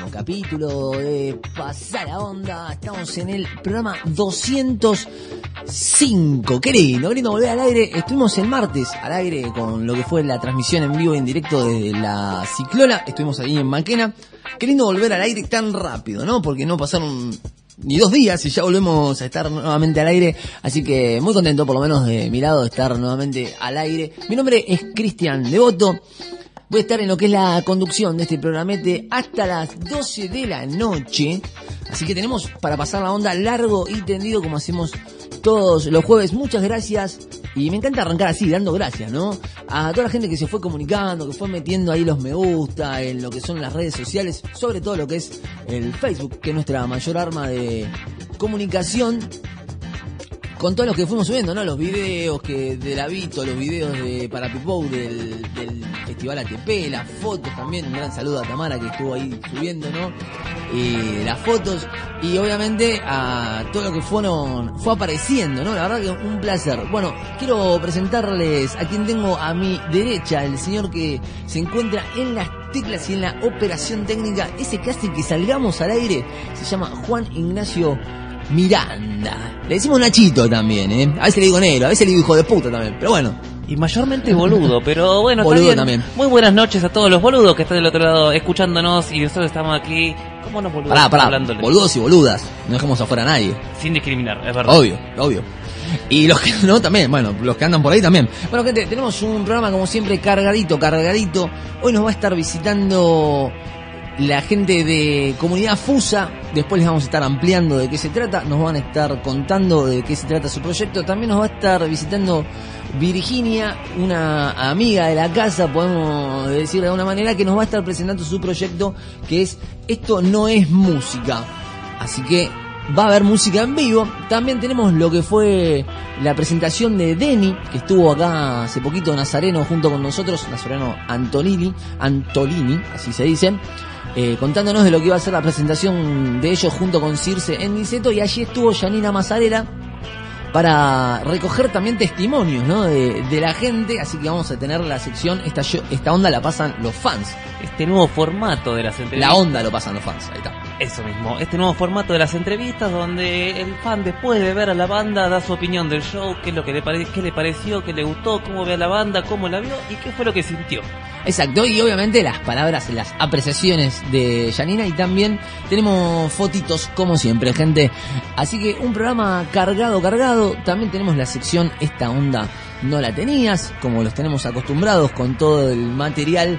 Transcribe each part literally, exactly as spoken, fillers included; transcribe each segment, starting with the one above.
capítulo de Pasá la Onda. Estamos en el programa doscientos cinco. Qué lindo, qué lindo volver al aire. Estuvimos el martes al aire con lo que fue la transmisión en vivo y en directo desde la Ciclola. Estuvimos ahí en Maquena. Qué lindo volver al aire tan rápido, ¿no? Porque no pasaron ni dos días y ya volvemos a estar nuevamente al aire. Así que muy contento, por lo menos de mi lado, de estar nuevamente al aire. Mi nombre es Cristian Devoto. Voy a estar en lo que es la conducción de este programete hasta las doce de la noche. Así que tenemos para pasar la onda largo y tendido como hacemos todos los jueves. Muchas gracias. Y me encanta arrancar así, dando gracias, ¿no? A toda la gente que se fue comunicando, que fue metiendo ahí los me gusta en lo que son las redes sociales. Sobre todo lo que es el Facebook, que es nuestra mayor arma de comunicación con todos los que fuimos subiendo, ¿no? Los videos que del Habito, los videos de Parapipou del, del Festival A T P, las fotos también. Un gran saludo a Tamara que estuvo ahí subiendo, ¿no? Eh, las fotos y obviamente a todo lo que fueron fue apareciendo, ¿no? La verdad que un placer. Bueno, quiero presentarles a quien tengo a mi derecha, el señor que se encuentra en las teclas y en la operación técnica, ese que hace que salgamos al aire. Se llama Juan Ignacio Miranda. Le decimos Nachito también, ¿eh? A veces le digo negro, a veces le digo hijo de puta también, pero bueno. Y mayormente boludo, pero bueno, boludo también. también. Muy buenas noches a todos los boludos que están del otro lado escuchándonos y nosotros estamos aquí. ¿Cómo nos boludos? Pará, pará, Hablándoles. boludos y boludas. No dejemos afuera a nadie. Sin discriminar, es verdad. Obvio, obvio. Y los que no también, bueno, los que andan por ahí también. Bueno, gente, tenemos un programa como siempre cargadito, cargadito. Hoy nos va a estar visitando la gente de Comunidad Fusa. Después les vamos a estar ampliando de qué se trata. Nos van a estar contando de qué se trata su proyecto. También nos va a estar visitando Virginia, una amiga de la casa, podemos decir de alguna manera, que nos va a estar presentando su proyecto, que es Esto No Es Música. Así que va a haber música en vivo. También tenemos lo que fue la presentación de Denny, que estuvo acá hace poquito, Nazareno, junto con nosotros, Nazareno Antolini, Antolini, así se dice. Eh, contándonos de lo que iba a ser la presentación de ellos junto con Circe en Niceto, y allí estuvo Janina Mazzarella para recoger también testimonios, ¿no? de, de la gente, así que vamos a tener la sección, esta, esta onda la pasan los fans. Este nuevo formato de las entrevistas. La onda lo pasan los fans, ahí está. Eso mismo, este nuevo formato de las entrevistas donde el fan, después de ver a la banda, da su opinión del show, qué es lo que le, pare- qué le pareció, qué le gustó, cómo ve a la banda, cómo la vio y qué fue lo que sintió. Exacto, y obviamente las palabras, las apreciaciones de Janina, y también tenemos fotitos como siempre, gente. Así que un programa cargado, cargado. También tenemos la sección Esta Onda No La Tenías, como los tenemos acostumbrados, con todo el material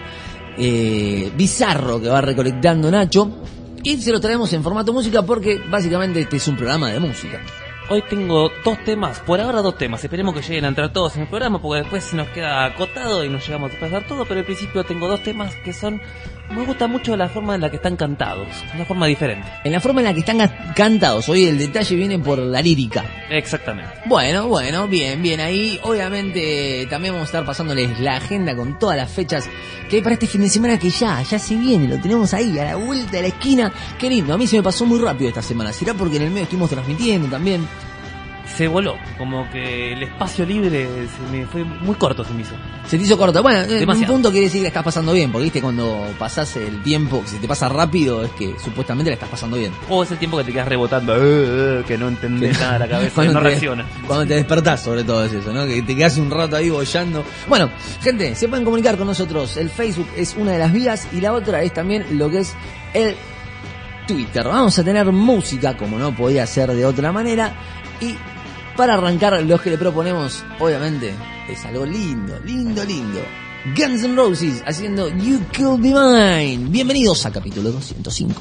eh, bizarro que va recolectando Nacho. Y se lo traemos en formato música porque básicamente este es un programa de música. Hoy tengo dos temas, por ahora dos temas. Esperemos que lleguen a entrar todos en el programa porque después se nos queda acotado y nos llegamos a pasar todo. Pero al principio tengo dos temas que son... Me gusta mucho la forma en la que están cantados, una forma diferente. En la forma en la que están cantados, hoy el detalle viene por la lírica. Exactamente. Bueno, bueno, bien, bien ahí. Obviamente también vamos a estar pasándoles la agenda con todas las fechas que hay para este fin de semana, que ya, ya se viene, lo tenemos ahí, a la vuelta de la esquina. Qué lindo, a mí se me pasó muy rápido esta semana. ¿Será porque en el medio estuvimos transmitiendo también? Se voló, como que el espacio libre se me fue muy corto, se me hizo. Se te hizo corto. Bueno, en un Demasiado. punto quiere decir que la estás pasando bien, porque viste, cuando pasás el tiempo, que se te pasa rápido, es que supuestamente la estás pasando bien. O es el tiempo que te quedas rebotando, eh, eh, que no entendés nada de la cabeza, Cuando no te- reacciona. Cuando te despertás, sobre todo es eso, ¿no? Que te quedas un rato ahí bollando. Bueno, gente, se pueden comunicar con nosotros. El Facebook es una de las vías y la otra es también lo que es el Twitter. Vamos a tener música, como no podía ser de otra manera, y para arrancar, los que le proponemos, obviamente, es algo lindo, lindo, lindo. Guns N' Roses haciendo You Could Be Mine. Bienvenidos a capítulo doscientos cinco.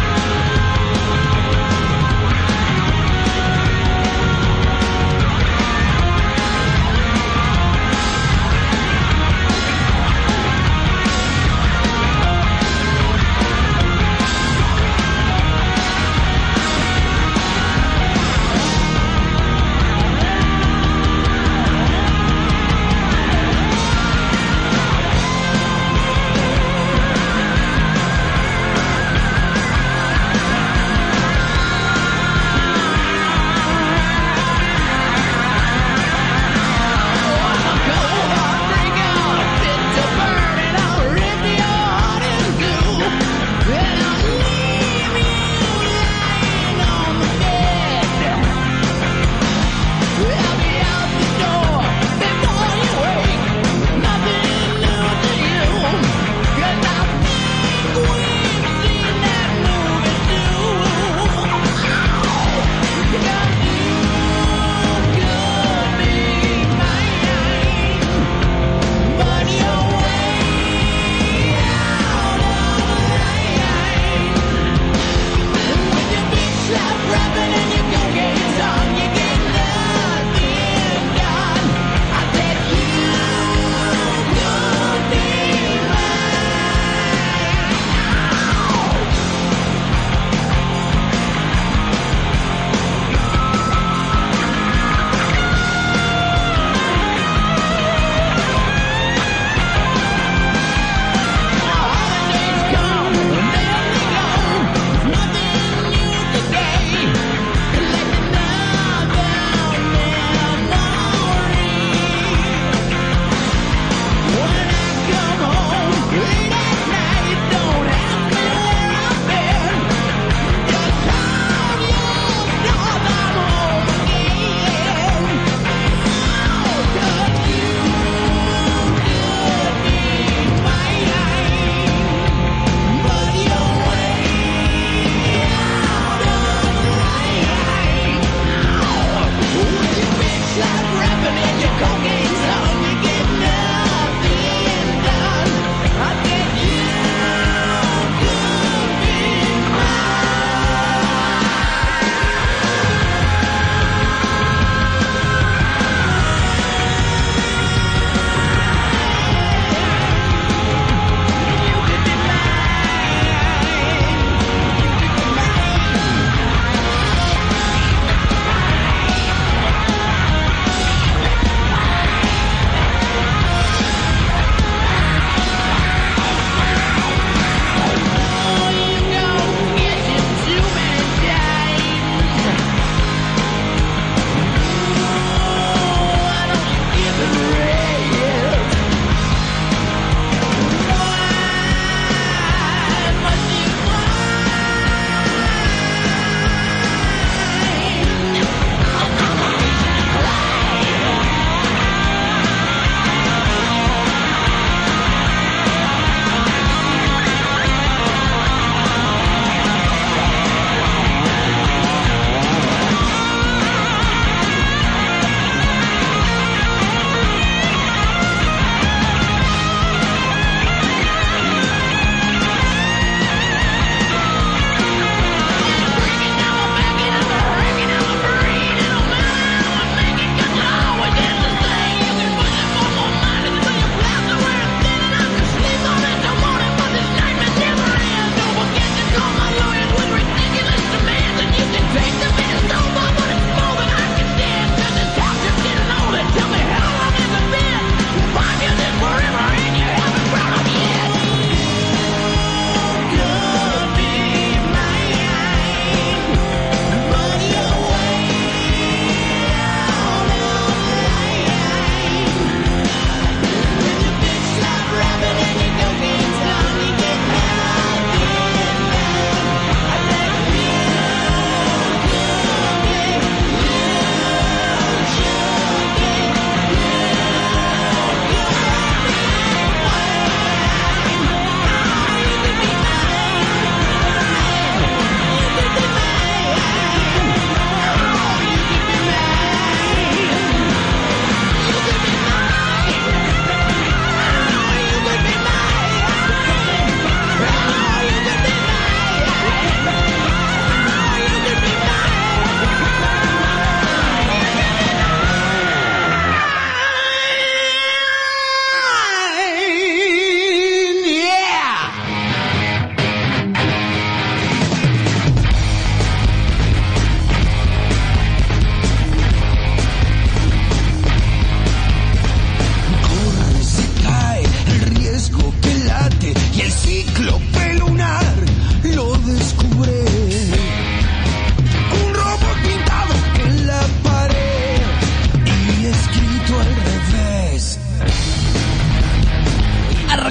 You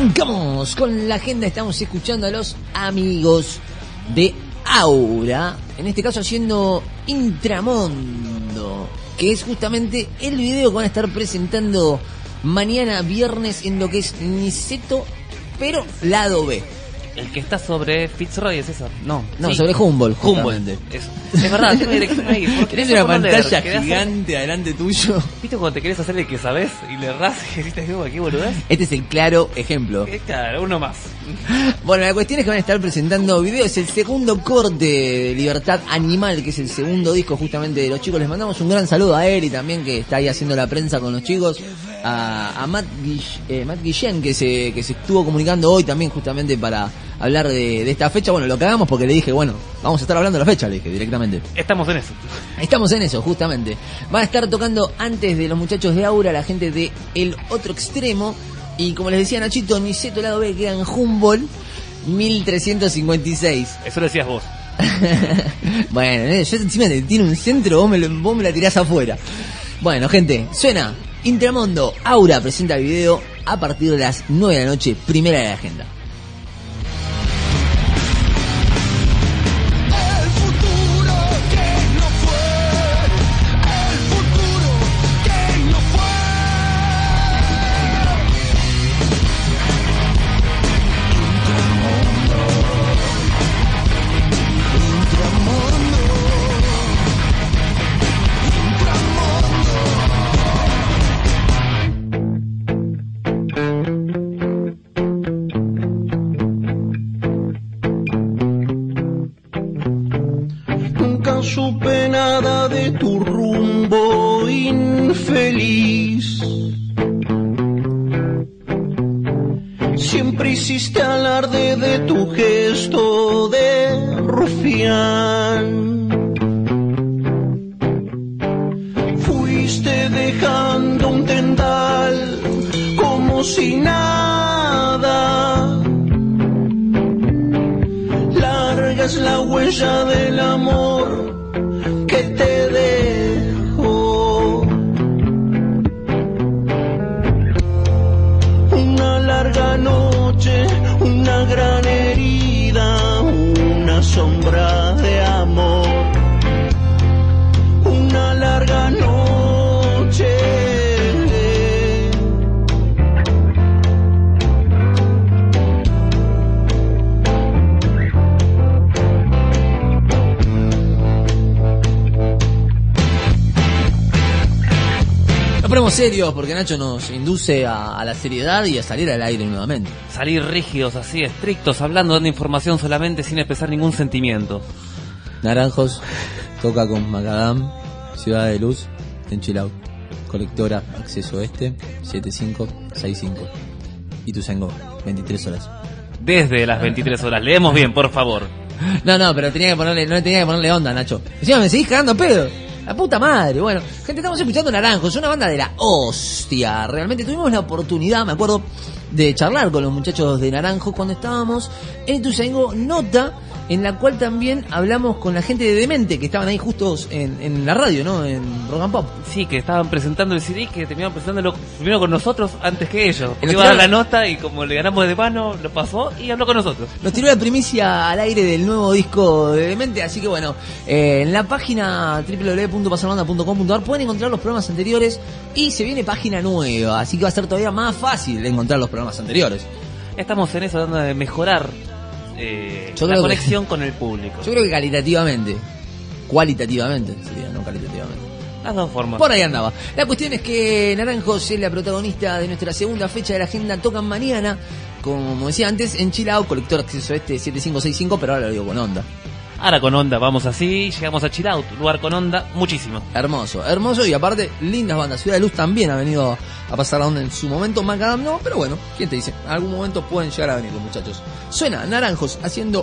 Arrancamos con la agenda, estamos escuchando a los amigos de Aura, en este caso haciendo Intramundo, que es justamente el video que van a estar presentando mañana viernes en lo que es Niceto, pero lado B. El que está sobre Fitzroy es eso. No, no, sí. sobre Humboldt. Humboldt. Es, es verdad, tengo dirección ahí. Tienes una pantalla gigante hacer... adelante tuyo. ¿Viste cuando te querés hacer el que sabés y le errás y dices, ¿qué boludez? Este es el claro ejemplo. Claro, uno más. Bueno, la cuestión es que van a estar presentando videos. Es el segundo corte de Libertad Animal, que es el segundo disco justamente de los chicos. Les mandamos un gran saludo a Eri también, que está ahí haciendo la prensa con los chicos. A, a Matt, Guill, eh, Matt Guillén, que se, que se estuvo comunicando hoy también justamente para hablar de, de esta fecha. Bueno, lo cagamos porque le dije, bueno, vamos a estar hablando de la fecha, le dije directamente. Estamos en eso. Estamos en eso, justamente. Van a estar tocando antes de los muchachos de Aura, la gente de El Otro Extremo. Y como les decía Nachito, Niceto lado B queda en Humboldt mil trescientos cincuenta y seis. Eso lo decías vos. Bueno, yo encima tiene un centro, vos me, lo, vos me la tirás afuera. Bueno, gente, suena Intramundo. Aura presenta el video a partir de las nueve de la noche, primera de la agenda. Supe nada de tu rumbo infeliz. Siempre hiciste alarde de tu gesto de rufián. Fuiste dejando un tendal como si nada. Larga es la huella del amor que te dejo. Una larga noche, una gran herida, una sombra de amor. Una larga noche. Nos ponemos serios porque Nacho nos induce a, a la seriedad y a salir al aire nuevamente. Salir rígidos, así, estrictos, hablando, dando información solamente sin expresar ningún sentimiento. Naranjos toca con Macadam, Ciudad de Luz, en Chill Out. Colectora, acceso este, setenta y cinco sesenta y cinco. Ituzaingó, veintitrés horas. Desde las veintitrés horas, leemos bien, por favor. No, no, pero tenía que ponerle, no tenía que ponerle onda, Nacho. Encima me seguís cagando pedo. La puta madre. Bueno, gente, estamos escuchando Naranjos, una banda de la hostia. Realmente tuvimos la oportunidad, me acuerdo, de charlar con los muchachos de Naranjos cuando estábamos en Ituzaingó, nota en la cual también hablamos con la gente de Demente, que estaban ahí justos en, en la radio, ¿no? En Rock and Pop. Sí, que estaban presentando el C D, que terminaron presentándolo primero con nosotros antes que ellos. Nos Iba a dar tiraron- la nota y como le ganamos de mano, lo pasó y habló con nosotros. Nos tiró la primicia al aire del nuevo disco de Demente, así que bueno, eh, en la página doble u doble u doble u punto pasarbanda punto com punto a r pueden encontrar los programas anteriores y se viene página nueva, así que va a ser todavía más fácil de encontrar los programas anteriores. Estamos en eso, tratando de mejorar eh, Yo la creo que- conexión con el público. Yo creo que calitativamente, cualitativamente sería, no calitativamente. Las dos formas. Por ahí andaba. La cuestión es que Naranjos es la protagonista de nuestra segunda fecha de la agenda. Tocan mañana, como decía antes, en Chill Out, colector acceso este setenta y cinco sesenta y cinco, pero ahora lo digo con onda. Ahora con onda, vamos así, llegamos a Chill Out, lugar con onda, muchísimo. Hermoso, hermoso y aparte, lindas bandas. Ciudad de Luz también ha venido a pasar la onda en su momento. Macadam no, pero bueno, ¿quién te dice? En algún momento pueden llegar a venir los muchachos. Suena Naranjos haciendo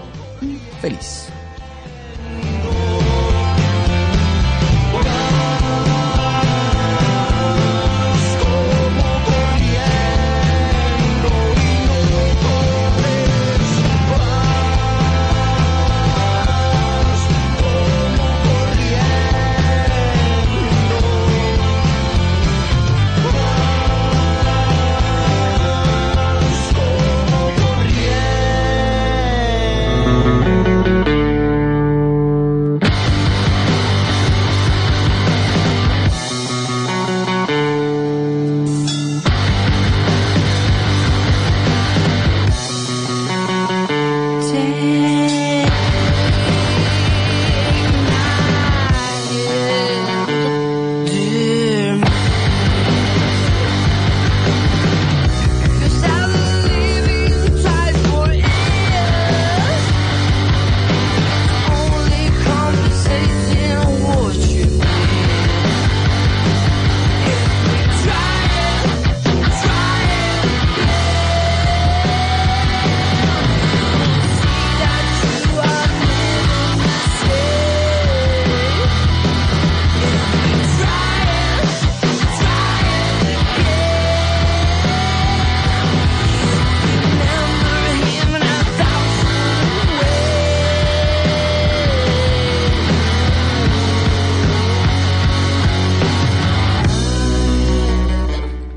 Feliz. Como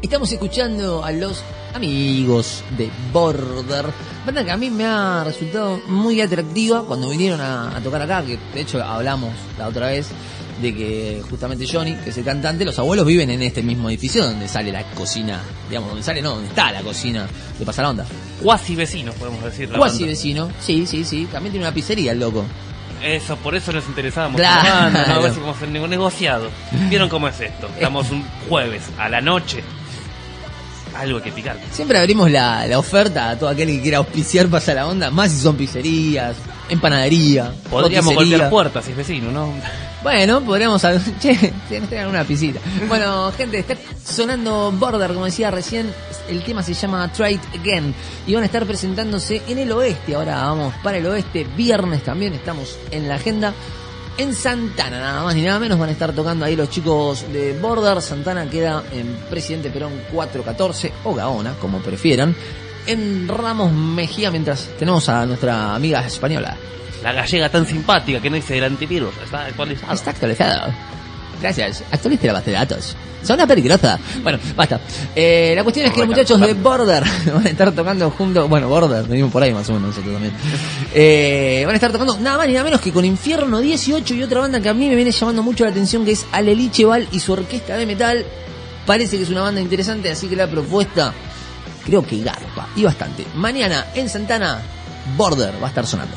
Estamos escuchando a los amigos de Border, banda que a mí me ha resultado muy atractiva cuando vinieron a, a tocar acá, que de hecho hablamos la otra vez de que justamente Johnny, que es el cantante, los abuelos viven en este mismo edificio donde sale la cocina, digamos, donde sale, no, donde está la cocina de Pasa la Onda. Cuasi vecinos, podemos decir. Cuasi vecino, sí, sí, sí, también tiene una pizzería el loco. Eso, por eso nos interesábamos. Claro. Banda, no a ver si vamos a hacer ningún negociado. ¿Vieron cómo es esto? Estamos un jueves a la noche. Algo que picar. Siempre abrimos la, la oferta a todo aquel que quiera auspiciar Pasa la Onda, más si son pizzerías, empanadería. Podríamos roticería. golpear puertas si es vecino, ¿no? Bueno, podríamos... Che, nos traigan una pisita. Bueno, gente, está sonando Border, como decía recién. El tema se llama Try It Again. Y van a estar presentándose en el oeste. Ahora vamos para el oeste. Viernes también estamos en la agenda. En Santana, nada más ni nada menos, van a estar tocando ahí los chicos de Border. Santana queda en Presidente Perón cuatrocientos catorce, o Gaona, como prefieran, en Ramos Mejía, mientras tenemos a nuestra amiga española. La gallega tan simpática que no dice el antivirus. Está actualizado. Está actualizado. Gracias. Actualice la base de datos. Zona peligrosa. Bueno, basta. Eh, la cuestión es que los muchachos de Border van a estar tocando junto... Bueno, Border, venimos por ahí más o menos nosotros también. Eh, van a estar tocando nada más ni nada menos que con Infierno dieciocho y otra banda que a mí me viene llamando mucho la atención, que es Aleliche Val y su orquesta de metal. Parece que es una banda interesante, así que la propuesta creo que garpa. Y bastante. Mañana en Santana, Border va a estar sonando.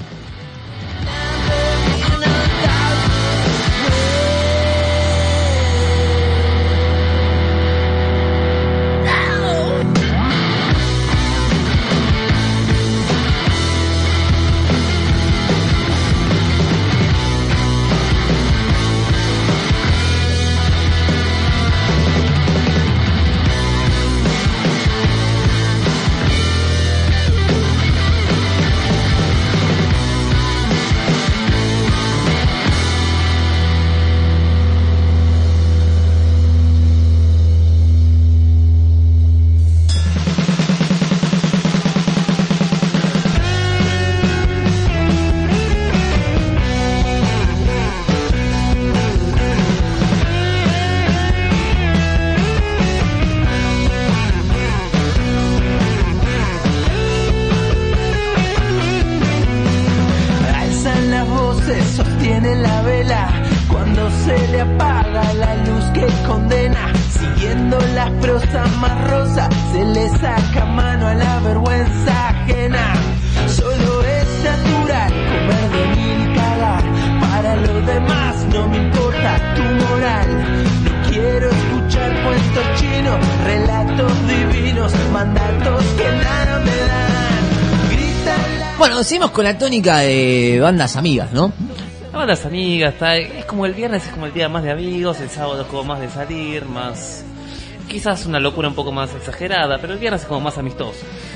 Sostiene la vela cuando se le apaga la luz que condena. Siguiendo las prosas más rosas, se le saca mano a la vergüenza ajena. Solo es natural comer de mil cagar. Para los demás no me importa tu moral. No quiero escuchar cuentos chinos, relatos divinos, mandatos que nada me dan. Grita la... Bueno, seguimos con la tónica de bandas amigas, ¿no? No, las amigas, está, es como el viernes, es como el día más de amigos, el sábado es como más de salir, más... Quizás una locura un poco más exagerada, pero el viernes es como más amistoso.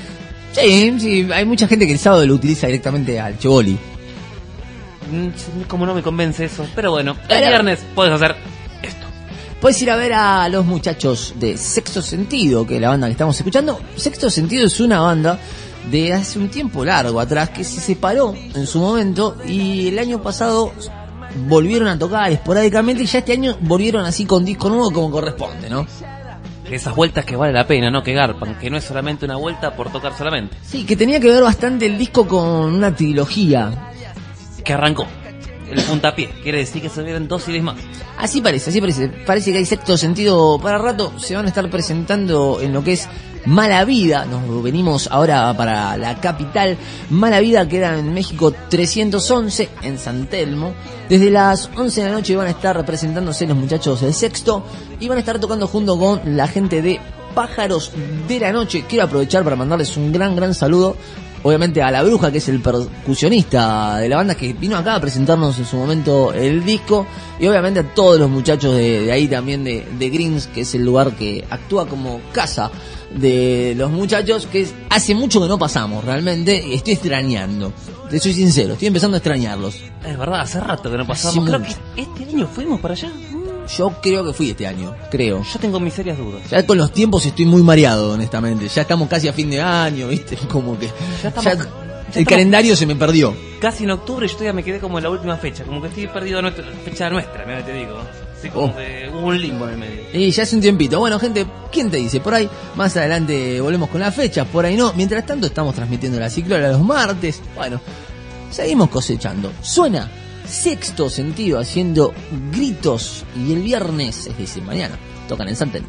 Sí, sí, hay mucha gente que el sábado lo utiliza directamente al cheboli. Como no me convence eso, pero bueno, el pero... viernes puedes hacer esto. Puedes ir a ver a los muchachos de Sexto Sentido, que es la banda que estamos escuchando. Sexto Sentido es una banda de hace un tiempo largo atrás que se separó en su momento y el año pasado volvieron a tocar esporádicamente y ya este año volvieron así con disco nuevo como corresponde, ¿no? Esas vueltas que vale la pena, ¿no? Que garpan, que no es solamente una vuelta por tocar solamente. Sí, que tenía que ver bastante el disco con una trilogía. Que arrancó. El puntapié, quiere decir que se vieron dos C Ds más. Así parece, así parece. Parece que hay Sexto Sentido para rato. Se van a estar presentando en lo que es Mala Vida. Nos venimos ahora para la capital. Mala Vida queda en México trescientos once, en San Telmo. Desde las once de la noche van a estar presentándose los muchachos del Sexto y van a estar tocando junto con la gente de Pájaros de la Noche. Quiero aprovechar para mandarles un gran, gran saludo. Obviamente a La Bruja, que es el percusionista de la banda, que vino acá a presentarnos en su momento el disco. Y obviamente a todos los muchachos de, de ahí también, de, de Greens, que es el lugar que actúa como casa de los muchachos, que es, hace mucho que no pasamos, realmente. Estoy extrañando, te soy sincero, estoy empezando a extrañarlos. Es verdad, hace rato que no pasamos. Creo que este año fuimos para allá. Yo creo que fui este año, creo. Yo tengo mis serias dudas. Ya con los tiempos estoy muy mareado, honestamente. Ya estamos casi a fin de año, ¿viste? Como que... Ya estamos, ya... el calendario se me perdió. Casi en octubre, yo todavía me quedé como en la última fecha, como que estoy perdido en nuestra, la fecha nuestra, mira, te digo. Así como Oh. que hubo un limbo en el medio. Y ya hace un tiempito. Bueno, gente, ¿quién te dice? Por ahí, más adelante volvemos con las fechas, por ahí no. Mientras tanto estamos transmitiendo la ciclora los martes. Bueno, seguimos cosechando. Suena Sexto Sentido haciendo gritos. Y el viernes, es decir, mañana, tocan en San Telmo.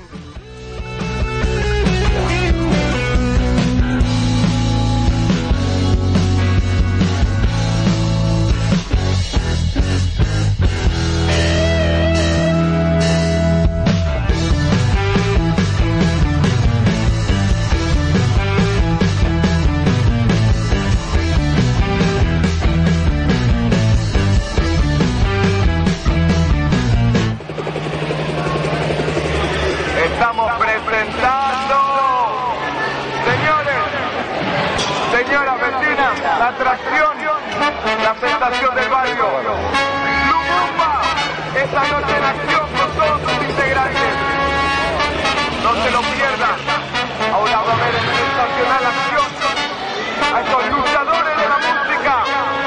Estamos presentando, señores, señoras vecinas, la atracción, la sensación del barrio. Lumumba, esta noche en acción con todos sus integrantes. No se lo pierdan. Ahora va a haber sensacional acción a estos luchadores de la música.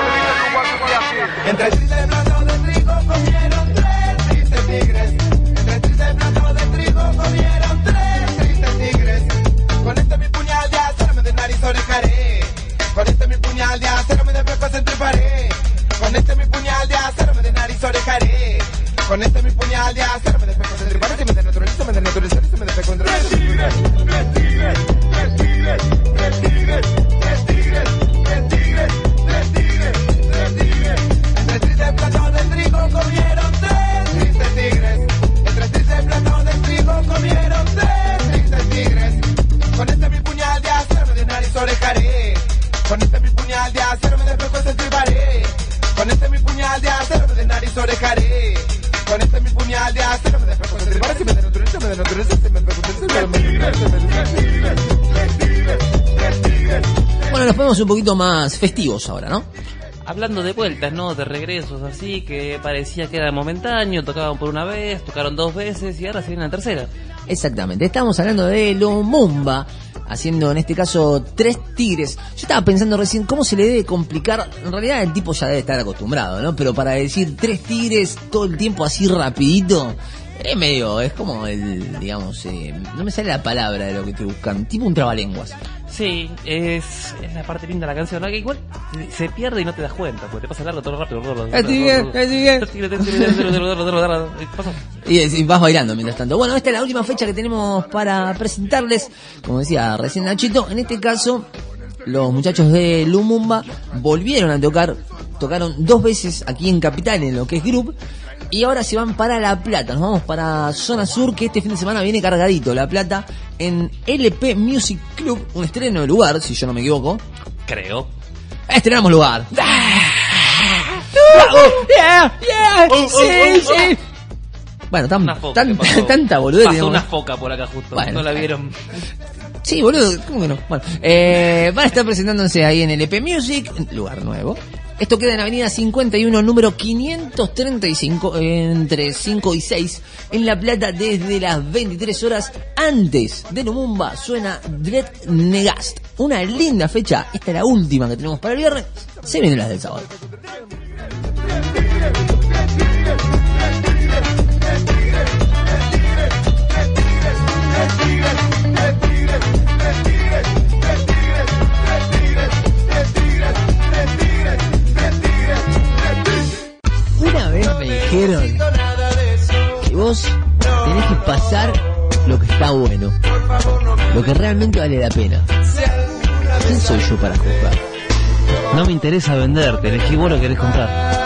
Entre tristes platos de trigo comieron tres tristes tigres. Entre tristes platos de trigo comieron tres tristes tigres. Con este mi puñal de acero me de nariz orejaré. Con este mi puñal de acero me de pecos entreparé. Con este mi puñal de acero me de nariz orejaré. Con este mi puñal de acero me de pecos entreparé. Si me de naturalizo, me de naturalizar, si me de pecos entreparé. Tres tigres, tres tigres, tres tigres, tres tigres, tres tigres, tres tigres, tres tigres, tres tigres. Entre tristes platos de trigo comieron tres tristes tigres. Entre tristes platos de trigo comieron tres tristes tigres. Con este mi puñal de acero me de nariz orejaré. Con este mi puñal de acero me de pecos estriparé. Con este mi puñal de acero me de nariz orejaré. Con este mi puñal de acero me de pecos estriparé. Si me de naturaleza, me de naturaleza, si me de pecos estriparé. Bueno, nos ponemos un poquito más festivos ahora, ¿no? Hablando de vueltas, ¿no? De regresos así, que parecía que era momentáneo, tocaban por una vez, tocaron dos veces y ahora se viene la tercera. Exactamente, estamos hablando de Lumumba, haciendo en este caso Tres Tigres. Yo estaba pensando recién cómo se le debe complicar, en realidad el tipo ya debe estar acostumbrado, ¿no? Pero para decir Tres Tigres todo el tiempo así rapidito, es medio, es como el, digamos, eh, no me sale la palabra de lo que estoy buscando, tipo un trabalenguas. Sí, es, es la parte linda de la canción, ¿no? Que igual se pierde y no te das cuenta, porque te pasa largo todo rápido. Y, y vas bailando mientras tanto. Bueno, esta es la última fecha que tenemos para presentarles. Como decía recién Nachito, en este caso los muchachos de Lumumba volvieron a tocar, tocaron dos veces aquí en Capital en lo que es Group. Y ahora se van para La Plata, nos vamos para Zona Sur, que este fin de semana viene cargadito. La Plata en L P Music Club, un estreno de lugar, si yo no me equivoco. Creo. Estrenamos lugar. Yeah, yeah, sí, sí. Bueno, tan, Una foca, tan, ¿qué pasó? tanta boludez. Pasó digamos. una foca por acá justo, Bueno, no la vieron. Sí, boludo, ¿cómo que no? Bueno, eh, van a estar presentándose ahí en L P Music, lugar nuevo. Esto queda en Avenida cincuenta y uno, número quinientos treinta y cinco, entre cinco y seis, en La Plata, desde las veintitrés horas. Antes de Lumumba suena Dread Negast. Una linda fecha, esta es la última que tenemos para el viernes. Se vienen las del sábado. Una vez me dijeron que vos tenés que pasar lo que está bueno, lo que realmente vale la pena. ¿Quién soy yo para juzgar? No me interesa venderte, elegí vos lo que querés comprar.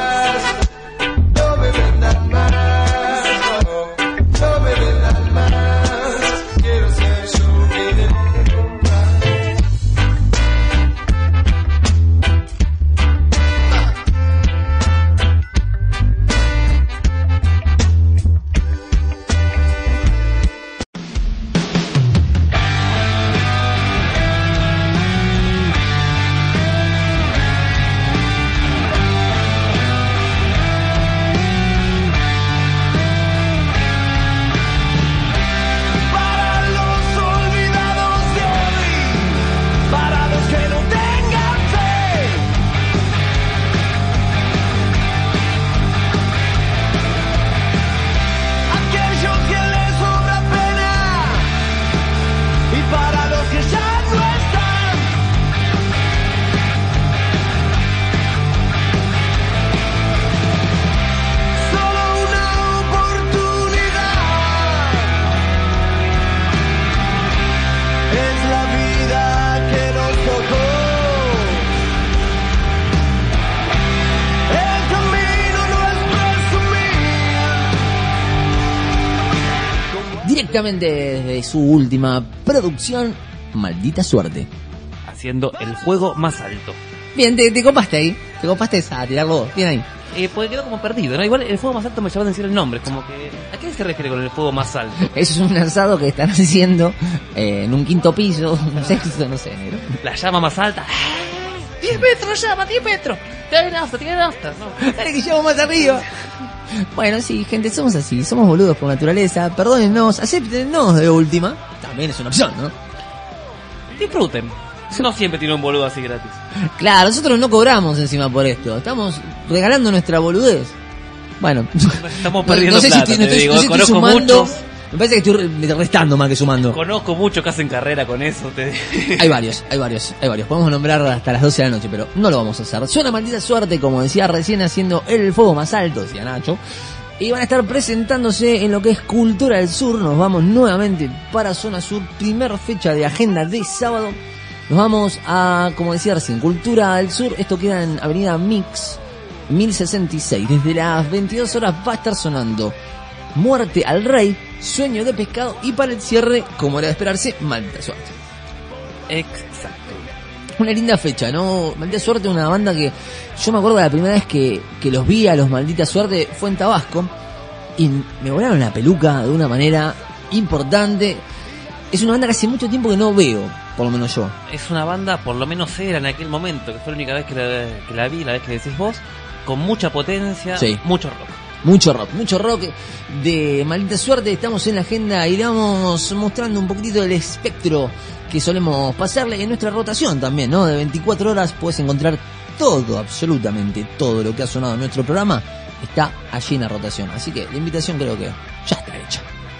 directamente desde su última producción, Maldita Suerte. Haciendo el fuego más alto. Bien, te, te copaste ahí, te copaste a tirarlo, bien ahí. Eh, porque quedó como perdido, ¿no? Igual el fuego más alto me llevó a decir el nombre, como que... ¿A qué se refiere con el fuego más alto? Eso es un asado que están haciendo eh, en un quinto piso, un sexto, no sé, negro. La llama más alta. diez metros llama, diez metros. Tiene nafta, tiene nafta. No. Dale que llevamos más arriba. Bueno, sí, gente, somos así, somos boludos por naturaleza. Perdónennos, acéptenos de última. También es una opción, ¿no? Disfruten. No siempre tiene un boludo así gratis. Claro, nosotros no cobramos encima por esto. Estamos regalando nuestra boludez. Bueno, estamos perdiendo no sé plata, si, te no estoy, digo. no sé si estoy Conozco sumando. muchos. Me parece que estoy re- restando más que sumando. Conozco muchos que hacen carrera con eso. Te digo. Hay varios, hay varios, hay varios. Podemos nombrar hasta las doce de la noche, pero no lo vamos a hacer. Suena Maldita Suerte, como decía recién, haciendo el fuego más alto, decía Nacho. Y van a estar presentándose en lo que es Cultura del Sur. Nos vamos nuevamente para Zona Sur. Primer fecha de agenda de sábado. Nos vamos a, como decía recién, Cultura del Sur. Esto queda en Avenida Mix, mil sesenta y seis. Desde las veintidós horas va a estar sonando Muerte al Rey, Sueño de Pescado y para el cierre, como era de esperarse, Maldita Suerte. Exacto. Una linda fecha, ¿no? Maldita Suerte, una banda que yo me acuerdo de la primera vez que, que los vi a los Maldita Suerte fue en Tabasco y me volaron la peluca de una manera importante. Es una banda que hace mucho tiempo que no veo, por lo menos yo. Es una banda, por lo menos era en aquel momento, que fue la única vez que la, que la vi, la vez que decís vos, con mucha potencia, Sí. mucho rock. Mucho rock, mucho rock de Maldita Suerte. Estamos en la agenda y le vamos mostrando un poquitito del espectro que solemos pasarle en nuestra rotación también, ¿no? De veinticuatro horas puedes encontrar todo, absolutamente todo lo que ha sonado en nuestro programa está allí en la rotación. Así que la invitación creo que ya está hecha.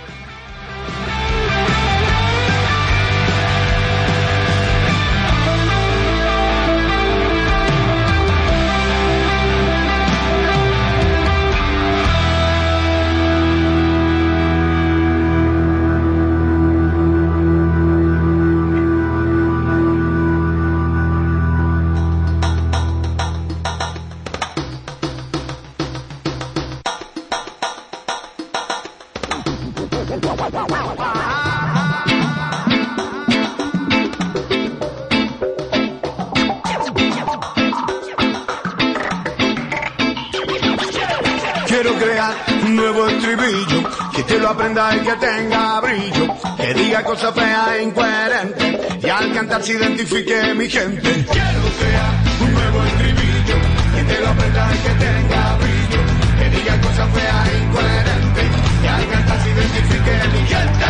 Quiero crear un nuevo estribillo, que te lo aprenda y que tenga brillo, que diga cosas feas e incoherentes, y al cantar se identifique mi gente. Quiero crear un nuevo estribillo, que te lo aprenda y que tenga brillo, que diga cosas feas e incoherentes, y al cantar se identifique mi gente.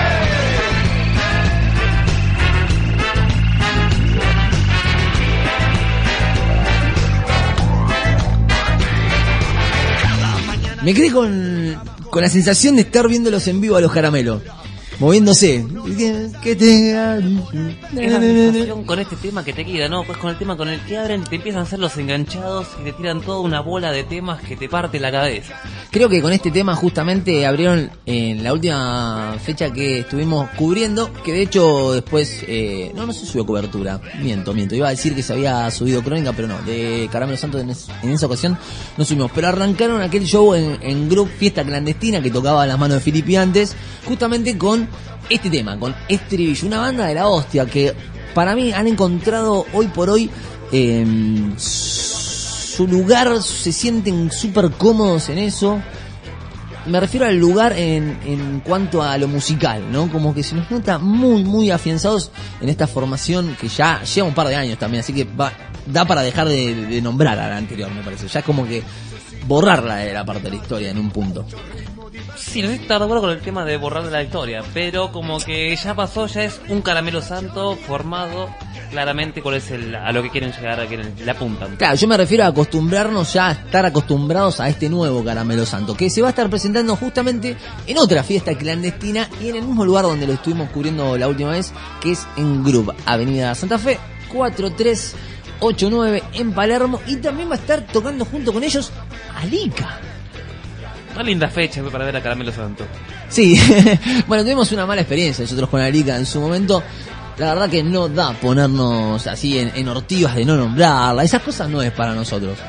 Me quedé con, con la sensación de estar viéndolos en vivo a los Caramelos, moviéndose. Que, que tenga... Es la sensación con este tema que te queda, ¿no? Pues con el tema con el que abren, te empiezan a hacer los enganchados y te tiran toda una bola de temas que te parte la cabeza. Creo que con este tema justamente abrieron en la última fecha que estuvimos cubriendo, que de hecho después, eh, no, no se subió cobertura, miento, miento, iba a decir que se había subido crónica, pero no, de Caramelo Santos en, es, en esa ocasión no subimos, pero arrancaron aquel show en, en Group Fiesta Clandestina que tocaba las manos de Filippi antes, justamente con este tema, con Estribillo, una banda de la hostia que para mí han encontrado hoy por hoy eh, su lugar, se sienten súper cómodos en eso. Me refiero al lugar en, en cuanto a lo musical, ¿no? Como que se nos nota muy, muy afianzados en esta formación que ya lleva un par de años también, así que va, da para dejar de, de nombrar a la anterior, me parece. Ya es como que borrarla de la parte de la historia en un punto. Sí, no sé si estar de acuerdo con el tema de borrar de la historia, pero como que ya pasó, ya es un Caramelo Santo formado claramente cuál es el, a lo que quieren llegar, a que le apuntan. Claro, yo me refiero a acostumbrarnos ya a estar acostumbrados a este nuevo Caramelo Santo, que se va a estar presentando justamente en otra fiesta clandestina y en el mismo lugar donde lo estuvimos cubriendo la última vez, que es en Group, Avenida Santa Fe, cuatro tres ocho nueve en Palermo, y también va a estar tocando junto con ellos Alica. Una linda fecha para ver a Caramelo Santo. Sí, bueno, tuvimos una mala experiencia nosotros con Alica en su momento. La verdad que no da ponernos así en, en ortivas de no nombrarla. Esas cosas no es para nosotros.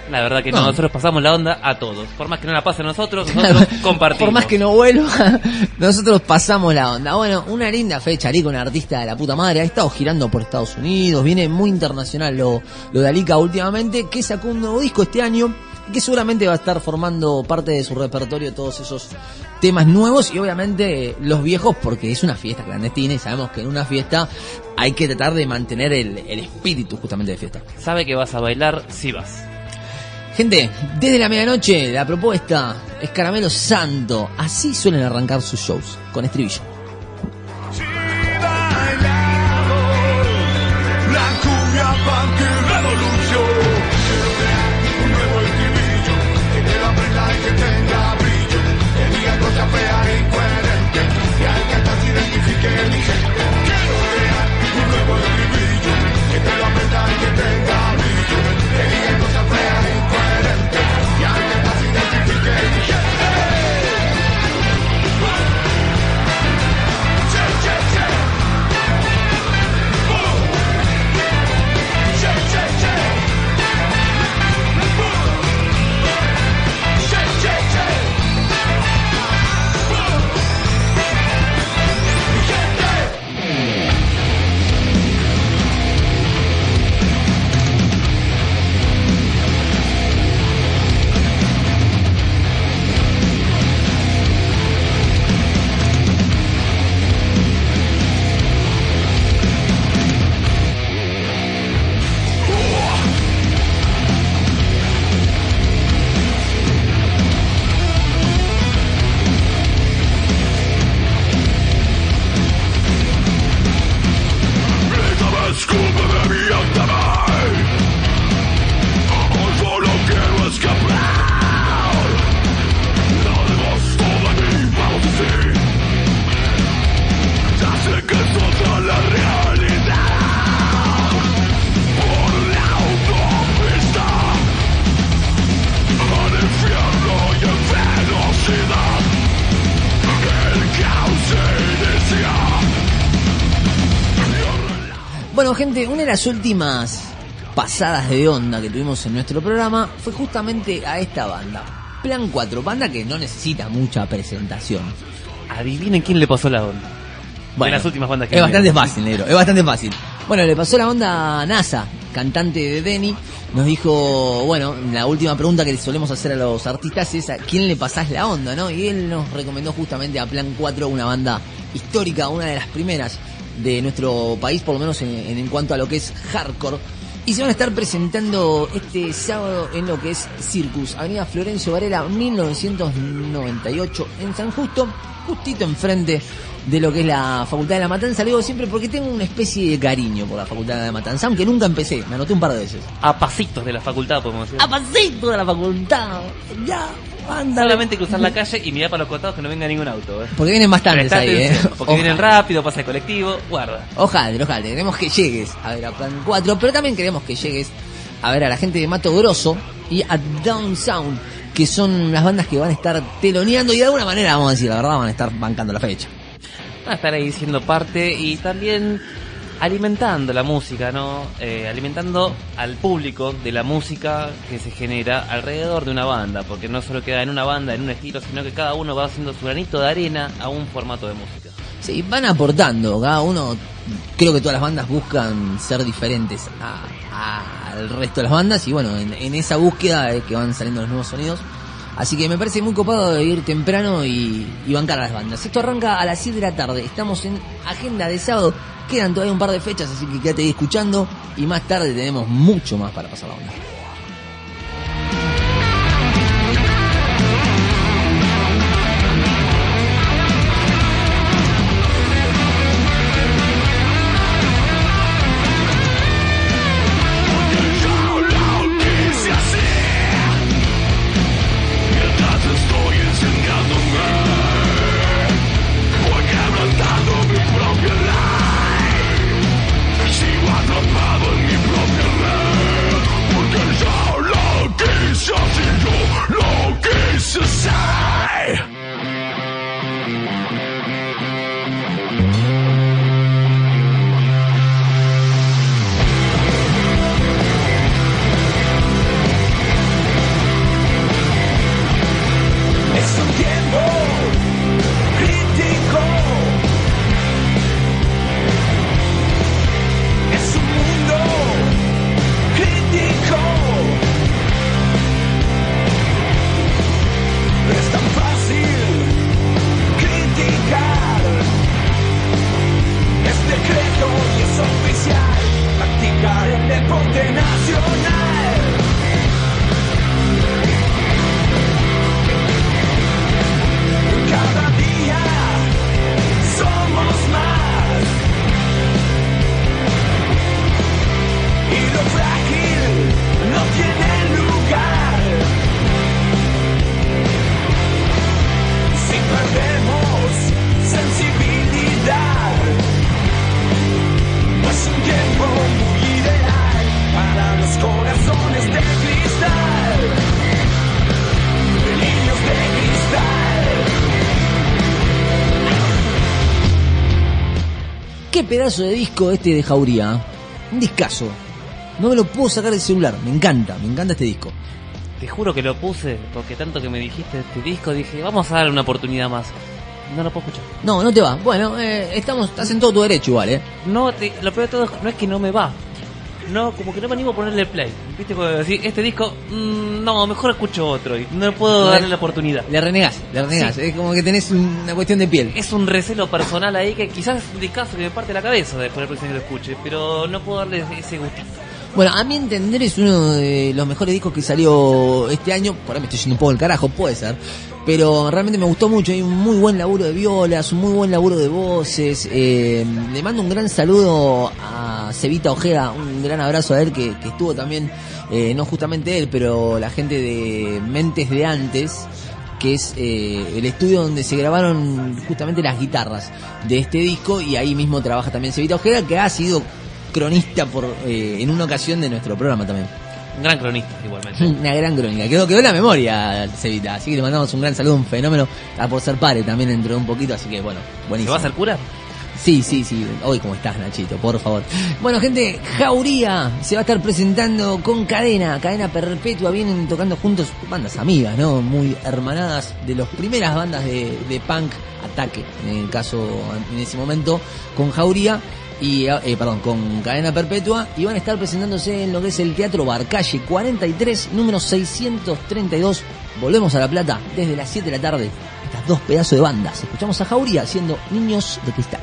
La verdad que no. No. Nosotros pasamos la onda a todos. Por más que no la pasen nosotros, nosotros compartimos. Por más que no vuelva, nosotros pasamos la onda. Bueno, una linda fecha, Ali, con una artista de la puta madre. Ha estado girando por Estados Unidos, viene muy internacional lo, lo de Alika últimamente, que sacó un nuevo disco este año, que seguramente va a estar formando parte de su repertorio todos esos temas nuevos y obviamente los viejos, porque es una fiesta clandestina y sabemos que en una fiesta hay que tratar de mantener el, el espíritu justamente de fiesta. Sabe que vas a bailar si vas. Gente, desde la medianoche la propuesta es Caramelo Santo. Así suelen arrancar sus shows, con estribillo. Si bailamos la cumbia punk y revolución, quiero crear un nuevo estribillo, que te lo aprenda y que tenga brillo, que diga cosas feas e incoherentes, y al cantar se identifique mi gente. Quiero crear un nuevo estribillo, que te lo aprenda y que tenga brillo, que diga cosas feas e incoherentes, y al cantar se identifique mi gente. Bueno, gente, una de las últimas pasadas de onda que tuvimos en nuestro programa fue justamente a esta banda, Plan cuatro, banda que no necesita mucha presentación. Adivinen quién le pasó la onda. Bueno, de las últimas bandas que es bastante vinieron. fácil, negro, es bastante fácil. Bueno, le pasó la onda a NASA, cantante de Denny. Nos dijo, bueno, la última pregunta que le solemos hacer a los artistas es a quién le pasás la onda, ¿no? Y él nos recomendó justamente a Plan cuatro, una banda histórica, una de las primeras de nuestro país, por lo menos en, en, en cuanto a lo que es hardcore. Y se van a estar presentando este sábado en lo que es Circus, Avenida Florencio Varela, mil novecientos noventa y ocho, en San Justo, justito enfrente de lo que es la Facultad de la Matanza. Le digo siempre porque tengo una especie de cariño por la Facultad de la Matanza, aunque nunca empecé, me anoté un par de veces. A pasitos de la facultad, podemos decir. ¡A pasito de la facultad! ¡Ya! Anda, solamente cruzar la calle y mirar para los costados que no venga ningún auto, ¿eh? Porque vienen bastantes Presta ahí, ¿eh? atención, porque Ojalá. vienen rápido, pasa el colectivo, guarda. Ojalá, ojalá, queremos que llegues a ver a Plan cuatro, pero también queremos que llegues a ver a la gente de Mato Grosso y a Down Sound, que son las bandas que van a estar teloneando y de alguna manera, vamos a decir la verdad, van a estar bancando la fecha. Van a estar ahí siendo parte y también alimentando la música, ¿no? Eh, alimentando al público de la música que se genera alrededor de una banda, porque no solo queda en una banda, en un estilo, sino que cada uno va haciendo su granito de arena a un formato de música. Sí, van aportando, cada uno, creo que todas las bandas buscan ser diferentes a, a, al resto de las bandas y bueno, en, en esa búsqueda es que van saliendo los nuevos sonidos. Así que me parece muy copado de ir temprano y, y bancar a las bandas. Esto arranca a las siete de la tarde. Estamos en agenda de sábado. Quedan todavía un par de fechas, así que quédate ahí escuchando. Y más tarde tenemos mucho más para pasar la onda. Sigo atrapado en mi propia red, porque qué pedazo de disco este de Jauría. Un discazo. No me lo puedo sacar del celular. Me encanta, me encanta este disco. Te juro que lo puse, porque tanto que me dijiste este disco, dije, vamos a darle una oportunidad más. No lo puedo escuchar. No, no te va. Bueno, eh, estamos, estás en todo tu derecho igual, ¿eh? No, te, lo peor de todo no es que no me va. No, como que no me animo a ponerle play. ¿Viste? Cuando decís, este disco, mmm, no, mejor escucho otro. Y no puedo darle la oportunidad. Le renegás, le renegás. Sí. Es como que tenés una cuestión de piel. Es un recelo personal ahí que quizás es un discazo que me parte la cabeza después del que lo escuche. Pero no puedo darle ese gustito. Bueno, a mi entender es uno de los mejores discos que salió este año. Por ahí me estoy yendo un poco el carajo, puede ser. Pero realmente me gustó mucho. Hay un muy buen laburo de violas, un muy buen laburo de voces. Eh, le mando un gran saludo a Cevita Ojeda, un gran abrazo a él que, que estuvo también, eh, no justamente él, pero la gente de Mentes de Antes, que es eh, el estudio donde se grabaron justamente las guitarras de este disco. Y ahí mismo trabaja también Cevita Ojeda, que ha sido cronista por eh, en una ocasión de nuestro programa también. Un gran cronista, igualmente. Una gran crónica. Quedó, quedó en la memoria, Cevita. Así que le mandamos un gran saludo, un fenómeno. Está por ser padre también dentro de un poquito, así que bueno, buenísimo. ¿Se va a ser cura? Sí, sí, sí. Hoy, ¿cómo estás, Nachito? Por favor. Bueno, gente, Jauría se va a estar presentando con Cadena, Cadena Perpetua. Vienen tocando juntos bandas amigas, ¿no? Muy hermanadas, de las primeras bandas de, de punk, Ataque, en el caso, en ese momento, con Jauría. Y, eh, perdón, con Cadena Perpetua, y van a estar presentándose en lo que es el Teatro Barcalle cuarenta y tres, número seiscientos treinta y dos. Volvemos a La Plata desde las siete de la tarde. Estas dos pedazos de bandas. Escuchamos a Jauría haciendo Niños de Cristal.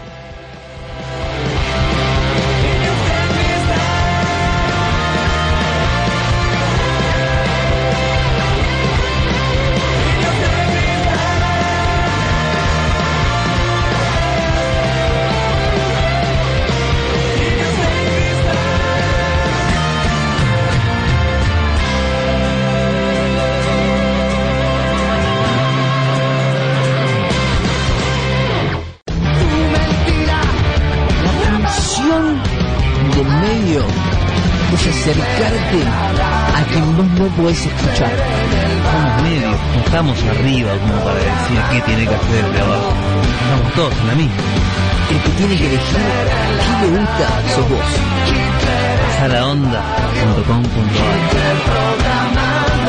Acercarte a quien vos no podés escuchar. Somos medios, no estamos arriba como para decir qué tiene que hacer de abajo. Estamos todos en la misma. El que tiene que elegir qué le gusta sos vos. Pasalaonda punto com punto a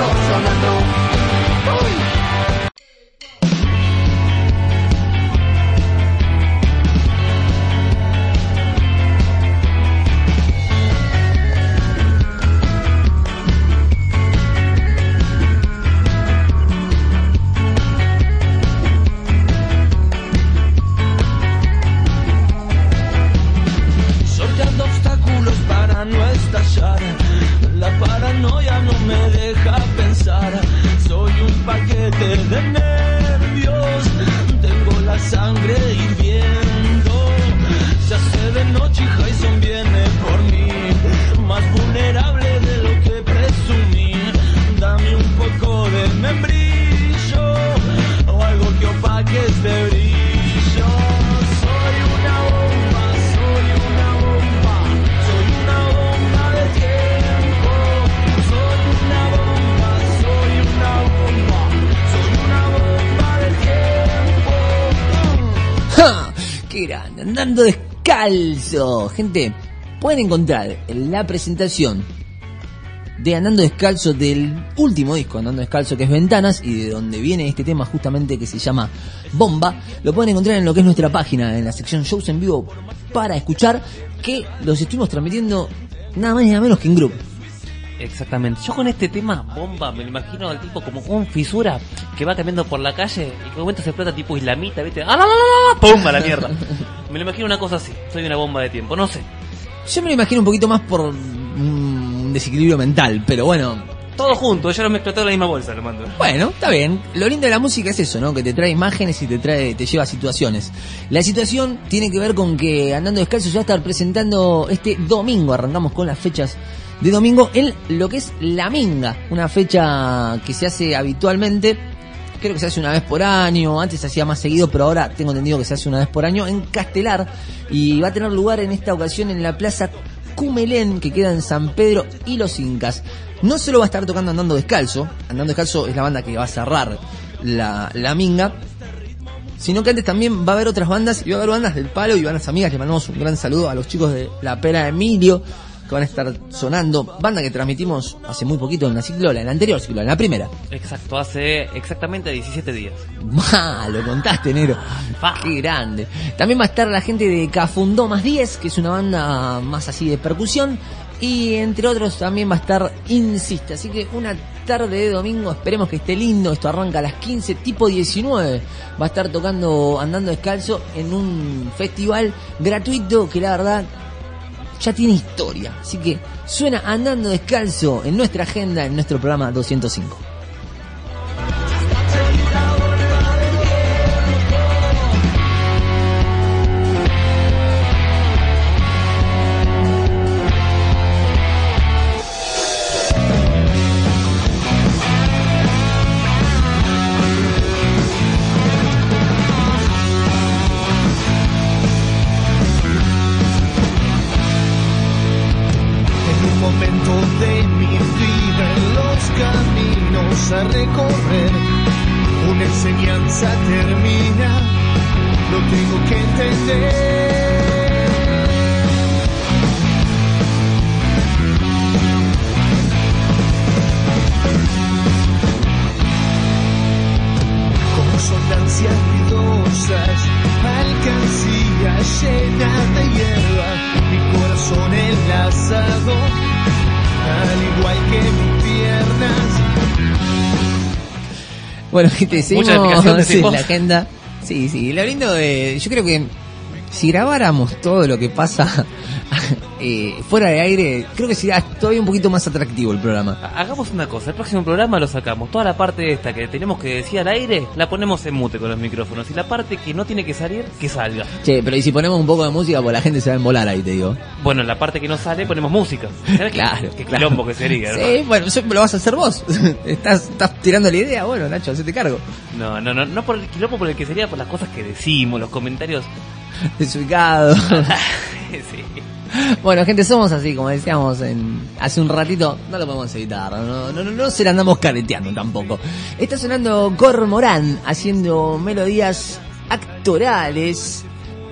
la paranoia no me deja pensar. Soy un paquete de nervios, tengo la sangre hirviendo. Se hace de noche y Jason viene por mí, más vulnerable de lo que presumí. Dame un poco de membrillo o algo que opaque este brillo. Soy una bomba, soy una bomba, soy una bomba de tiempo. Soy una bomba, soy una bomba, soy una bomba de tiempo. ¡Ja! ¡Qué grande! Andando descalzo. Gente, pueden encontrar la presentación de Andando Descalzo del último disco, Andando Descalzo, que es Ventanas, y de donde viene este tema justamente que se llama Bomba. Lo pueden encontrar en lo que es nuestra página, en la sección Shows en Vivo para escuchar, que los estuvimos transmitiendo nada más y nada menos que en grupo. Exactamente. Yo con este tema, Bomba, me lo imagino al tipo como un fisura que va caminando por la calle y que de momento se explota tipo islamita, ¿viste? ¡Ah, no, no, no, no! ¡Pum! A la mierda. Me lo imagino una cosa así. Soy una bomba de tiempo, no sé. Yo me lo imagino un poquito más por un desequilibrio mental, pero bueno. Todo junto, yo lo mezclo todo en la misma bolsa, lo mando. Bueno, está bien. Lo lindo de la música es eso, ¿no? Que te trae imágenes y te trae, te lleva a situaciones. La situación tiene que ver con que Andando Descalzo se va a estar presentando este domingo. Arrancamos con las fechas de domingo en lo que es La Minga, una fecha que se hace habitualmente. Creo que se hace una vez por año, antes se hacía más seguido, pero ahora tengo entendido que se hace una vez por año en Castelar, y va a tener lugar en esta ocasión en la Plaza Cumelén, que queda en San Pedro y Los Incas. No solo va a estar tocando Andando Descalzo, Andando Descalzo es la banda que va a cerrar la, la Minga, sino que antes también va a haber otras bandas, y va a haber bandas del palo y bandas amigas. Le mandamos un gran saludo a los chicos de La Pera Emilio, que van a estar sonando, banda que transmitimos hace muy poquito en la ciclola, en la anterior ciclola, en la primera. Exacto, hace exactamente diecisiete días. ¡Ah! Lo contaste, Nero. Pa. ¡Qué grande! También va a estar la gente de Cafundó más diez, que es una banda más así de percusión. Y entre otros también va a estar Insiste. Así que una tarde de domingo, esperemos que esté lindo. Esto arranca a las quince, tipo diecinueve. Va a estar tocando Andando Descalzo en un festival gratuito que la verdad ya tiene historia. Así que suena Andando Descalzo en nuestra agenda, en nuestro programa doscientos cinco. A recorrer, una enseñanza termina, lo tengo que entender. Como son ansias ruidosas, alcancía llena de hierba, mi corazón enlazado, al igual que mis piernas. Bueno, gente, seguimos Mucha explicación de sí, tipos. la agenda. Sí, sí, lo lindo de... Yo creo que si grabáramos todo lo que pasa eh, fuera de aire, creo que sería todavía un poquito más atractivo el programa. Hagamos una cosa, el próximo programa lo sacamos. Toda la parte esta que tenemos que decir al aire, la ponemos en mute con los micrófonos. Y la parte que no tiene que salir, que salga. Che, pero y si ponemos un poco de música, pues la gente se va a embolar ahí, te digo. Bueno, en la parte que no sale, ponemos música. ¿Sabes Claro, qué, qué claro. quilombo que sería, ¿no? Sí, bueno, eso lo vas a hacer vos. estás, estás tirando la idea, bueno, Nacho, hacete cargo. No, no, no, no por el quilombo, por el que sería por las cosas que decimos, los comentarios. Desubicado. Sí. Bueno, gente, somos así, como decíamos en, hace un ratito, no lo podemos evitar, no, no, no, no se la andamos careteando tampoco. Está sonando Cormorán haciendo melodías actorales.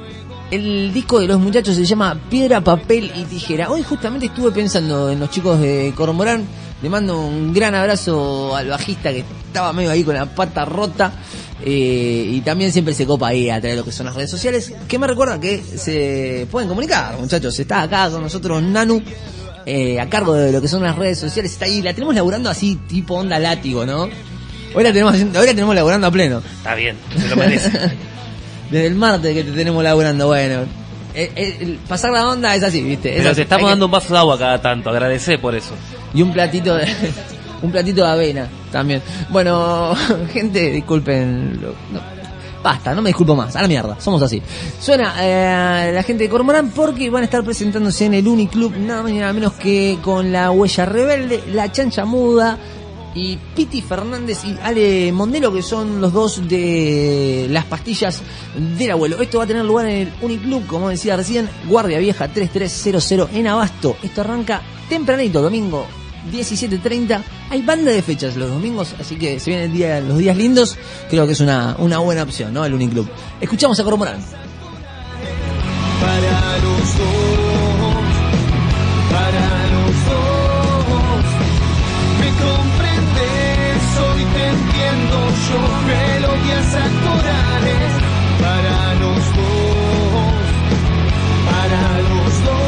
El disco de los muchachos se llama Piedra, Papel y Tijera. Hoy justamente estuve pensando en los chicos de Cormorán. Le mando un gran abrazo al bajista que estaba medio ahí con la pata rota. Eh, y también siempre se copa ahí a través de lo que son las redes sociales. Que me recuerda que se pueden comunicar, muchachos. Está acá con nosotros Nanu, eh, a cargo de lo que son las redes sociales. Está ahí, la tenemos laburando así, tipo onda látigo, ¿no? Hoy la tenemos, haciendo- hoy la tenemos laburando a pleno. Está bien, se lo merece. Desde el martes que te tenemos laburando, bueno. El, el- el pasar la onda es así, ¿viste? Es Pero así. te estamos Hay que- dando un vaso de agua cada tanto, agradecé por eso. Y un platito de un platito de avena también. Bueno, gente, disculpen. lo- no, basta, no me disculpo más. A la mierda, somos así. Suena eh, la gente de Cormorán porque van a estar presentándose en el Uniclub, nada más ni nada menos que con La Huella Rebelde, La Chancha Muda y Piti Fernández y Ale Mondelo, que son los dos de las pastillas del abuelo. Esto va a tener lugar en el Uniclub, como decía recién, Guardia Vieja tres tres cero cero en Abasto. Esto arranca tempranito, domingo diecisiete treinta. Hay banda de fechas los domingos, así que se vienen el día, los días lindos. Creo que es una, una buena opción, ¿no? El Uniclub. Escuchamos a Cormorán. Para los dos, para los dos, me comprendes, hoy te entiendo yo, melodías actorales, para los dos, para los dos.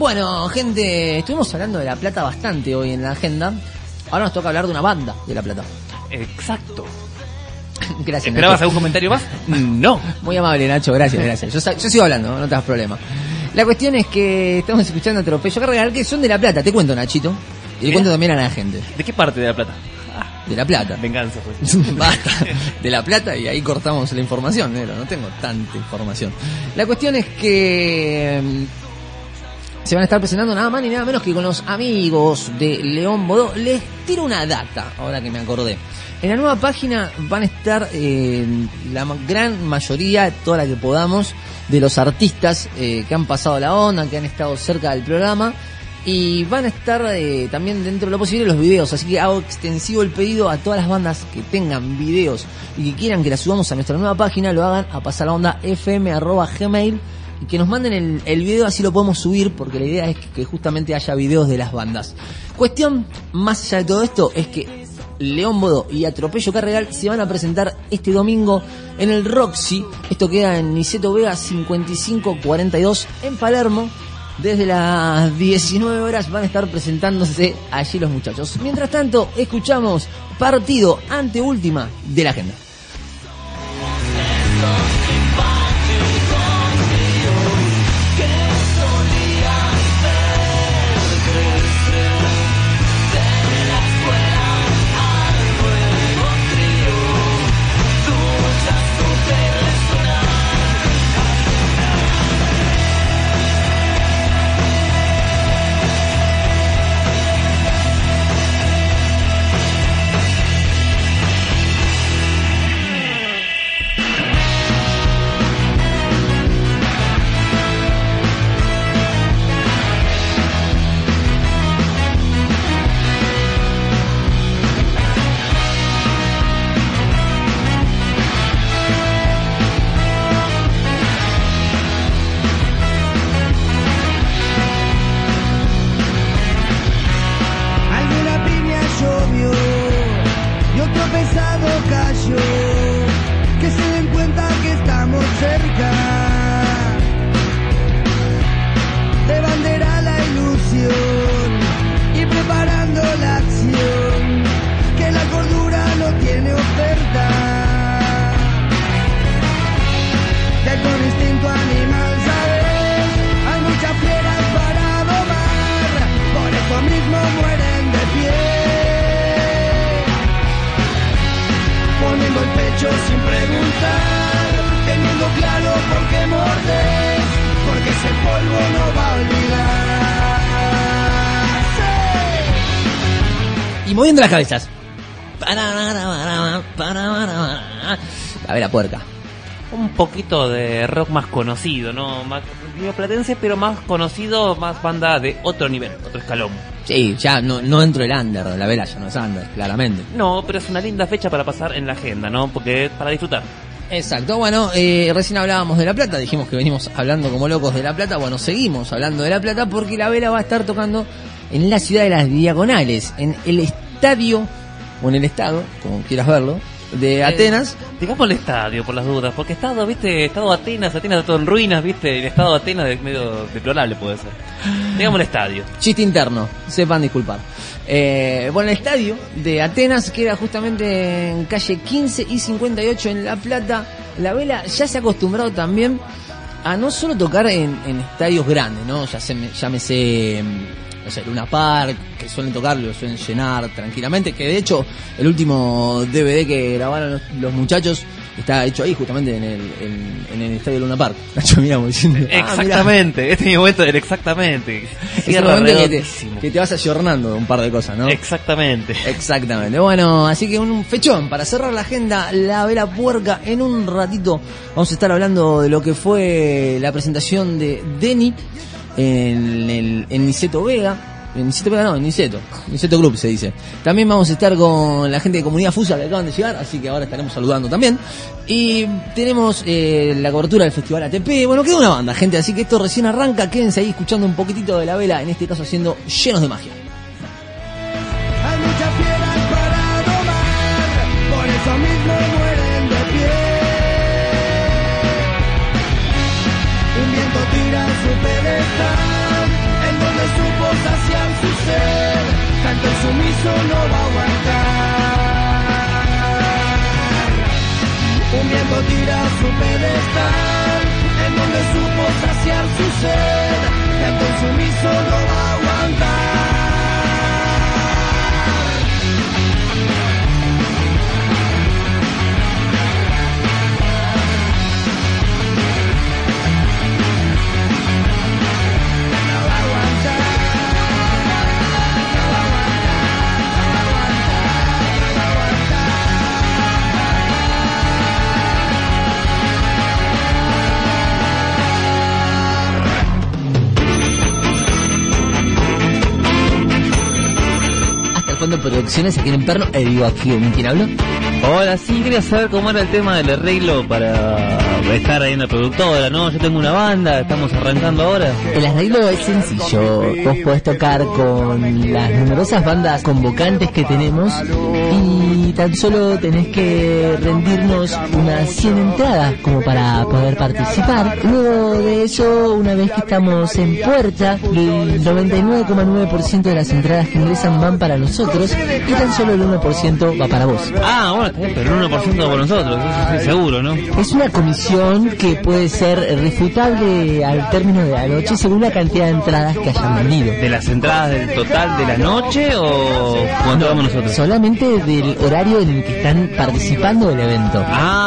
Bueno, gente, estuvimos hablando de La Plata bastante hoy en la agenda. Ahora nos toca hablar de una banda de La Plata. Exacto. Gracias, ¿Esperabas Nacho. algún comentario más? No. Muy amable, Nacho, gracias, gracias. Yo, sa- yo sigo hablando, no te das problema. La cuestión es que estamos escuchando Atropello Carregal, que son de La Plata. Te cuento, Nachito. Y le ¿Qué? cuento también a la gente. ¿De qué parte de La Plata? De La Plata. Venganza, pues. Basta. De La Plata y ahí cortamos la información, negro. No tengo tanta información. La cuestión es que mm, se van a estar presentando nada más ni nada menos que con los amigos de León Bodó. Les tiro una data, ahora que me acordé. En la nueva página van a estar eh, la ma- gran mayoría, toda la que podamos, de los artistas eh, que han pasado la onda, que han estado cerca del programa. Y van a estar eh, también dentro de lo posible los videos. Así que hago extensivo el pedido a todas las bandas que tengan videos y que quieran que las subamos a nuestra nueva página, lo hagan a pasar la onda fm arroba gmail y que nos manden el, el video, así lo podemos subir, porque la idea es que, que justamente haya videos de las bandas. Cuestión, más allá de todo esto, es que León Bodó y Atropello Carregal se van a presentar este domingo en el Roxy. Esto queda en Niceto Vega cincuenta y cinco cuarenta y dos en Palermo. Desde las diecinueve horas van a estar presentándose allí los muchachos. Mientras tanto, escuchamos Partido Anteúltima de la agenda. Alguna piña llovió y otro pesado cayó. Que se den cuenta que estamos cerca. De bandera la ilusión y preparando la acción. Que la cordura no tiene oferta. Que con instinto animal, ¿sabes? Hay muchas fieras para domar. Por eso mismo mueren de pie, poniendo el pecho sin preguntar, teniendo claro por qué mordes, porque ese polvo no va a olvidar. Y moviendo las cabezas. A ver la puerca. Un poquito de rock más conocido, ¿no? Más rioplatense, pero más conocido, más banda de otro nivel, otro escalón. Sí, ya no, no entro el under, la vela ya no es under, claramente. No, pero es una linda fecha para pasar en la agenda, ¿no? Porque es para disfrutar. Exacto, bueno, eh, recién hablábamos de La Plata, dijimos que venimos hablando como locos de La Plata, bueno, seguimos hablando de La Plata porque la vela va a estar tocando en la ciudad de las Diagonales, en el estadio, o en el estado, como quieras verlo, de Atenas. Eh, digamos el estadio, por las dudas, porque estado, viste, estado Atenas, Atenas está todo en ruinas, viste, el estado de Atenas es medio deplorable puede ser. Digamos el estadio. Chiste interno, sepan disculpar. Eh, bueno, el estadio de Atenas queda justamente en calle quince y cincuenta y ocho en La Plata. La vela ya se ha acostumbrado también a no solo tocar en, en estadios grandes, ¿no? Ya se, llámese, no sé, Luna Park, que suelen tocarlo, lo suelen llenar tranquilamente, que de hecho el último D V D que grabaron los, los muchachos está hecho ahí justamente en el, en, en el estadio Luna Park. Nacho, miramos diciendo, ah, Exactamente, este es mi momento del exactamente. es el Cierra momento que te, redondísimo. que te vas ayornando un par de cosas, ¿no? Exactamente. Exactamente. Bueno, así que un fechón para cerrar la agenda, la vela puerca. En un ratito vamos a estar hablando de lo que fue la presentación de Denny en el en Niceto Vega. En Niceto Vega no, en Niceto. Niceto Group se dice. También vamos a estar con la gente de Comunidad Fusa que acaban de llegar, así que ahora estaremos saludando también. Y tenemos eh, la cobertura del Festival A T P. Bueno, queda una banda, gente, así que esto recién arranca. Quédense ahí escuchando un poquitito de la vela, en este caso haciendo Llenos de Magia. Hay muchas fieras para domar, por eso mismo mueren de pie. Un viento tira su pedestal, el consumiso no va a aguantar. Un viento tira su pedestal, en donde supo saciar su sed, el consumiso no va a aguantar. Fondo Producciones aquí en Perno, eh, digo aquí, ¿con quién hablo? Hola, sí, quería saber cómo era el tema del arreglo para estar ahí en la productora, ¿no? Yo tengo una banda, estamos arrancando ahora. El arreglo es sencillo, vos podés tocar con las numerosas bandas convocantes que tenemos y tan solo tenés que rendirnos unas cien entradas como para poder participar. Luego de eso, una vez que estamos en puerta, el noventa y nueve coma nueve por ciento de las entradas que ingresan van para nosotros y tan solo el uno por ciento va para vos. Ah, bueno, está bien, pero el uno por ciento por nosotros, eso sí, seguro, ¿no? Es una comisión que puede ser refutable al término de la noche según la cantidad de entradas que hayan vendido. ¿De las entradas del total de la noche o cuánto vamos nosotros? Solamente del horario en el que están participando del evento.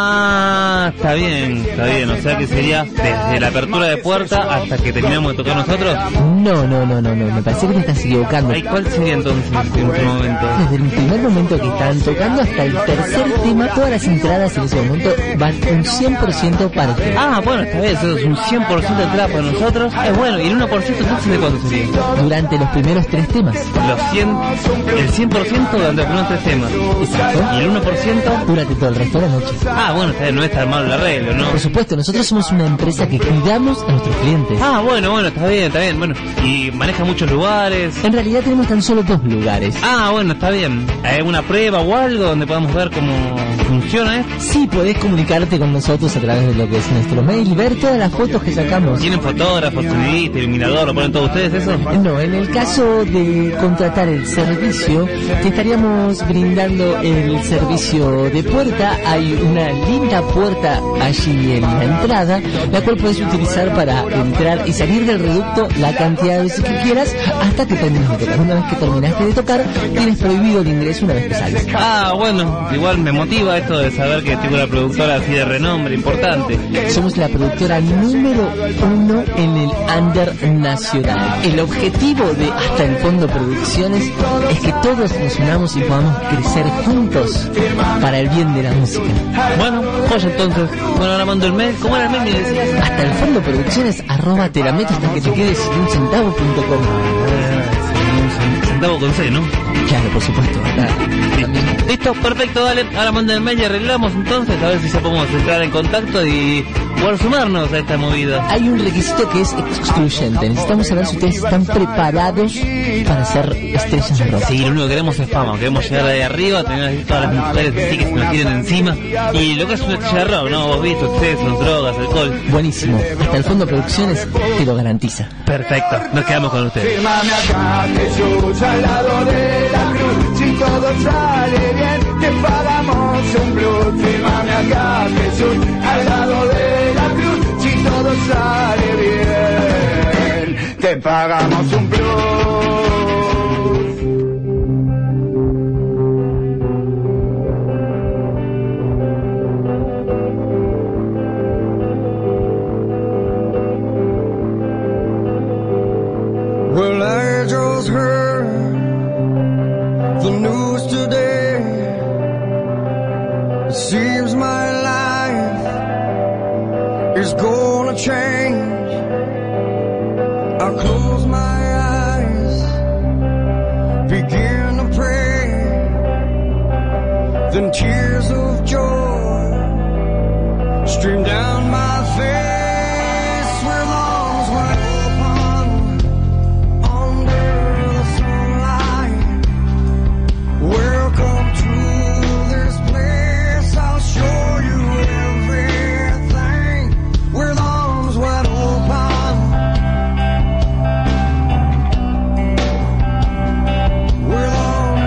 Ah, está bien, está bien, o sea que sería desde la apertura de puerta hasta que terminamos de tocar nosotros. No, no, no, no, no, me parece que te estás equivocando. Ay, ¿cuál sería entonces en este momento? Desde el primer momento que están tocando hasta el tercer tema, todas las entradas en ese momento van un cien por ciento para ti. Ah, bueno, está bien, eso es un cien por ciento de entrada para nosotros. Es bueno, y el uno por ciento entonces ¿de cuánto sería? Durante los primeros tres temas. Los cien, el cien por ciento durante los primeros tres temas. Exacto. Y el uno por ciento durante todo el resto de la noche. Ah, bueno, está bien, no es tan malo el arreglo, ¿no? Por supuesto, nosotros somos una empresa que cuidamos a nuestros clientes. Ah, bueno, bueno, está bien, está bien, bueno. Y maneja muchos lugares. En realidad tenemos tan solo dos lugares. Ah, bueno, está bien. ¿Hay alguna prueba o algo donde podamos ver cómo funciona esto? Sí, podés comunicarte con nosotros a través de lo que es nuestro mail y ver todas las fotos que sacamos. ¿Tienen fotógrafos, sonidista, iluminador, lo ponen todos ustedes eso? No, en el caso de contratar el servicio, te estaríamos brindando el servicio de puerta. Hay una linda puerta allí en la entrada, la cual puedes utilizar para entrar y salir del reducto la cantidad de veces que quieras hasta que termines de tocar. Una vez que terminaste de tocar, tienes prohibido el ingreso una vez que sales. Ah, bueno, igual me motiva esto de saber que tengo una productora así de renombre importante. Somos la productora número uno en el under nacional. El objetivo de Hasta el Fondo Producciones es que todos nos unamos y podamos crecer juntos para el bien de la música. Bueno, pues entonces, bueno, ahora mando el mail. ¿Cómo era el mail? Me decías. Hasta el Fondo Producciones arroba te la meto hasta que te quedes sin un centavo punto com. Un centavo con C, ¿no? Claro, por supuesto. Listo. Listo, perfecto, dale. Ahora manda el mail y arreglamos entonces, a ver si ya podemos entrar en contacto y poder sumarnos a esta movida. Hay un requisito que es excluyente. Necesitamos saber si ustedes están preparados para ser estrellas de rock. Sí, lo único que queremos es fama, queremos llegar ahí arriba, tener todas las mujeres así que se nos tienen encima. Y lo que es una estrella de rock, ¿no? Vos viste, excesos, drogas, alcohol. Buenísimo. Hasta el Fondo Producciones te lo garantiza. Perfecto, nos quedamos con ustedes. Fírmame acá, Jesús, al lado de la cruz. Si todo sale bien, te pagamos un plus. Fírmame acá, Jesús, al lado de la cruz. Si todo sale bien, te pagamos un plus. Well, I just heard the news today. It seems my life is gonna change. I close my eyes, begin to pray, then tears of joy stream down my face with arms wide open under the sunlight. Welcome to this place, I'll show you everything with arms wide open. With arms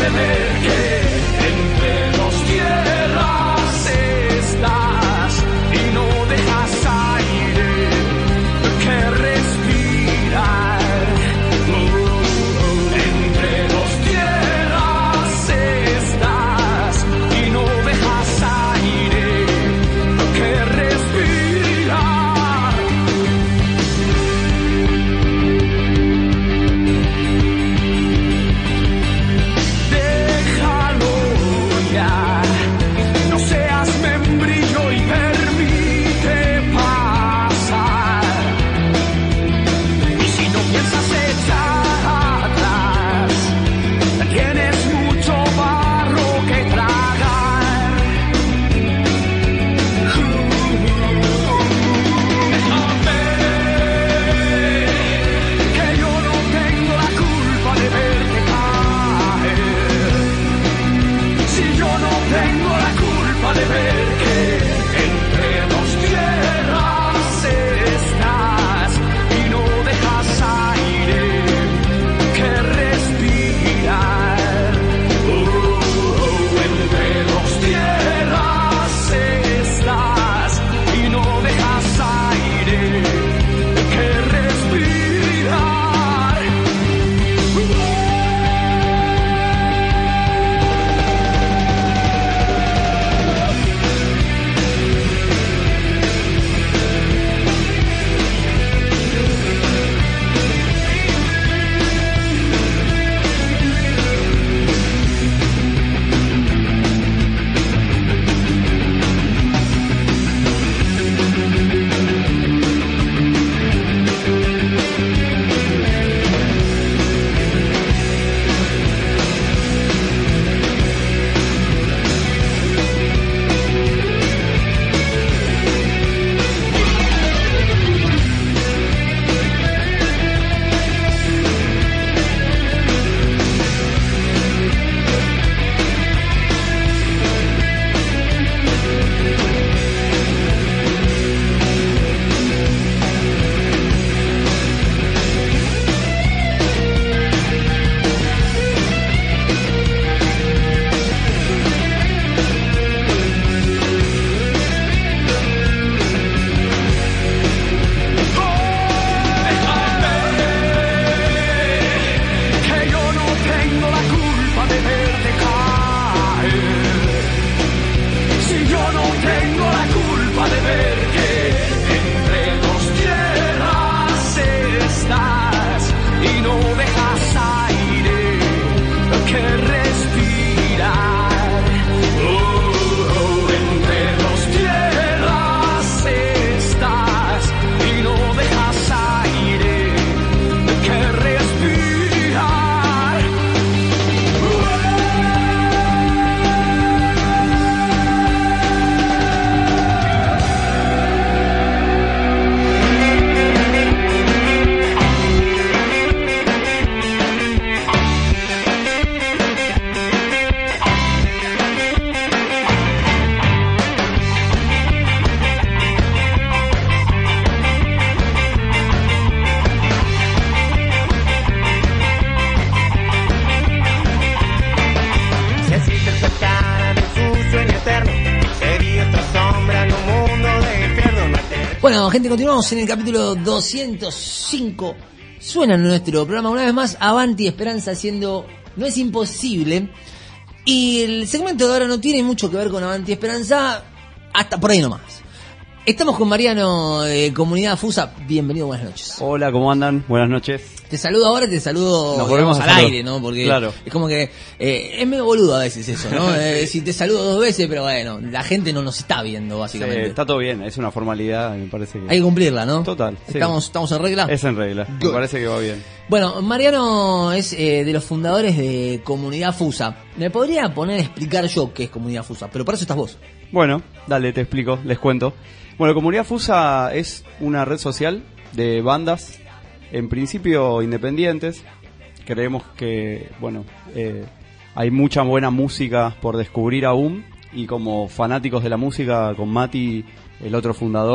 de ver que entre dos tierras estás y no dejas aire que respirar. Entre dos tierras estás y no dejas aire que respirar. Déjalo ya, no seas membrillo y permite pasar. Y si no piensas echar atrás, tienes mucho barro que tragar. Déjame, que yo no tengo la culpa de verte caer. Si yo no tengo la culpa de ver que entre dos tierras estás y no dejas aire que respirar. Oh, oh, entre dos tierras estás y no dejas aire que respirar. Que yo no tengo la culpa de verte caer. Si yo no tengo la culpa de ver que entre dos tierras estás y no dejas aire que respirar. Oh, oh, entre dos tierras estás y no dejas aire que respirar. Si así te sacaran de su sueño eterno, sería otra sombra en un mundo de infierno. No te Bueno, gente, continuamos en el capítulo doscientos cinco. Suena en nuestro programa una vez más Avanti Esperanza haciendo No es imposible. Y el segmento de ahora no tiene mucho que ver con Avanti Esperanza, hasta por ahí nomás. Estamos con Mariano de Comunidad Fusa. Bienvenido, buenas noches. Hola, ¿cómo andan? Buenas noches. Te saludo ahora, te saludo Nos volvemos digamos, a al saludar. aire, ¿no? Porque Claro. es como que eh, es medio boludo a veces eso, ¿no? Eh, si te saludo dos veces, pero bueno, la gente no nos está viendo, básicamente. Eh, está todo bien, es una formalidad, me parece que... Hay que cumplirla, ¿no? Total, sí. ¿Estamos, estamos en regla? Es en regla, Good. me parece que va bien. Bueno, Mariano es eh, de los fundadores de Comunidad Fusa. ¿Me podría poner a explicar yo qué es Comunidad Fusa? Pero para eso estás vos. Bueno, dale, te explico, les cuento. Bueno, Comunidad Fusa es una red social de bandas, en principio independientes. Creemos que, bueno, eh, hay mucha buena música por descubrir aún. Y como fanáticos de la música, con Mati, el otro fundador,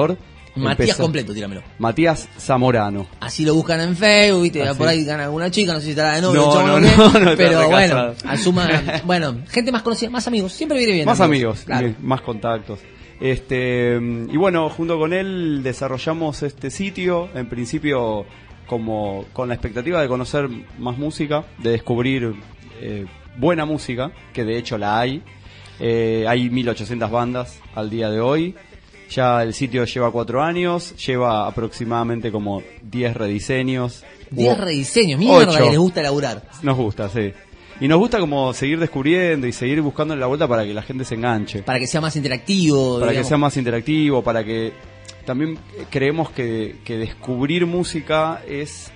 Matías empezó- completo, tíramelo. Matías Zamorano. Así lo buscan en Facebook, viste, Así. por ahí gana alguna chica, no sé si estará de novio, No, chabón no, o qué, no, no, pero está bueno, casado. asuma, bueno, gente más conocida, más amigos, siempre viene bien. Más amigos, claro. y más contactos. Este, y bueno, junto con él desarrollamos este sitio, en principio como con la expectativa de conocer más música, de descubrir eh, buena música, que de hecho la hay. Eh, hay mil ochocientas bandas al día de hoy. Ya el sitio lleva cuatro años, lleva aproximadamente como diez rediseños. diez Hubo rediseños, mierda, ocho. que les gusta laburar. Nos gusta, sí. Y nos gusta como seguir descubriendo y seguir buscando la vuelta para que la gente se enganche. Para que sea más interactivo. Para que digamos. sea más interactivo, para que también creemos que, que descubrir música es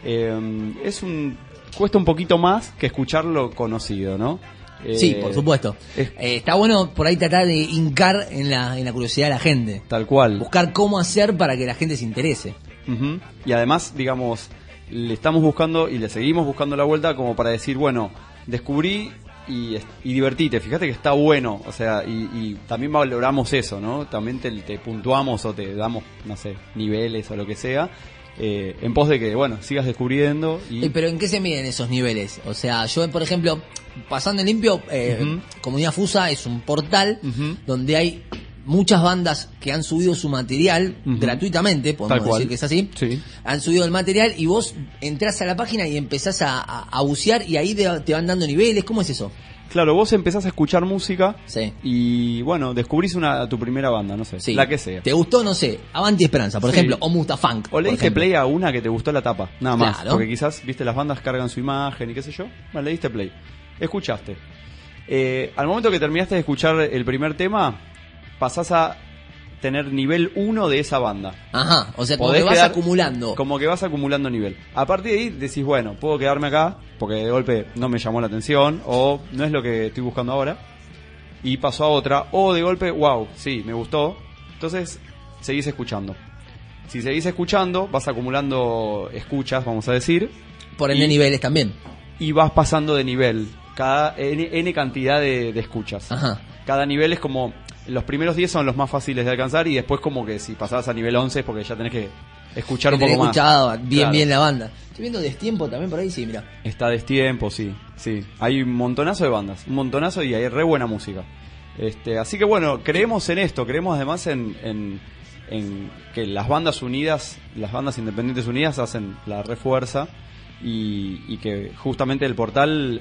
eh, es un cuesta un poquito más que escuchar lo conocido, ¿no? Eh, Sí, por supuesto. es- Eh, está bueno por ahí tratar de hincar en la, en la curiosidad de la gente. Tal cual. Buscar cómo hacer para que la gente se interese. Ujú. Y además, digamos, le estamos buscando y le seguimos buscando la vuelta como para decir, bueno, descubrí y, y divertite, fíjate que está bueno, o sea, y, y también valoramos eso, ¿no? También te, te puntuamos o te damos, no sé, niveles o lo que sea, eh, en pos de que, bueno, sigas descubriendo y... Eh, pero ¿en qué se miden esos niveles? O sea, yo, por ejemplo, pasando en limpio, eh, Ujú. Comunidad Fusa es un portal Ujú. donde hay muchas bandas que han subido su material Ujú. gratuitamente, podemos Tal cual. decir que es así. Sí. Han subido el material y vos entrás a la página y empezás a, a, a bucear y ahí te, te van dando niveles. ¿Cómo es eso? Claro, vos empezás a escuchar música Sí. y, bueno, descubrís una, tu primera banda, no sé, Sí. la que sea. ¿Te gustó, no sé, Avanti Esperanza, por Sí. ejemplo, o Mustafunk? O le por diste ejemplo? play a una que te gustó la tapa, nada más. Claro. Porque quizás, viste, las bandas cargan su imagen y qué sé yo. Bueno, le diste play. Escuchaste. Eh, al momento que terminaste de escuchar el primer tema, pasás a tener nivel uno de esa banda. Ajá, o sea, como Podés que vas quedar- acumulando. Como que vas acumulando nivel. A partir de ahí decís, bueno, puedo quedarme acá, porque de golpe no me llamó la atención, o no es lo que estoy buscando ahora, y paso a otra, o de golpe, wow, sí, me gustó. Entonces, seguís escuchando. Si seguís escuchando, vas acumulando escuchas, vamos a decir, Por ende, y- niveles también. y vas pasando de nivel. Cada N, N cantidad de, de escuchas. Ajá. Cada nivel es como... Los primeros diez son los más fáciles de alcanzar y después como que si pasás a nivel once es porque ya tenés que escuchar Que un poco tenés más. escuchado bien, Claro. bien la banda. Estoy viendo Destiempo también por ahí, sí, mira. Está Destiempo, sí, sí. Hay un montonazo de bandas, un montonazo y hay re buena música. Este, así que bueno, creemos en esto, creemos además en, en, en que las bandas unidas, las bandas independientes unidas hacen la refuerza y, y que justamente el portal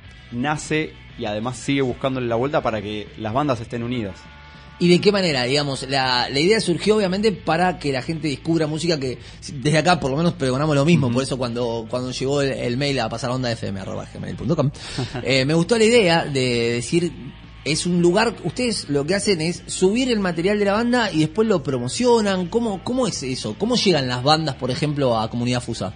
nace y además sigue buscándole la vuelta para que las bandas estén unidas. ¿Y de qué manera? Digamos, la, la idea surgió obviamente para que la gente descubra música que desde acá por lo menos pregonamos lo mismo. Por eso cuando cuando llegó el, el mail a pasaronda.fm arroba gmail punto com, eh, me gustó la idea de decir, es un lugar, ustedes lo que hacen es subir el material de la banda y después lo promocionan. ¿Cómo, cómo es eso? ¿Cómo llegan las bandas, por ejemplo, a Comunidad Fusa?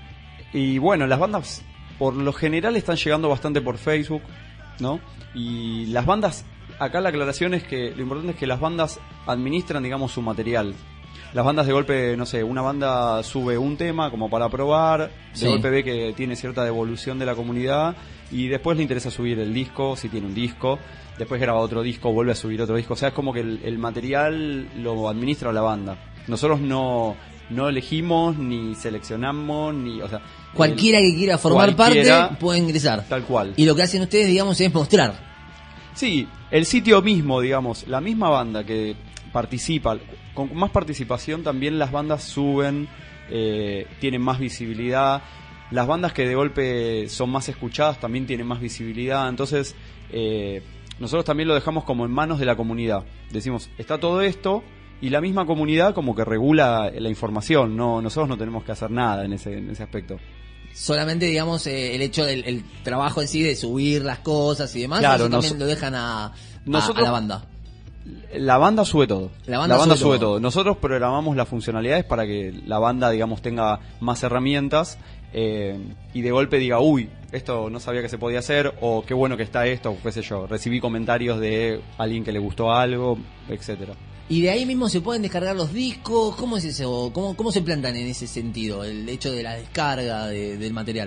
Y bueno, las bandas por lo general están llegando bastante por Facebook, ¿no? Y las bandas, acá la aclaración es que lo importante es que las bandas administran, digamos, su material. Las bandas de golpe, no sé, una banda sube un tema como para probar, de Sí. golpe ve que tiene cierta devolución de la comunidad y después le interesa subir el disco, si tiene un disco, después graba otro disco, vuelve a subir otro disco, o sea, es como que el, el material lo administra la banda. Nosotros no, no elegimos, ni seleccionamos, ni, o sea... Cualquiera el- que quiera formar cualquiera, parte puede ingresar. Tal cual. Y lo que hacen ustedes, digamos, es mostrar. Sí, el sitio mismo, digamos, la misma banda que participa, con más participación también las bandas suben, eh, tienen más visibilidad, las bandas que de golpe son más escuchadas también tienen más visibilidad, entonces eh, nosotros también lo dejamos como en manos de la comunidad. Decimos, está todo esto y la misma comunidad como que regula la información, no nosotros no tenemos que hacer nada en ese, en ese aspecto. Solamente, digamos, eh, el hecho del el trabajo en sí de subir las cosas y demás, Claro, eso también nos- lo dejan a, a- nosotros- a la banda. La banda sube todo. La banda sube sube todo. todo. Nosotros programamos las funcionalidades para que la banda, digamos, tenga más herramientas eh, y de golpe diga, uy, esto no sabía que se podía hacer, o qué bueno que está esto, o qué sé yo. Recibí comentarios de alguien que le gustó algo, etcétera. Y de ahí mismo se pueden descargar los discos. ¿Cómo es eso? ¿Cómo, cómo se plantan en ese sentido? El hecho de la descarga de- del material.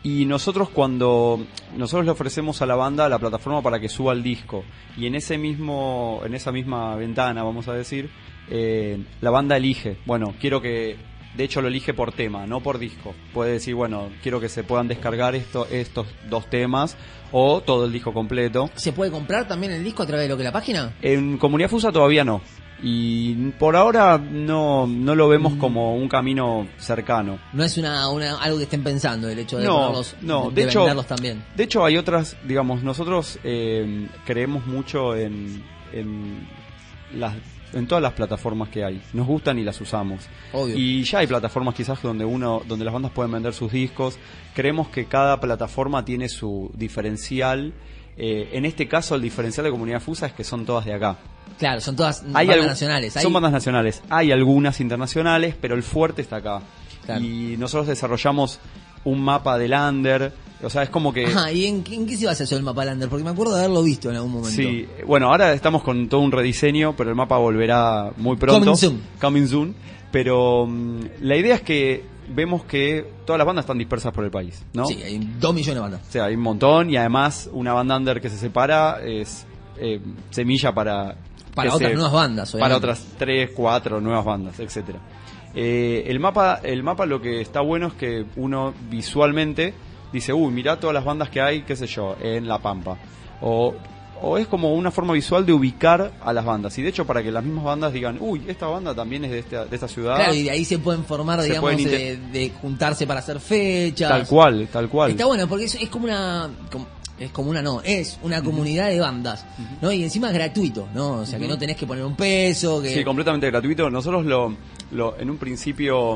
Y nosotros cuando nosotros le ofrecemos a la banda la plataforma para que suba el disco, y en ese mismo en esa misma ventana, vamos a decir, eh, la banda elige, bueno, quiero que, de hecho lo elige por tema, no por disco. Puede decir, bueno, quiero que se puedan descargar esto, estos dos temas o todo el disco completo. ¿Se puede comprar también el disco a través de lo que es la página? En Comunidad Fusa todavía no. Y por ahora no no lo vemos mm. como un camino cercano. No es una, una algo que estén pensando el hecho de no, ponerlos, no, de, de, de hecho, venderlos también. De hecho hay otras, digamos, nosotros eh, creemos mucho en, en las en todas las plataformas que hay. Nos gustan y las usamos. Obvio. Y ya hay plataformas quizás donde uno donde las bandas pueden vender sus discos. Creemos que cada plataforma tiene su diferencial. Eh, en este caso el diferencial de Comunidad Fusa es que son todas de acá. Claro, son todas hay bandas algo, nacionales. Hay... Son bandas nacionales. Hay algunas internacionales, pero el fuerte está acá. Claro. Y nosotros desarrollamos un mapa del under. O sea, es como que... Ajá, ¿y en, en qué se basa eso el mapa del under? Porque me acuerdo de haberlo visto en algún momento. Sí, bueno, ahora estamos con todo un rediseño, pero el mapa volverá muy pronto. Coming soon. Coming soon. Pero um, la idea es que vemos que todas las bandas están dispersas por el país, ¿no? Sí, hay dos millones de bandas. O sea, hay un montón, y además una banda under que se separa es eh, semilla para... Para otras se, nuevas bandas, obviamente. Para otras tres, cuatro nuevas bandas, etcétera. Eh, el mapa, el mapa lo que está bueno es que uno visualmente dice, uy, mirá todas las bandas que hay, qué sé yo, en La Pampa. O, o es como una forma visual de ubicar a las bandas. Y de hecho, para que las mismas bandas digan, uy, esta banda también es de esta, de esta ciudad. Claro, y de ahí se pueden formar, se digamos, pueden de, de juntarse para hacer fechas. Tal cual, tal cual. Está bueno, porque es, es como una... Como, es como una, no, es una comunidad de bandas, ¿no? Y encima es gratuito, ¿no? O sea, que no tenés que poner un peso, que... Sí, completamente gratuito. Nosotros lo, lo en un principio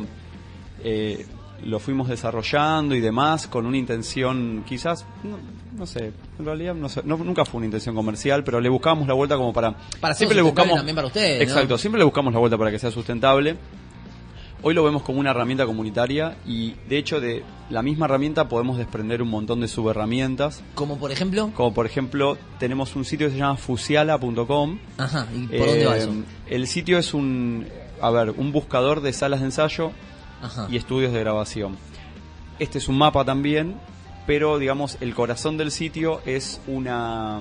eh, lo fuimos desarrollando y demás con una intención, quizás, no, no sé, en realidad no sé, no, nunca fue una intención comercial, pero le buscábamos la vuelta como para... Para siempre le buscamos también para ustedes, exacto, ¿no? Siempre le buscamos la vuelta para que sea sustentable. Hoy lo vemos como una herramienta comunitaria y de hecho de la misma herramienta podemos desprender un montón de subherramientas. ¿Como por ejemplo? Como por ejemplo, tenemos un sitio que se llama fusiala punto com. Ajá, ¿y por eh, dónde va eso? El sitio es un, a ver, un buscador de salas de ensayo. Ajá. Y estudios de grabación. Este es un mapa también, pero digamos el corazón del sitio es una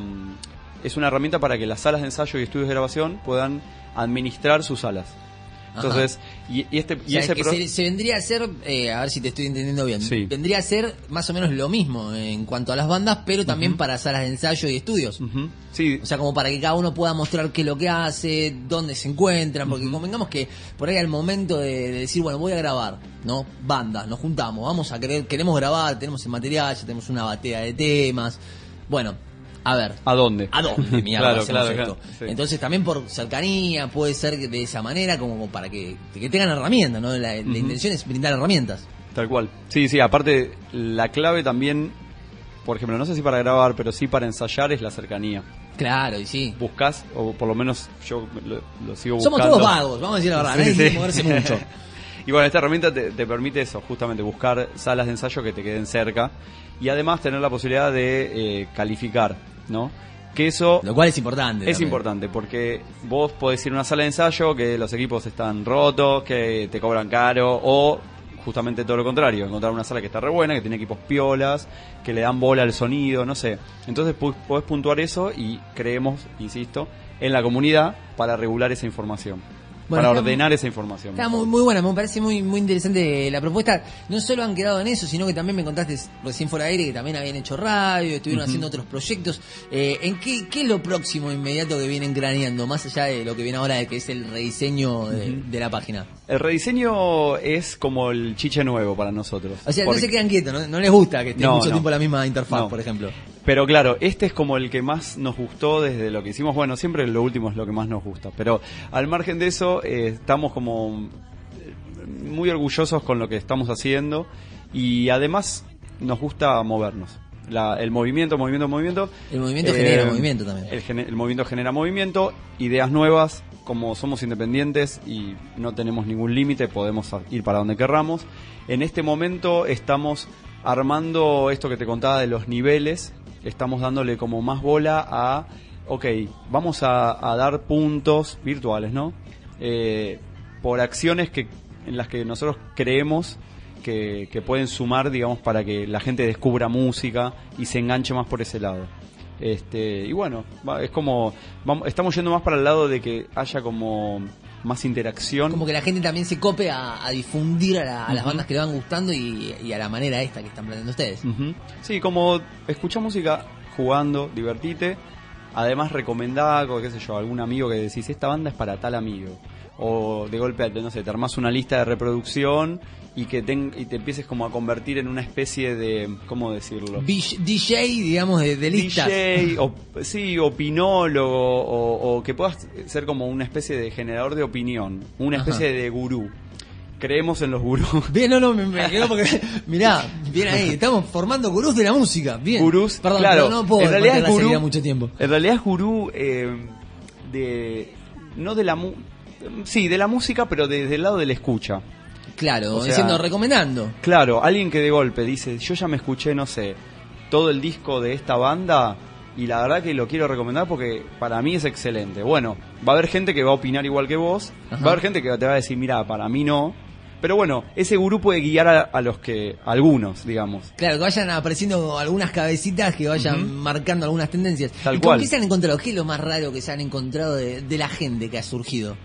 es una herramienta para que las salas de ensayo y estudios de grabación puedan administrar sus salas. Entonces, y, y este y o sea, ese que pro... se, se vendría a ser, eh, a ver si te estoy entendiendo bien, sí. vendría a ser más o menos lo mismo en cuanto a las bandas, pero también uh-huh. para salas de ensayo y estudios. Uh-huh. Sí. O sea, como para que cada uno pueda mostrar qué es lo que hace, dónde se encuentran, porque uh-huh. convengamos que por ahí al momento de, de decir, bueno, voy a grabar, ¿no? Bandas, nos juntamos, vamos a querer, queremos grabar, tenemos el material, ya tenemos una batea de temas. Bueno, a ver. ¿A dónde? ¿A dónde, mierda, claro, hacemos claro, esto? Claro, sí. Entonces también por cercanía puede ser de esa manera, como para que, que tengan herramientas, ¿no? La, uh-huh. la intención es brindar herramientas. Tal cual. Sí, sí, aparte la clave también, por ejemplo, no sé si para grabar, pero sí para ensayar es la cercanía. Claro, y sí. Buscás, o por lo menos yo lo, lo sigo buscando. Somos todos vagos, vamos a decir la verdad, sí, no hay sí. que moverse mucho. Y bueno, esta herramienta te, te permite eso, justamente buscar salas de ensayo que te queden cerca y además tener la posibilidad de eh, calificar, ¿no? Que eso... Lo cual es importante. Es también. importante, porque vos podés ir a una sala de ensayo que los equipos están rotos, que te cobran caro, o justamente todo lo contrario, encontrar una sala que está re buena, que tiene equipos piolas, que le dan bola al sonido, no sé. Entonces podés puntuar eso y creemos, insisto, en la comunidad para regular esa información. Bueno, para está, ordenar esa información. Está muy, muy buena, me parece muy muy interesante la propuesta. No solo han quedado en eso, sino que también me contaste recién fuera de aire que también habían hecho radio, estuvieron uh-huh. haciendo otros proyectos. Eh, ¿En qué, qué es lo próximo inmediato que vienen craneando, más allá de lo que viene ahora, de que es el rediseño de, uh-huh. de la página? El rediseño es como el chiche nuevo para nosotros. O sea, porque... no se quedan quietos, no, no les gusta que esté no, mucho no. tiempo la misma interfaz, no. por ejemplo. Pero claro, este es como el que más nos gustó desde lo que hicimos. Bueno, siempre lo último es lo que más nos gusta. Pero al margen de eso, eh, estamos como muy orgullosos con lo que estamos haciendo. Y además nos gusta movernos. La, el movimiento, movimiento, movimiento. El movimiento eh, genera movimiento también. El, el movimiento genera movimiento, ideas nuevas. Como somos independientes y no tenemos ningún límite, podemos ir para donde querramos. En este momento estamos armando esto que te contaba de los niveles. Estamos dándole como más bola a, ok, vamos a, a dar puntos virtuales, ¿no? Eh, por acciones que en las que nosotros creemos que, que pueden sumar, digamos, para que la gente descubra música y se enganche más por ese lado. Este, y bueno, va, es como vamos, estamos yendo más para el lado de que haya como más interacción. Como que la gente también se cope a, a difundir a, la, a las Uh-huh. bandas que le van gustando y, y a la manera esta que están planteando ustedes. Uh-huh. Sí, como escuchar música jugando, divertite. Además recomendá, qué sé yo, algún amigo que decís, esta banda es para tal amigo. O de golpe, no sé, te armás una lista de reproducción y que ten, y te empieces como a convertir en una especie de, ¿cómo decirlo? D J, digamos, de, de listas. D J, o, sí, opinólogo, o, o que puedas ser como una especie de generador de opinión, una especie Ajá. de gurú. Creemos en los gurús. Bien, no, no, me, me quedo porque, mirá, bien ahí, estamos formando gurús de la música, bien. Gurús, Perdón, claro, no, no puedo en realidad es mantener la gurú, seriedad mucho tiempo. En realidad es gurú eh, de, no de la mu- sí, de la música, pero desde el lado de la escucha. Claro, O sea, diciendo, recomendando. Claro, alguien que de golpe dice, yo ya me escuché, no sé, todo el disco de esta banda y la verdad que lo quiero recomendar porque para mí es excelente. Bueno, va a haber gente que va a opinar igual que vos, Ajá. va a haber gente que te va a decir, mira, para mí no. Pero bueno, ese gurú puede guiar a, a los que, a algunos, digamos. Claro, que vayan apareciendo algunas cabecitas que vayan Ujú. marcando algunas tendencias. Tal ¿Y con cual. qué se han encontrado? ¿Qué es lo más raro que se han encontrado de, de la gente que ha surgido?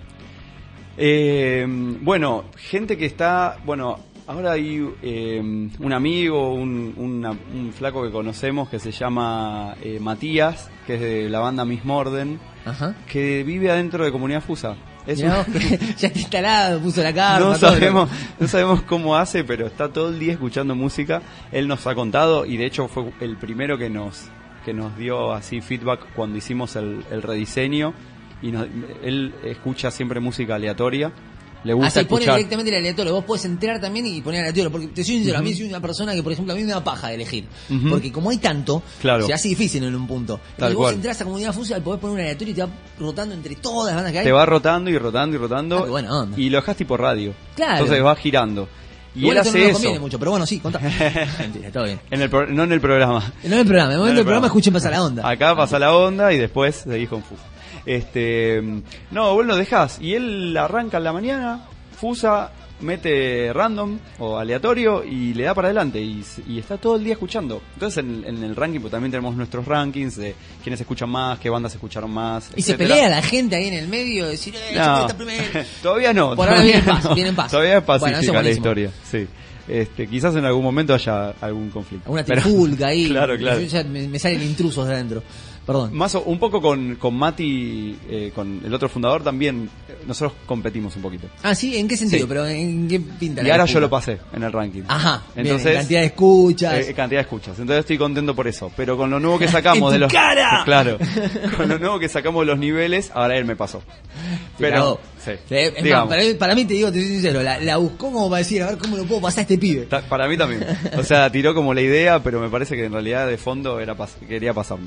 Eh, bueno, gente que está, bueno, ahora hay eh, un amigo, un, una- un flaco que conocemos que se llama eh, Matías, que es de la banda Miss Morden, Ajá. que vive adentro de Comunidad Fusa. Es Mirá un- vos que ya está instalado, puso la carta. no todo. sabemos, no sabemos cómo hace, pero está todo el día escuchando música. Él nos ha contado y de hecho fue el primero que nos que nos dio así feedback cuando hicimos el, el rediseño. Y nos- él escucha siempre música aleatoria. Le gusta Así pone escuchar. directamente el aleatorio. Vos podés entrar también y poner aleatorio. Porque te soy sincero, Ujú. a mí soy una persona que, por ejemplo, a mí me da paja de elegir. Ujú. Porque como hay tanto, Claro. se hace difícil en un punto. Tal Y vos cual. entrás a Comunidad Fusa, podés poner un aleatorio y te va rotando entre todas las bandas que hay. Te va rotando y rotando y rotando. Ah, qué buena onda. Y lo dejas tipo radio. Claro. Entonces va girando. Y Igual él esto hace no nos eso. conviene mucho, pero bueno, sí, contá. Mentira, todo bien. En el pro- no en el programa. No en el programa, en el momento No en el del programa programa. escuchen pasar la onda. Acá pasa la onda y después seguís con Fusa. Este, no, vos lo dejás y él arranca en la mañana, Fusa, mete random o aleatorio y le da para adelante y, y está todo el día escuchando. Entonces en, en el ranking pues, también tenemos nuestros rankings de quiénes escuchan más, qué bandas escucharon más, Y se etcétera. pelea la gente ahí en el medio, de decir, eh, yo No, quiero estar primero. todavía no. Por ahora todavía viene en paz, no. viene en paz. Todavía es Bueno, eso es pacífica la buenísimo. historia, sí. Este, quizás en algún momento haya algún conflicto. Alguna Pero- trifulca ahí. Claro, claro. Yo ya me, me salen intrusos de adentro. Perdón. Más o- un poco con, con Mati, eh, con el otro fundador también, eh, nosotros competimos un poquito. Ah, sí, ¿en qué sentido? Sí. Pero ¿en qué pinta Y la ahora disputa? yo lo pasé en el ranking. Ajá, Entonces, bien, cantidad de escuchas. Eh, cantidad de escuchas. Entonces estoy contento por eso. Pero con lo nuevo que sacamos ¡En de tu los. cara! Claro. Con lo nuevo que sacamos de los niveles, ahora él me pasó. Te Pero. cagó. Sí. Sí, es más, digamos. para, mí, para mí te digo, te soy sincero, la, la buscó como para decir, a ver cómo lo puedo pasar a este pibe. Ta- Para mí también. O sea, tiró como la idea, pero me parece que en realidad de fondo era pas- quería pasarme.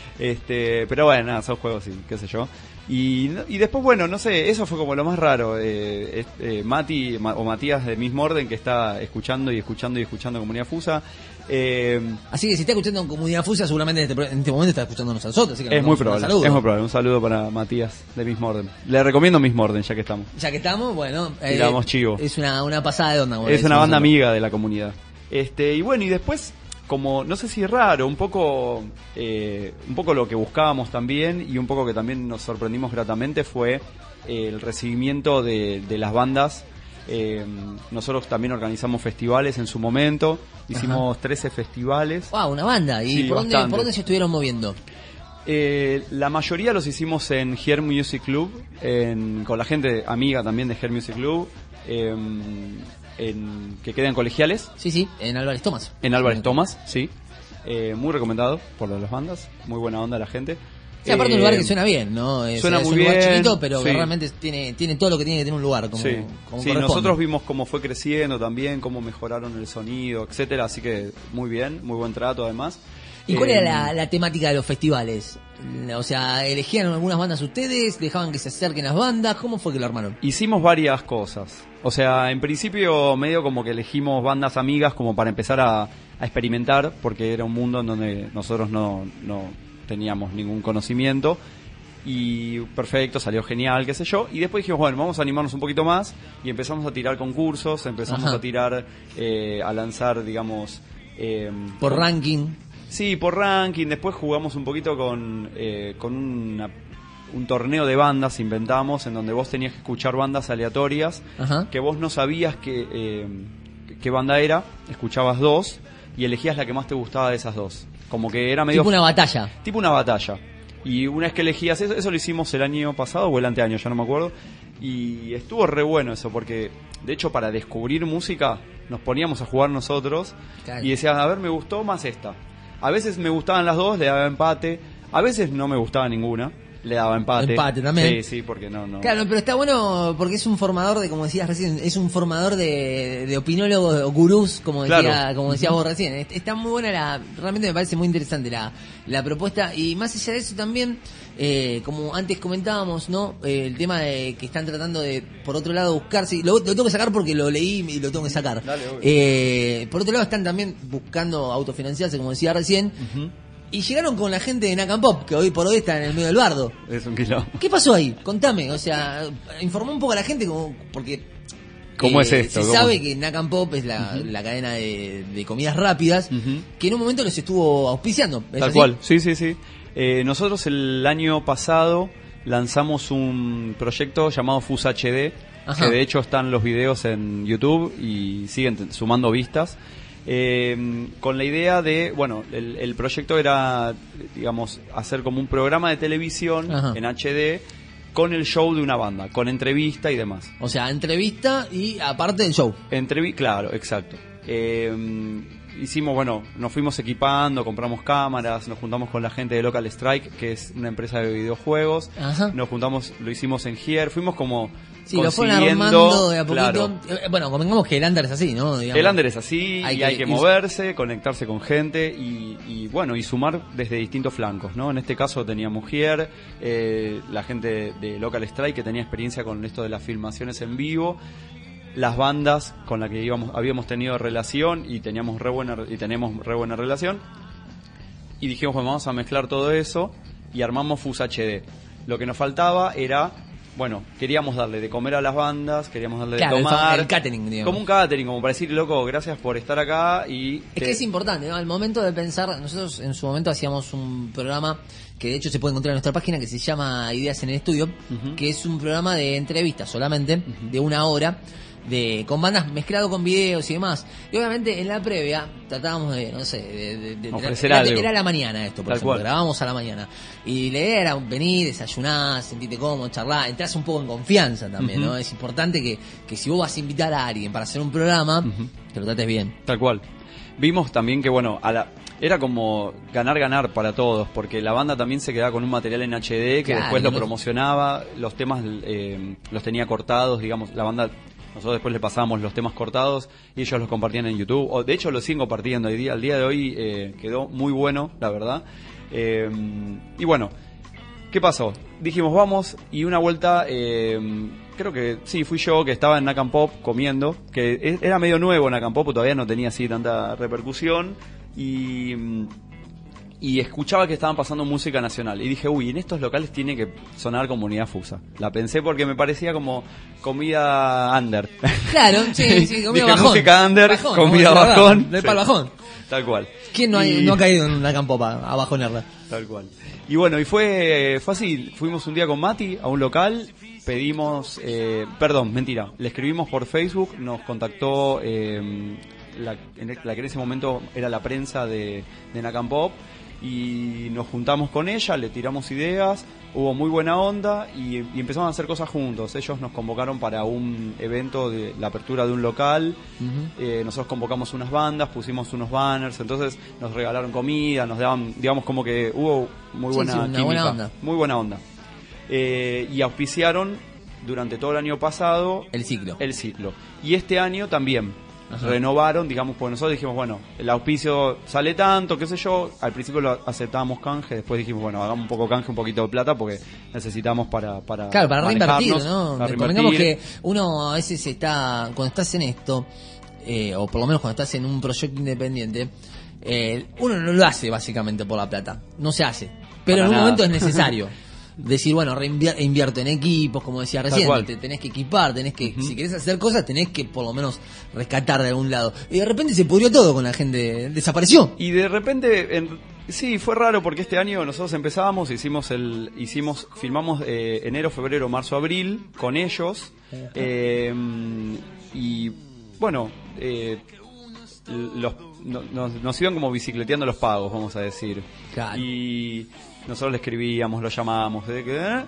Este, pero bueno, nada, son juegos, sí, qué sé yo. Y, y después, bueno, no sé, eso fue como lo más raro. Eh, es- eh, Mati Ma- o Matías de Mismo Orden, que está escuchando y escuchando y escuchando Comunidad Fusa. Eh, Así que si está escuchando en Comunidad Fusa, seguramente en este, pro- en este momento está escuchándonos a nosotros. Así que le es muy mandamos un probable, saludo. es muy probable. Un saludo para Matías de Mismo Orden. Le recomiendo Mismo Orden, ya que estamos. Ya que estamos, bueno. eh, Tiramos chivo. Es una, una pasada de onda. como Es le una decimos banda nosotros. amiga de la comunidad. Este, y bueno, y después, como, no sé si raro, un poco, eh, un poco lo que buscábamos también, y un poco que también nos sorprendimos gratamente fue eh, el recibimiento de, de las bandas. Eh, nosotros también organizamos festivales en su momento, hicimos trece festivales. Wow, una banda. ¿Y Sí, por, dónde, bastante. por dónde se estuvieron moviendo? Eh, la mayoría los hicimos en Here Music Club, en, con la gente amiga también de Here Music Club, eh, en, que queda en Colegiales. Sí, sí, en Álvarez Tomás. En Álvarez Tomás, sí. Eh, muy recomendado por las bandas. Muy buena onda la gente. Sí, aparte Eh, un lugar que suena bien, ¿no? Es, suena es muy un lugar bien, chiquito, pero que sí. realmente tiene, tiene todo lo que tiene que tener un lugar, como, Sí, como sí, corresponde. nosotros vimos cómo fue creciendo también, cómo mejoraron el sonido, etcétera. Así que muy bien, muy buen trato además. ¿Y cuál Eh, era la, la temática de los festivales? O sea, ¿elegían algunas bandas ustedes? ¿Dejaban que se acerquen las bandas? ¿Cómo fue que lo armaron? Hicimos varias cosas. O sea, en principio medio como que elegimos bandas amigas como para empezar a, a experimentar, porque era un mundo en donde nosotros no, no teníamos ningún conocimiento. Y perfecto, salió genial, qué sé yo. Y después dijimos, bueno, vamos a animarnos un poquito más. Y empezamos a tirar concursos, empezamos Ajá. a tirar, eh, a lanzar, digamos... Eh, Por con- ranking. Sí, por ranking. Después jugamos un poquito con, eh, con una- un torneo de bandas, inventamos, en donde vos tenías que escuchar bandas aleatorias, Ajá. que vos no sabías que, eh, qué banda era, escuchabas dos y elegías la que más te gustaba de esas dos. Como que era medio... Tipo una batalla. tipo una batalla. Y una vez que elegías eso, eso lo hicimos el año pasado o el anteaño, ya no me acuerdo. Y estuvo re bueno eso, porque de hecho para descubrir música nos poníamos a jugar nosotros Claro. y decías, a ver, me gustó más esta. A veces me gustaban las dos, le daba empate. A veces no me gustaba ninguna, le daba empate. Empate también. Sí, sí, porque no, no. Claro, pero está bueno porque es un formador de, como decías recién, es un formador de, de opinólogos o gurús, como decía, Claro. como decías vos recién. Est- Está muy buena la, realmente me parece muy interesante la, la propuesta y más allá de eso también, eh, como antes comentábamos, ¿no? Eh, el tema de que están tratando de, por otro lado, buscarse, lo, lo tengo que sacar porque lo leí y lo tengo que sacar. Dale, obvio. Eh, por otro lado están también buscando autofinanciarse, como decía recién. Ujú. Y llegaron con la gente de Nakam Pop, que hoy por hoy está en el medio del bardo. Es un quilombo. ¿Qué pasó ahí? Contame, o sea, informó un poco a la gente como, porque ¿Cómo eh, es esto? se ¿Cómo? sabe que Nakam Pop es la, la cadena de, de comidas rápidas Ujú. que en un momento los estuvo auspiciando. ¿es Tal así? cual, sí, sí, sí. Eh, nosotros el año pasado lanzamos un proyecto llamado Fus H D, Ajá. que de hecho están los videos en YouTube y siguen t- sumando vistas. Eh, con la idea de, bueno, el, el proyecto era, digamos, hacer como un programa de televisión Ajá. en H D con el show de una banda, con entrevista y demás. O sea, entrevista y aparte del show. Entrevi claro, exacto. Eh, hicimos, bueno, nos fuimos equipando, compramos cámaras, nos juntamos con la gente de Local Strike, que es una empresa de videojuegos. Ajá. Nos juntamos, lo hicimos en Here, fuimos como Sí, lo fueron consiguiendo, armando de a poquito. claro. Eh, Bueno, convengamos que el under es así, ¿no? Digamos. El under es así, Hay y que hay que ir- moverse, conectarse con gente y, y, bueno, y sumar desde distintos flancos, ¿no? En este caso teníamos Here, eh, la gente de Local Strike que tenía experiencia con esto de las filmaciones en vivo, las bandas con las que íbamos, habíamos tenido relación y teníamos re buena y tenemos re buena relación, y dijimos, bueno, vamos a mezclar todo eso y armamos Fus H D. Lo que nos faltaba era, bueno, queríamos darle de comer a las bandas, queríamos darle Claro, de el tomar, fa- el catering, digamos. como un catering, como para decir, loco, gracias por estar acá. Y Es te- que es importante, ¿no? Al momento de pensar, nosotros en su momento hacíamos un programa que de hecho se puede encontrar en nuestra página que se llama Ideas en el Estudio, Ujú. que es un programa de entrevistas solamente, de una hora, de con bandas mezclado con videos y demás. Y obviamente en la previa tratábamos de, no sé, de, de- de- Ofrecer era, algo. era a la mañana esto, por Tal ejemplo, cual. grabábamos a la mañana. Y la idea era venir, desayunar, sentirte cómodo, charlar, entras un poco en confianza también, Ujú. ¿no? Es importante que, que si vos vas a invitar a alguien para hacer un programa, Ujú. que lo trates bien. Tal cual. Vimos también que, bueno, a la, era como ganar-ganar para todos, porque la banda también se quedaba con un material en H D que Claro, después lo no- promocionaba, los temas eh, los tenía cortados, digamos, la banda, nosotros después le pasábamos los temas cortados y ellos los compartían en YouTube, o de hecho los siguen compartiendo, y día, al día de hoy eh, quedó muy bueno, la verdad. Eh, y bueno, ¿qué pasó? Dijimos, vamos, y una vuelta, eh, creo que sí, fui yo que estaba en Nakam Pop comiendo, que e- era medio nuevo Nakam Pop, todavía no tenía así tanta repercusión, y, mm, y escuchaba que estaban pasando música nacional. Y dije, uy, en estos locales tiene que sonar Comunidad Fusa. La pensé porque me parecía como comida under. Claro, sí, sí, comida Dije, bajón. música under, Bajón, comida vamos a decir la bajón. verdad, de Sí. pal bajón. Tal cual. ¿Quién no, hay, Y- no ha caído en una campopa a bajonearla? Tal cual. Y bueno, y fue fácil. Fuimos un día con Mati a un local, pedimos, eh, perdón, mentira, le escribimos por Facebook, nos contactó eh, la, en el- la que en ese momento era la prensa de, de Nakam Pop, y nos juntamos con ella, le tiramos ideas, hubo muy buena onda y, y empezamos a hacer cosas juntos. Ellos nos convocaron para un evento de la apertura de un local. Eh, nosotros convocamos unas bandas, pusimos unos banners, entonces nos regalaron comida, nos daban, digamos, como que hubo muy Sí, buena sí, una química, buena onda. muy buena onda. Eh, y auspiciaron durante todo el año pasado El ciclo. el ciclo. Y este año también Ajá. renovaron, digamos, porque nosotros dijimos, bueno, el auspicio sale tanto, qué sé yo, al principio lo aceptábamos canje, después dijimos, bueno, hagamos un poco canje, un poquito de plata, porque necesitamos para... para Claro, para reinvertir, manejarnos, ¿no? para Convengamos reinvertir. que uno a veces está, cuando estás en esto, eh, o por lo menos cuando estás en un proyecto independiente, eh, uno no lo hace básicamente por la plata, no se hace, pero Para en un nada. momento es necesario. decir, bueno, reinvier- invierto en equipos, como decía Tal recién, cual. te tenés que equipar, tenés que, Ujú. si querés hacer cosas, tenés que por lo menos rescatar de algún lado. Y de repente se pudrió todo con la gente, desapareció. Y de repente, en- sí, fue raro porque este año nosotros empezábamos, hicimos el, hicimos, filmamos eh, enero, febrero, marzo, abril con ellos, eh, y bueno, eh, los, no- nos, nos iban como bicicleteando los pagos, vamos a decir. Claro. Y nosotros le escribíamos, lo llamábamos, de que, ¿eh?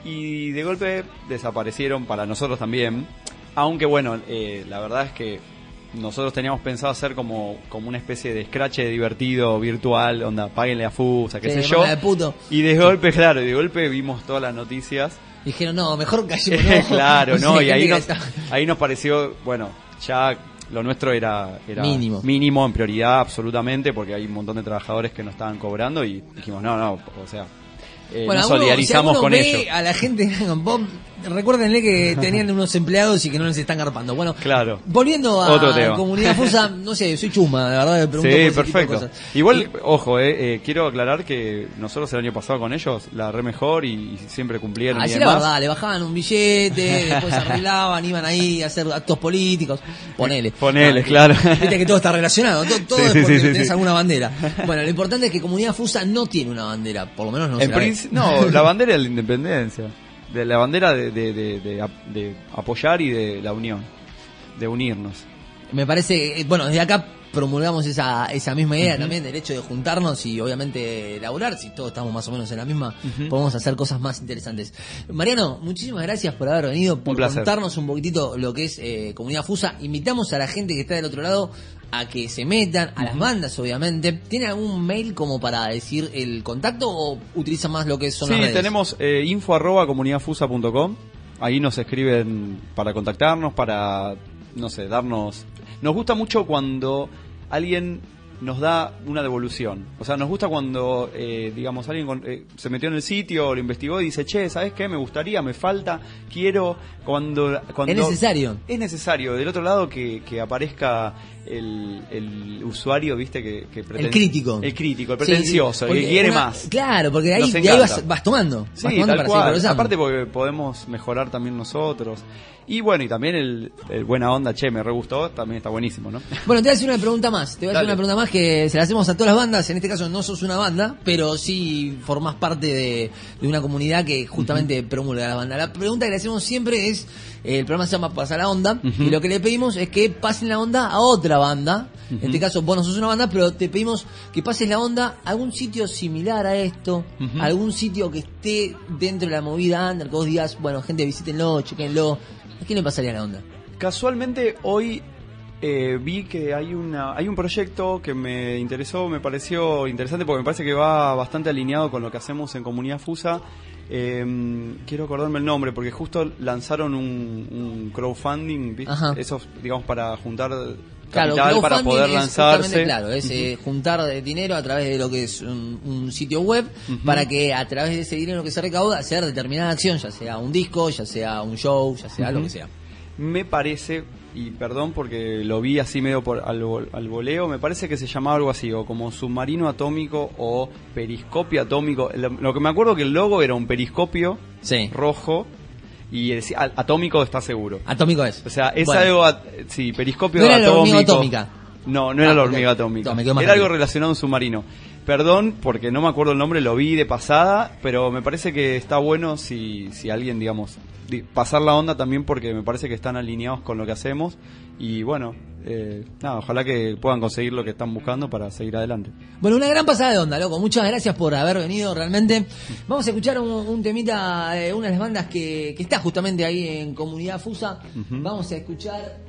Y de golpe desaparecieron para nosotros también. Aunque bueno, eh, la verdad es que nosotros teníamos pensado hacer como, como una especie de scratch divertido, virtual, onda, páguenle a Fusa, qué Sí, sé yo. manga de puto. Y de golpe, claro, de golpe vimos todas las noticias. Dijeron, no, mejor callemos. Claro, no, sé, y ahí gente nos, que está- ahí nos pareció, bueno, ya lo nuestro era, era Mínimo. mínimo en prioridad absolutamente, porque hay un montón de trabajadores que no estaban cobrando y dijimos, no, no, o sea, eh, Bueno, nos alguno- solidarizamos si alguno con ve ellos. a la gente, vos, recuérdenle que tenían unos empleados y que no les están garpando. Bueno, Claro. volviendo a Otro tema. Comunidad Fusa, no sé, soy chuma, de verdad, me pregunto por Sí, ese tipo de perfecto. cosas. Igual, ojo, eh, eh, quiero aclarar que nosotros el año pasado con ellos la re mejor y, y siempre cumplieron y Así la demás. verdad, le bajaban un billete, después se arreglaban, iban ahí a hacer actos políticos. Ponele. Ponele, Ah, claro. Viste que todo está relacionado, todo, todo Sí, es sí, porque sí, sí, tenés sí. alguna bandera. Bueno, lo importante es que Comunidad Fusa no tiene una bandera, por lo menos no se En la ve. princi- no, la bandera de la independencia, de la bandera de, de, de, de ap- de apoyar y de la unión, de unirnos. Me parece, eh, bueno, desde acá promulgamos esa, esa misma idea también, del hecho de juntarnos y obviamente laburar, si todos estamos más o menos en la misma, Ujú. podemos hacer cosas más interesantes. Mariano, muchísimas gracias por haber venido, por Un placer. contarnos un poquitito lo que es eh, Comunidad Fusa. Invitamos a la gente que está del otro lado a que se metan, a las bandas obviamente. ¿Tiene algún mail como para decir el contacto o utiliza más lo que son Sí, las redes? tenemos eh, info arroba comunidadfusa punto com. Ahí nos escriben para contactarnos, para, no sé, darnos... Nos gusta mucho cuando alguien nos da una devolución. O sea, nos gusta cuando, eh, digamos, alguien con- eh, se metió en el sitio, lo investigó y dice, che, ¿sabes qué? Me gustaría, me falta, quiero... Cuando, cuando Es necesario. Es necesario. Del otro lado que, que aparezca el, el usuario, viste, que, que preten- El crítico. El crítico, el Sí, pretencioso, el porque que quiere una- más. Claro, porque de ahí, Nos de ahí encanta. vas, vas tomando. Sí, vas tomando tal para cual. seguir progresando. Aparte porque podemos mejorar también nosotros. Y bueno, y también el, el buena onda, che, me re gustó, también está buenísimo, ¿no? Bueno, te voy a hacer una pregunta más. Te voy a hacer Dale. una pregunta más que se la hacemos a todas las bandas. En este caso no sos una banda, pero sí formás parte de, de una comunidad que justamente promulga la banda. La pregunta que le hacemos siempre es, eh, el programa se llama Pasar la Onda, Ujú. y lo que le pedimos es que pasen la onda a otra banda. En este caso vos no sos una banda, pero te pedimos que pases la onda a algún sitio similar a esto, Ujú. algún sitio que esté dentro de la movida under, que vos digas, bueno, gente, visítenlo, chequenlo. ¿A quién le pasaría la onda? Casualmente hoy eh, vi que hay una hay un proyecto que me interesó, me pareció interesante porque me parece que va bastante alineado con lo que hacemos en Comunidad Fusa. Eh, quiero acordarme el nombre porque justo lanzaron un, un crowdfunding, ¿viste? Ajá. Eso, digamos, para juntar Claro, capital para crowdfunding poder es lanzarse. justamente, claro, es eh, juntar eh, dinero a través de lo que es un, un sitio web Ujú. para que a través de ese dinero que se recauda hacer determinada acción, ya sea un disco, ya sea un show, ya sea lo Ujú. que sea. Me parece, y perdón porque lo vi así medio por al, vol- al voleo, me parece que se llamaba algo así, o como submarino atómico o periscopio atómico. Lo, lo que me acuerdo que el logo era un periscopio Sí. rojo y decía a- atómico está seguro. Atómico es. O sea, es Bueno, algo, at- sí, periscopio No era la atómico. hormiga atómica. No, no era Ah, la ok. hormiga atómica. No, me quedo más Era algo tranquilo. relacionado a un submarino. Perdón, porque no me acuerdo el nombre, lo vi de pasada, pero me parece que está bueno si, si alguien, digamos, di- pasar la onda también porque me parece que están alineados con lo que hacemos y bueno, eh, nada, ojalá que puedan conseguir lo que están buscando para seguir adelante. Bueno, una gran pasada de onda, loco. Muchas gracias por haber venido realmente. Vamos a escuchar un, un temita de una de las bandas que, que está justamente ahí en Comunidad Fusa. Ujú. Vamos a escuchar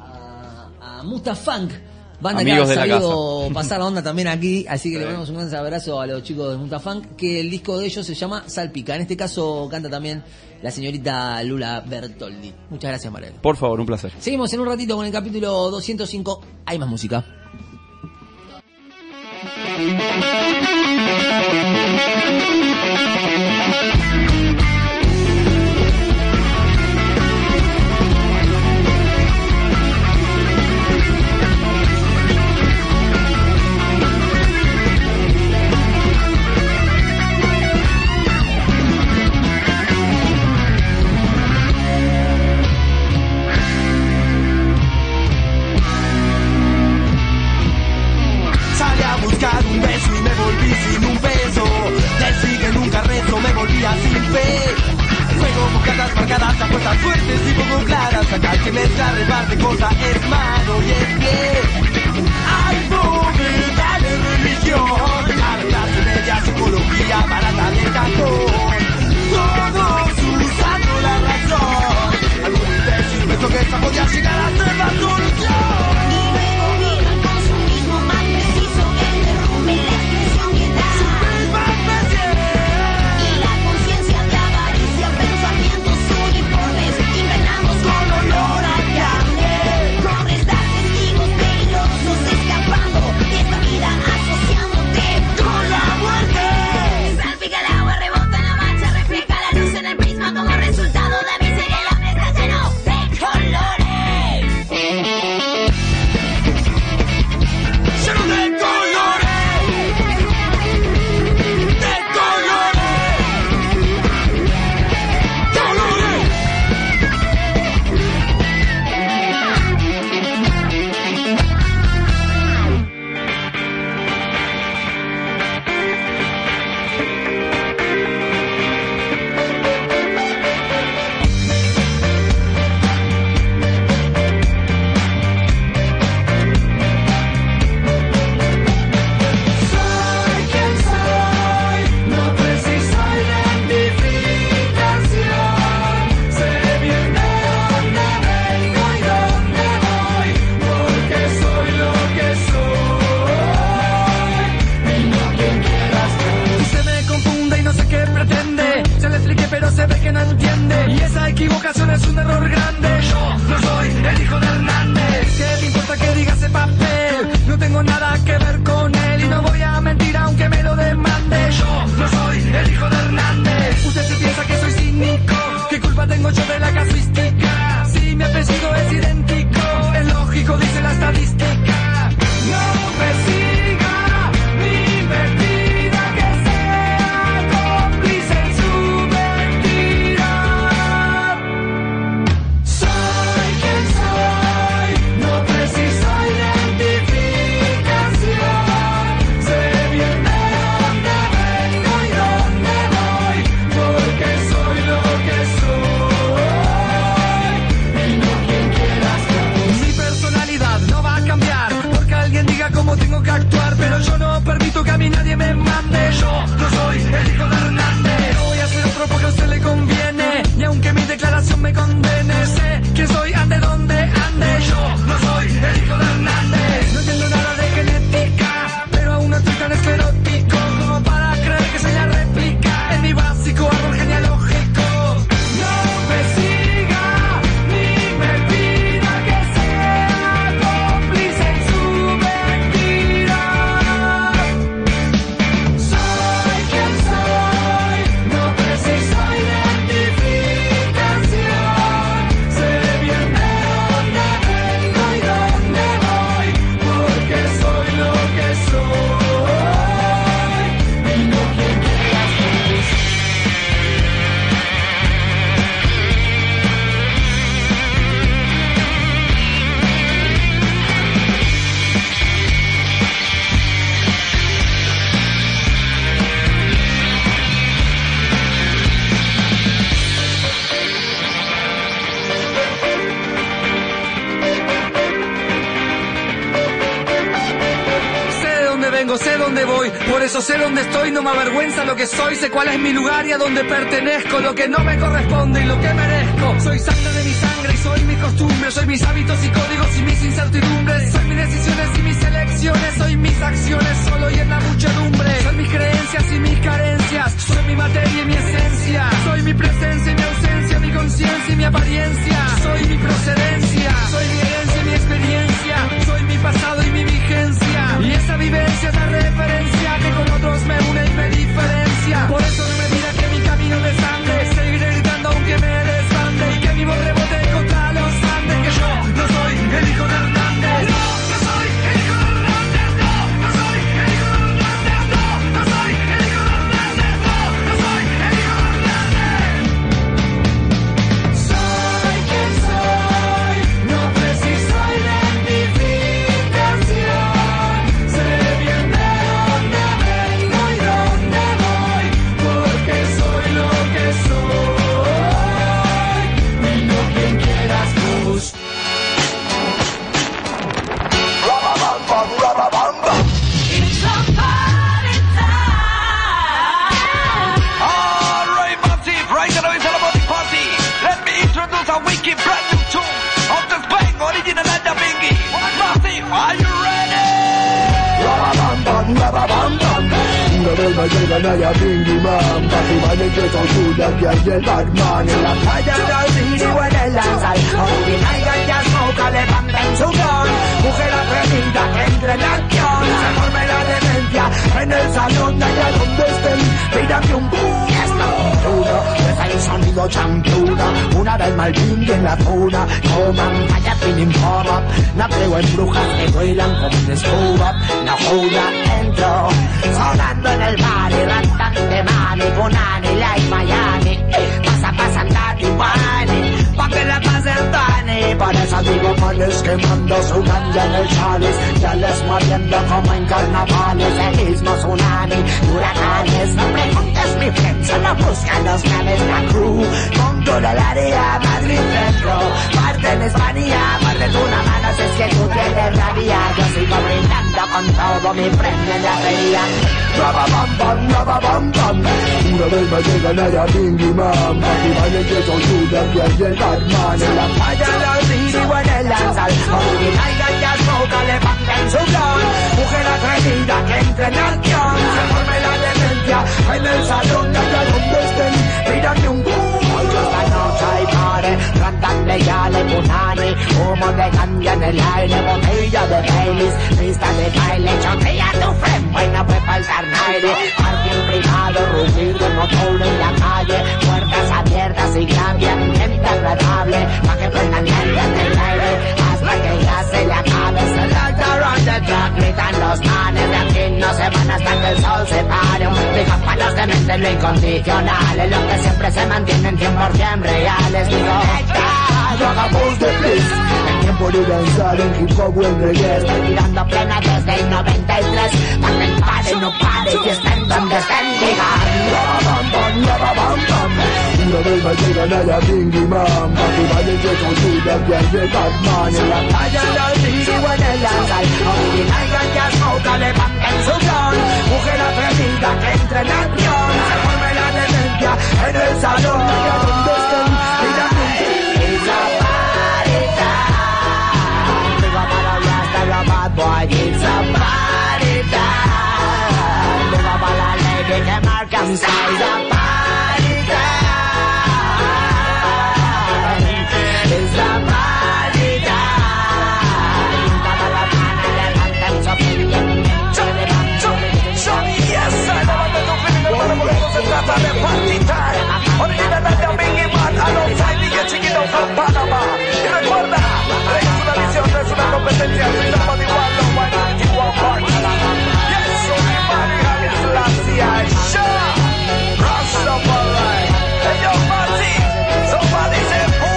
a, a Mustafunk. Banda Amigos que de ha la sabido pasar la onda también aquí, así que le Sí. mandamos un gran abrazo a los chicos de Mustafunk, que el disco de ellos se llama Salpica. En este caso canta también la señorita Lula Bertoldi. Muchas gracias, Manuel. Por favor, un placer. Seguimos en un ratito con el capítulo doscientos cinco. Hay más música. cosas fuertes y poco claras. Acá el que mezcla reparte cosas es malo y es bien. Hay pobreza de religión, clase media, psicología barata de cajón. Todos usando la razón. Algún imbécil pensó que esa podía llegar a ser la solución. Y luego vino el consumismo más preciso, el derrumbe, la expresión que da. Y la conciencia de avaricia, pensamientos uniformes, invernamos con olor a carne. Con restar testigos peligrosos, escapando de esta vida, asociándote con la muerte. Salpica el agua, rebota en la mancha, refleja la luz en el prisma como resultado de miseria. El hambre está lleno de colores. Lleno de colores, de colores, colores. Soy quien soy, no preciso identificación. Sé bien de dónde vengo y dónde voy, porque soy lo que soy y no quien quieras tú. Se me confunde y no sé qué pretende. Se le expliqué pero se ve que no entiende. Y esa equivocación es un error grande. Yo no soy el hijo de Hernández. ¿Qué me importa que diga ese papel? No tengo nada que ver con él y no voy a mentir aunque me lo demande. Yo no soy el hijo de Hernández. Usted se piensa que soy cínico. ¿Qué culpa tengo yo de la casuística? Si mi apellido es idéntico, es lógico, dice la estadística. No me siga ni me pida que sea cómplice en su mentira. Soy quien soy, no preciso identificación. Sé bien de dónde vengo y dónde voy, porque soy lo que soy y no quien quieras tú. Mi personalidad no va a cambiar porque alguien diga cómo tengo que actuar, pero yo no permito que a mí nadie me mande. Yo no soy el hijo de Hernández. No voy a ser otro porque a usted le conviene, y aunque mi declaración me condene, sé que soy ande donde ande. Yo no soy el hijo de Hernández. No entiendo nada de genética, pero aún no estoy tan esclerótico como para creer que soy la réplica en mi básico árbol genealógico. No me siga ni me pida que sea cómplice en su mentira. Soy quien soy, no preciso identificación. Sé bien de dónde vengo y dónde voy, porque soy lo que soy y no quien quieras tú. Sé de dónde vengo, sé dónde voy, por eso sé dónde estoy, no me avergüenza lo que soy, sé cuál es mi lugar y a dónde pertenezco, lo que no me corresponde y lo que merezco. Soy sangre de mi sangre y soy mi costumbre, soy mis hábitos y códigos y mis incertidumbres, soy mis decisiones y mis elecciones, soy mis acciones solo y en la muchedumbre, soy mis creencias y mis carencias, soy mi materia y mi esencia, soy mi presencia y mi ausencia, mi conciencia y mi apariencia, soy mi procedencia, soy mi herencia y mi experiencia, soy mi pasado y mi vigencia, y esa vivencia es la referencia que con otros me une y me diferencia. Por eso no me pida que mi camino desande, seguiré gritando aunque me desbande y que mi voz rebote contra los Andes, que yo no soy el hijo de Hernández. No, no soy el hijo de Hernández. No, no soy el hijo de Hernández. No, no soy el hijo de Hernández. No, no soy el hijo de Hernández. Bingy, Massive, are you ready? Bam bam, bam bam bam. Una vez más llega Naya Bingy Man, Papi Valle que son suyas que hay el Batman en la Vaya al city o en el lanzal, aunque caigan ya smoke, levanten su gun. Mujer atrevida que entre en acción, se forme la demencia en el salón de allá donde estén. Mírame un boom. es el sonido championa. Una vez mal Bingy en la zona. Coman, vaya feeling pop up. No creo en brujas que vuelan como un escoba. No joda, entro sonando en el bar y rantante mani, punani, like Miami. Pasa, pasa, andate y wani, pa' que la pasen tani. Por eso digo manes quemando su ganja en el chales. Ya les muriendo como en carnavales. El mismo tsunami, huracanes. No preguntes mi friend, solo busca los naves, la crew. Con toda el área, Madrid centro. Parte en España, parte de una mano si es que tú tienes rabia. Yo sigo brindando con todo mi premio en la feria. Raba bam bam, raba bam bam. Una vez más llega Naya Bingy Man, Papi Valle que son suyas que hay el Batman en la Vaya al city o en el lanzal, aunque caigan ya smoke, levanten su gun. Mujer atrevida que entre en acción, se forme la demencia en el salón de allá donde estén. Mírame un boom. Esta noche hay party, rantan legales, punani, humo de ganja en el aire, botella de Baileys, pista de baile, chotea tu friend, bueno puede faltar nadie, parking privado, rugido, motor en la calle, puertas abiertas y cambia, ambiente agradable, pa' que prendan leña en el aire, hasta que ya se le acabe, se lanza around the track, gritan los manes, de aquí no se van hasta que el sol se pare, un digo pa' los dementes lo incondicional, es lo que siempre se mantienen cien por ciento reales, digo, hagamos de bliss, el tiempo de danzar en hip hop o en reggae, estoy tirando plena desde el noventa y tres, pa' que el pare no pare y estén donde estén, digan, bam bam, bam bam bam. Una vez más llega Naya Bingy Man, Papi Valle que son suyas que hay el Batman en la Vaya al city o en el lanzal, aunque caigan ya smoke, levanten su gun. Mujer atrevida que entre en acción, se forme la demencia en el salón de allá donde estén. Mírame un boom. It's a party time. Digo para Rasta, la bad boy, it's a party time. Digo para la lady que marca un style, it's a party time. It's a party time. Todas las manos levanten su feeling. Yes, I levanten tu feeling, hermano, porque no se trata de party time. Original Naya Bingy Man, alongside D J Chiquito from Panamá. Y recuerda, es una visión, no es una competencia. Estamos igual, los White ninety-one Party. Yes, everybody having Selassie, I sure. Rastafari. Hey, yo, Marty, somebody say puro.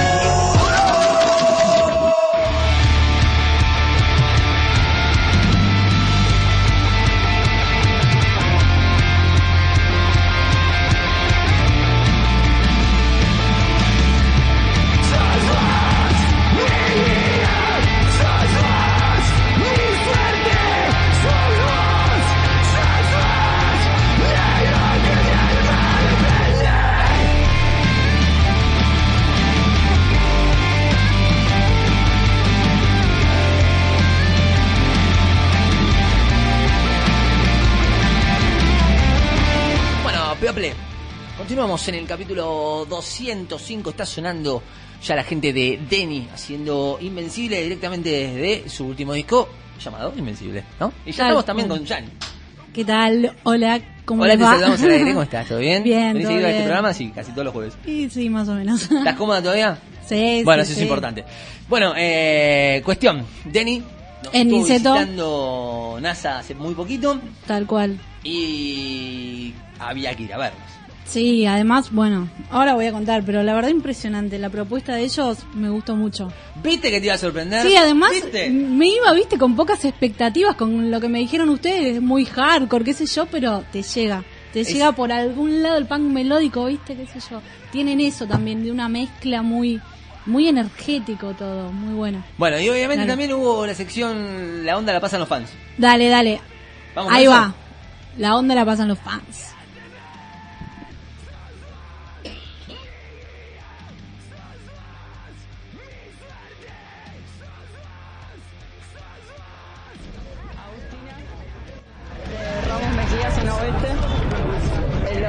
People, continuamos en el capítulo doscientos cinco. Está sonando ya la gente de Denny haciendo Invencible directamente desde su último disco llamado Invencible, ¿no? Y ya Tal, estamos también bueno. con Jan. ¿Qué tal? Hola, ¿cómo Hola, les te va? saludamos al aire. ¿Cómo estás? ¿Todo bien? Bien, ¿Venís todo seguido a este bien. programa? Sí, casi todos los jueves. Sí, sí, más o menos. ¿Estás cómoda todavía? Sí, Bueno, sí, eso sí. es importante. Bueno, eh, cuestión. Denny nos En estuvo Niceto. visitando NASA hace muy poquito Tal cual. y había que ir a vernos. Sí, además, bueno, ahora voy a contar, pero la verdad impresionante. La propuesta de ellos me gustó mucho. ¿Viste que te iba a sorprender? Sí, además ¿Viste? me iba, viste, con pocas expectativas, con lo que me dijeron ustedes, muy hardcore, qué sé yo, pero te llega. Te Es- llega por algún lado el punk melódico, viste, qué sé yo. Tienen eso también, de una mezcla muy muy energético todo, muy bueno. Bueno, y obviamente Dale. también hubo la sección La onda la pasan los fans. Dale, dale. Vamos con Ahí eso. va. La onda la pasan los fans.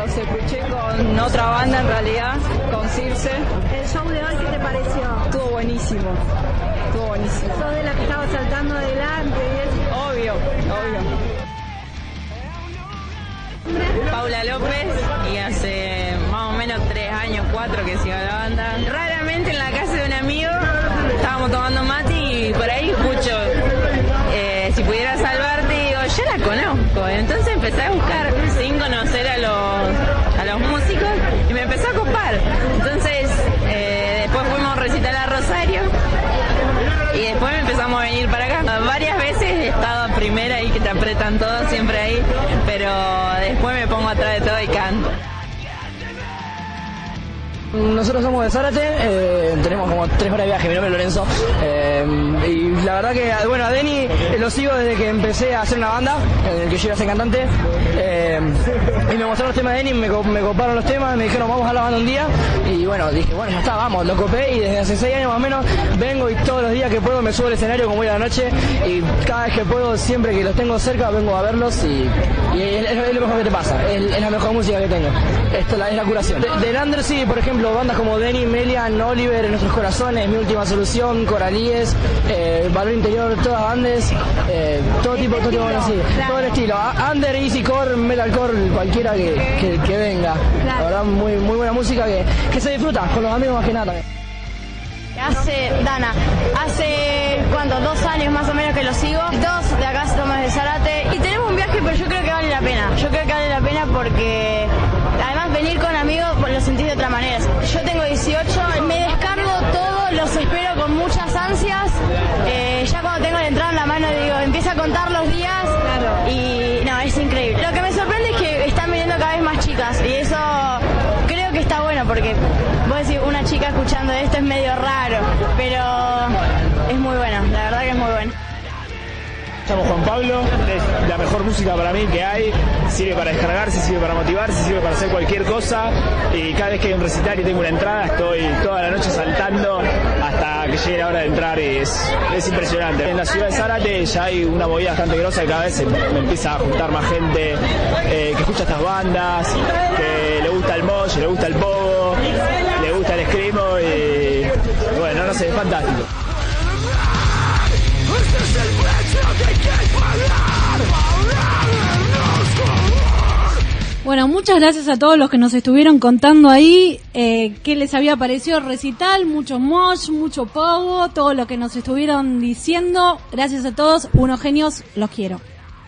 los escuché con otra banda en realidad, con Circe. ¿El show de hoy qué te pareció? Estuvo buenísimo, estuvo buenísimo. ¿Sos de la que estaba saltando adelante? Obvio, obvio. Paula López, y hace más o menos tres años, cuatro que sigo la banda. Raramente en la casa de un amigo estábamos tomando mate y por ahí escucho eh, Si pudiera salvarte, digo, yo la conozco. Entonces empecé a buscar sin conocer a los, a los músicos y me empezó a copar. Entonces eh, después fuimos a recitar a Rosario y después empezamos a venir para acá. Varias veces he estado a primera ahí que te apretan todos, siempre ahí, pero después me pongo atrás de todo y canto. Nosotros somos de Zárate, eh, tenemos como tres horas de viaje, mi nombre es Lorenzo, eh, y la verdad que, bueno, a Denny eh, lo sigo desde que empecé a hacer una banda, en el que yo iba a ser cantante, eh, y me mostraron los temas de Denny, me, me coparon los temas, me dijeron vamos a la banda un día, y bueno, dije, bueno, ya está, vamos, lo copé, y desde hace seis años más o menos vengo y todos los días que puedo me subo al escenario como voy a la noche, y cada vez que puedo, siempre que los tengo cerca, vengo a verlos, y, y es, es lo mejor que te pasa, es, es la mejor música que tengo, esto es la, es la curación. De, del under, sí, por ejemplo, bandas como Denny, Melian, Oliver, En Nuestros Corazones, Mi Última Solución, Coralíes, eh, Valor Interior, todas bandas, eh, todo tipo, todo tipo, así, claro. Todo el estilo, under, easycore, metalcore, cualquiera que, que, que venga, claro. La verdad muy, muy buena música que, que se disfruta con los amigos más que nada también. Hace, Dana, hace, ¿cuánto? Dos años más o menos que lo sigo. Dos de acá somos de Zárate y tenemos un viaje, pero yo creo que vale la pena. Yo creo que vale la pena porque además venir con amigos lo sentís de otra manera. Yo tengo dieciocho, me descargo todo, los espero con muchas ansias. Eh, ya cuando tengo la entrada en la mano digo, empiezo a contar los días, claro. Y no, es increíble. Lo que me sorprende es que están viniendo cada vez más chicas y eso creo que está bueno porque vos decís, una chica escuchando esto es medio raro, pero es muy bueno, la verdad que es muy bueno. Llamo Juan Pablo, es la mejor música para mí que hay, sirve para descargarse, sirve para motivarse, sirve para hacer cualquier cosa y cada vez que hay un recital y tengo una entrada estoy toda la noche saltando hasta que llegue la hora de entrar y es, es impresionante. En la ciudad de Zárate ya hay una movida bastante grosa y cada vez se me empieza a juntar más gente eh, que escucha estas bandas, que le gusta el mosh, le gusta el pogo, le gusta el screamo y bueno, no sé, es fantástico. Bueno, muchas gracias a todos los que nos estuvieron contando ahí eh, qué les había parecido el recital, mucho mosh, mucho pogo, todo lo que nos estuvieron diciendo. Gracias a todos, unos genios, los quiero.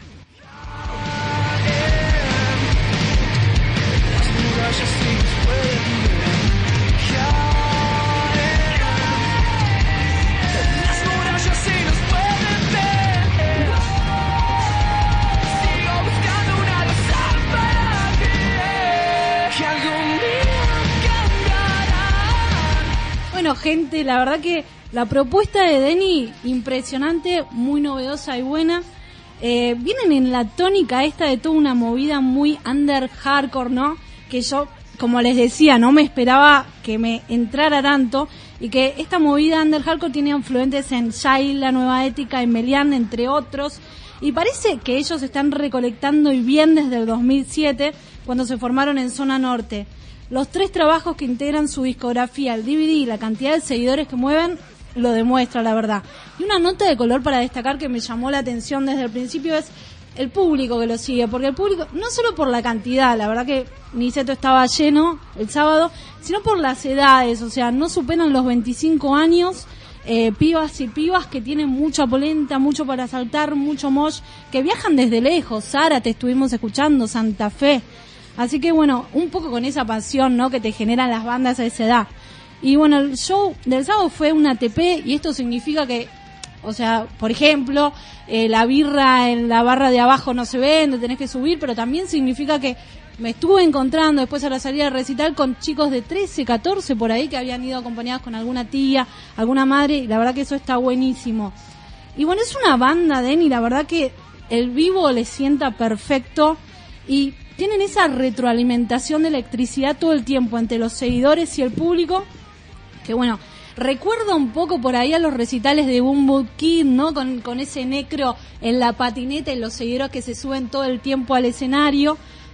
Bueno, gente, la verdad que la propuesta de Denny, impresionante, muy novedosa y buena. Eh, vienen en la tónica esta de toda una movida muy under hardcore, ¿no? Que yo, como les decía, no me esperaba que me entrara tanto. Y que esta movida under hardcore tiene influentes en Shai, La Nueva Ética, en Melian, entre otros. Y parece que ellos están recolectando y bien desde el dos mil siete, cuando se formaron en Zona Norte. Los tres trabajos que integran su discografía, el D V D y la cantidad de seguidores que mueven, lo demuestra, la verdad. Y una nota de color para destacar que me llamó la atención desde el principio es el público que lo sigue. Porque el público, no solo por la cantidad, la verdad que Niceto estaba lleno el sábado, sino por las edades, o sea, no superan los veinticinco años, eh, pibas y pibas que tienen mucha polenta, mucho para saltar, mucho mosh, que viajan desde lejos. Zárate estuvimos escuchando, Santa Fe. Así que bueno, un poco con esa pasión, ¿no?, que te generan las bandas a esa edad. Y bueno, el show del sábado fue una A T P y esto significa que, o sea, por ejemplo, eh, la birra en la barra de abajo no se vende, tenés que subir, pero también significa que me estuve encontrando después a la salida del recital con chicos de trece, catorce por ahí que habían ido acompañados con alguna tía, alguna madre, y la verdad que eso está buenísimo. Y bueno, es una banda, Denny, la verdad que el vivo le sienta perfecto y tienen esa retroalimentación de electricidad todo el tiempo entre los seguidores y el público, que bueno, recuerda un poco por ahí a los recitales de Boom Boom Kid, ¿no? Con, con ese necro en la patineta y los seguidores que se suben todo el tiempo al escenario,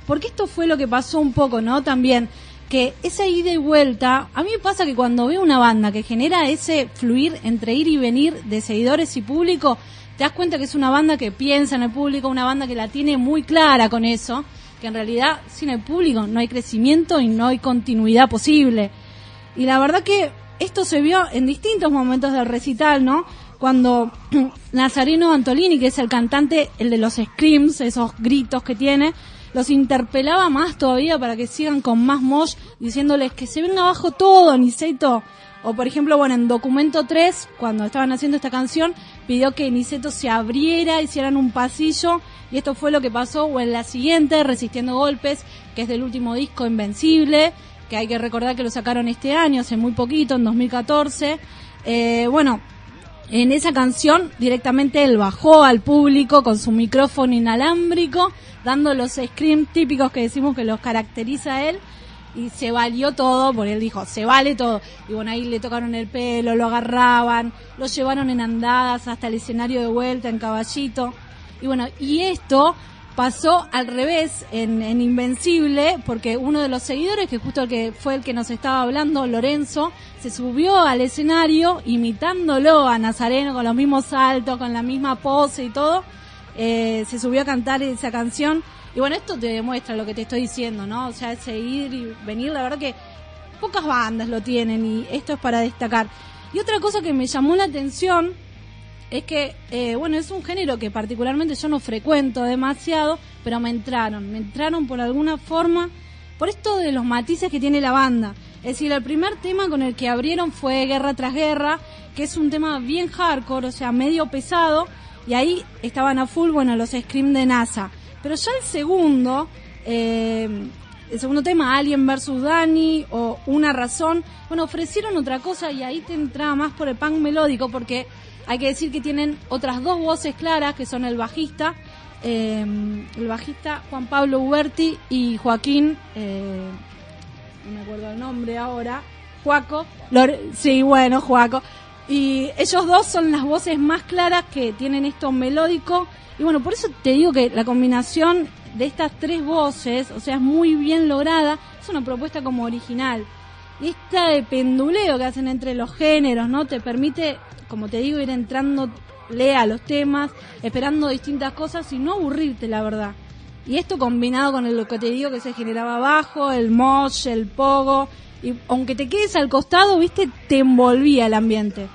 porque esto fue lo que pasó un poco, ¿no? También, que esa ida y vuelta, a mí me pasa que cuando veo una banda que genera ese fluir entre ir y venir de seguidores y público, te das cuenta que es una banda que piensa en el público, una banda que la tiene muy clara con eso, que en realidad sin el público no hay crecimiento y no hay continuidad posible. Y la verdad que esto se vio en distintos momentos del recital, ¿no? Cuando Nazareno Antolini, que es el cantante, el de los screams, esos gritos que tiene, los interpelaba más todavía para que sigan con más mosh, diciéndoles que se venga abajo todo, Niceto. O por ejemplo, bueno, en Documento tres, cuando estaban haciendo esta canción, pidió que Niceto se abriera, hicieran un pasillo, y esto fue lo que pasó. O en la siguiente, Resistiendo Golpes, que es del último disco, Invencible, que hay que recordar que lo sacaron este año, hace muy poquito, en dos mil catorce. Eh, bueno, en esa canción directamente él bajó al público con su micrófono inalámbrico, dando los screams típicos que decimos que los caracteriza a él, y se valió todo, porque él dijo, se vale todo. Y bueno, ahí le tocaron el pelo, lo agarraban, lo llevaron en andadas hasta el escenario de vuelta, en caballito. Y bueno, y esto pasó al revés en, en Invencible, porque uno de los seguidores, que justo el que fue el que nos estaba hablando, Lorenzo, se subió al escenario imitándolo a Nazareno, con los mismos saltos, con la misma pose y todo. Eh, se subió a cantar esa canción. Y bueno, esto te demuestra lo que te estoy diciendo, ¿no? O sea, ese ir y venir, la verdad que pocas bandas lo tienen, y esto es para destacar. Y otra cosa que me llamó la atención es que, eh, bueno, es un género que particularmente yo no frecuento demasiado, pero me entraron, me entraron por alguna forma, por esto de los matices que tiene la banda. Es decir, el primer tema con el que abrieron fue Guerra tras Guerra, que es un tema bien hardcore, o sea, medio pesado, y ahí estaban a full, bueno, los scream de NASA. Pero ya el segundo, eh, el segundo tema, Alien versus Dani, o Una Razón, bueno, ofrecieron otra cosa, y ahí te entraba más por el punk melódico, porque hay que decir que tienen otras dos voces claras, que son el bajista, eh, el bajista Juan Pablo Uberti y Joaquín, eh, no me acuerdo el nombre ahora, Juaco, Lore, sí, bueno, Juaco, y ellos dos son las voces más claras que tienen esto melódico, y bueno, por eso te digo que la combinación de estas tres voces, o sea, es muy bien lograda, es una propuesta como original. Y esta de penduleo que hacen entre los géneros, ¿no? Te permite, como te digo, ir entrando, lea los temas, esperando distintas cosas y no aburrirte, la verdad. Y esto combinado con lo que te digo que se generaba abajo, el mosh, el pogo, y aunque te quedes al costado, viste, te envolvía el ambiente.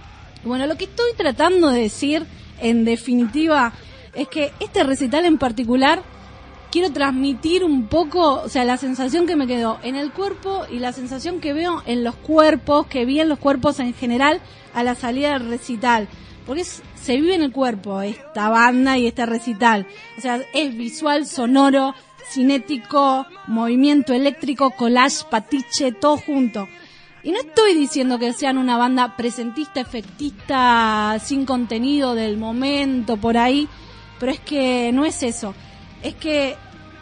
Y bueno, lo que estoy tratando de decir, en definitiva, es que este recital en particular quiero transmitir un poco, o sea, la sensación que me quedó en el cuerpo y la sensación que veo en los cuerpos, que vi en los cuerpos en general a la salida del recital. Porque es, se vive en el cuerpo esta banda y este recital. O sea, es visual, sonoro, cinético, movimiento eléctrico, collage, patiche, todo junto. Y no estoy diciendo que sean una banda presentista, efectista, sin contenido del momento, por ahí, pero es que no es eso. Es que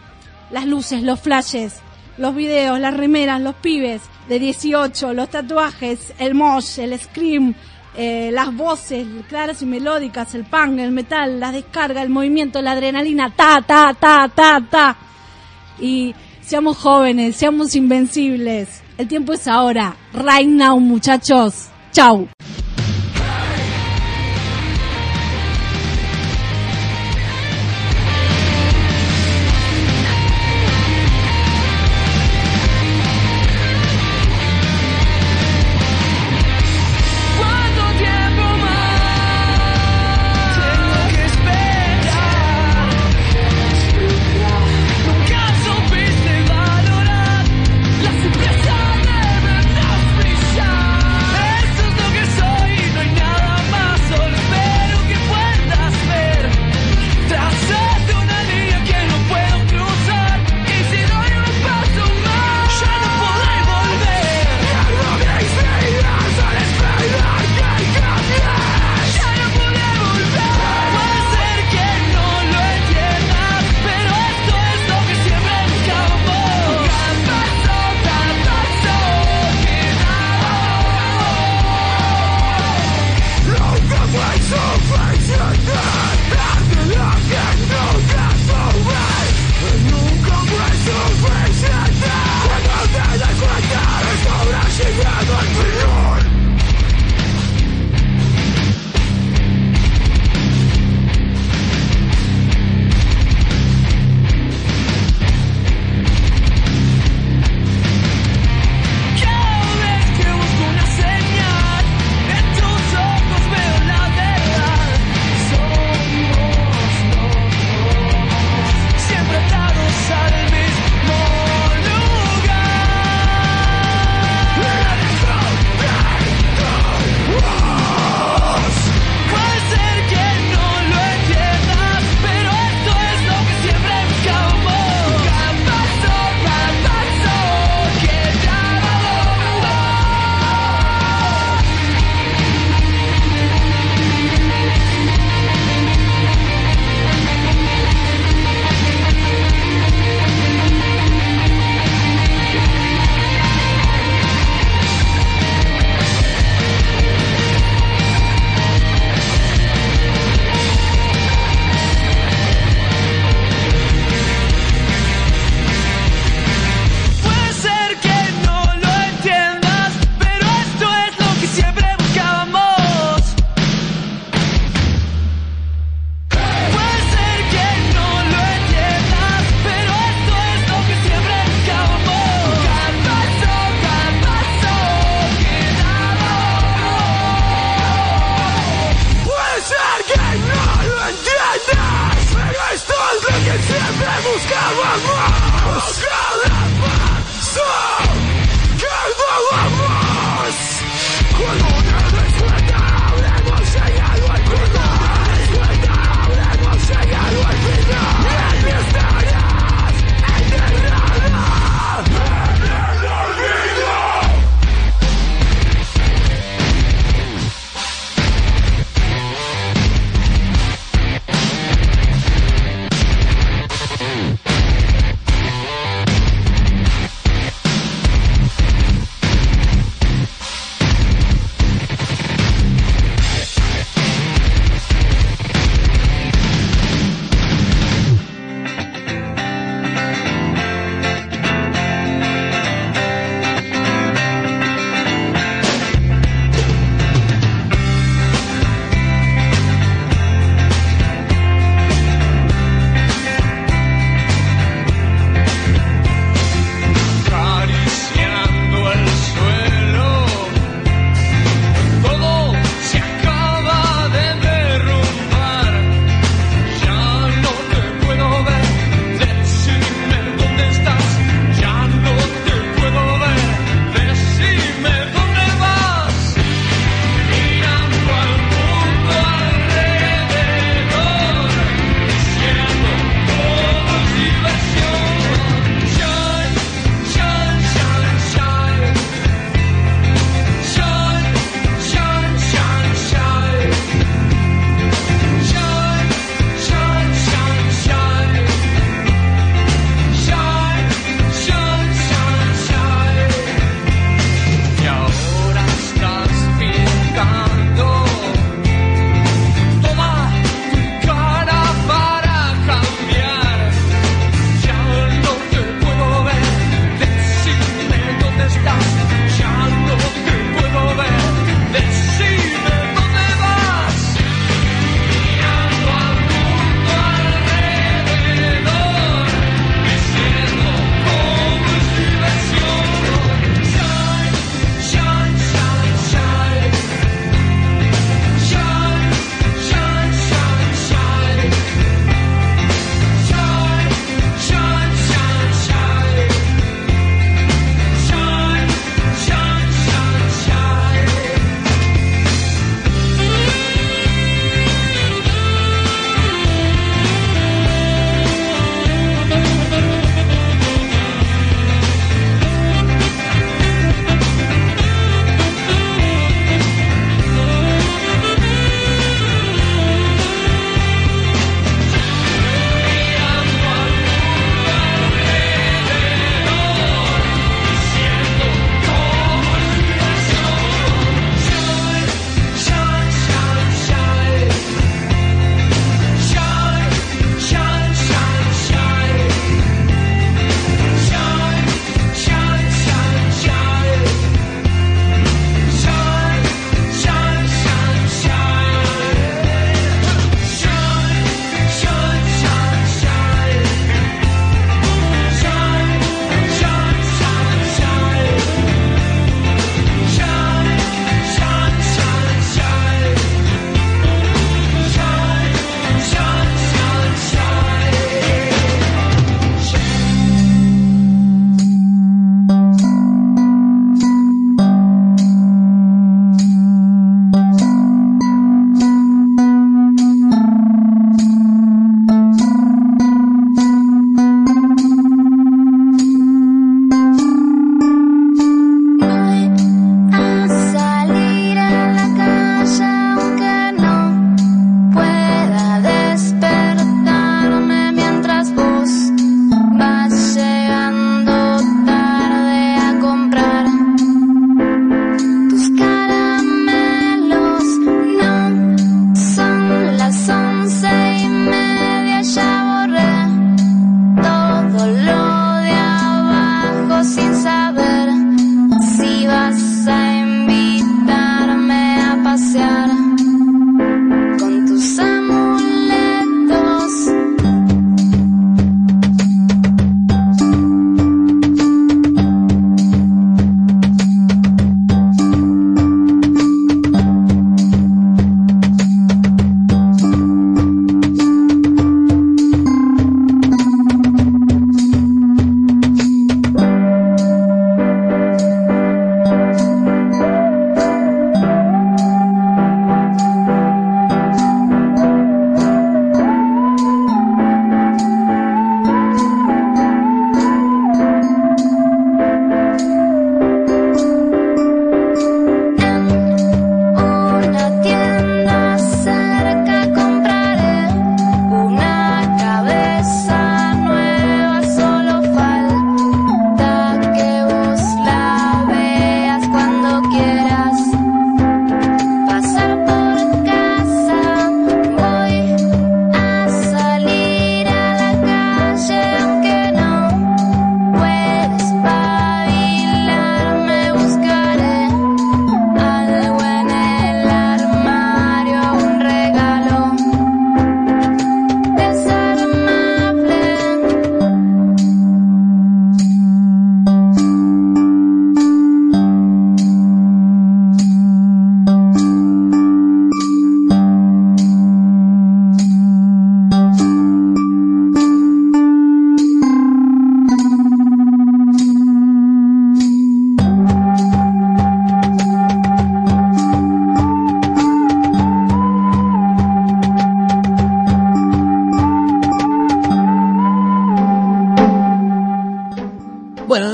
las luces, los flashes, los videos, las remeras, los pibes de dieciocho, los tatuajes, el mosh, el scream, eh, las voces claras y melódicas, el punk, el metal, la descarga, el movimiento, la adrenalina, ta, ta, ta, ta, ta. Y seamos jóvenes, seamos invencibles. El tiempo es ahora. Right now, muchachos. Chau. Eso es lo que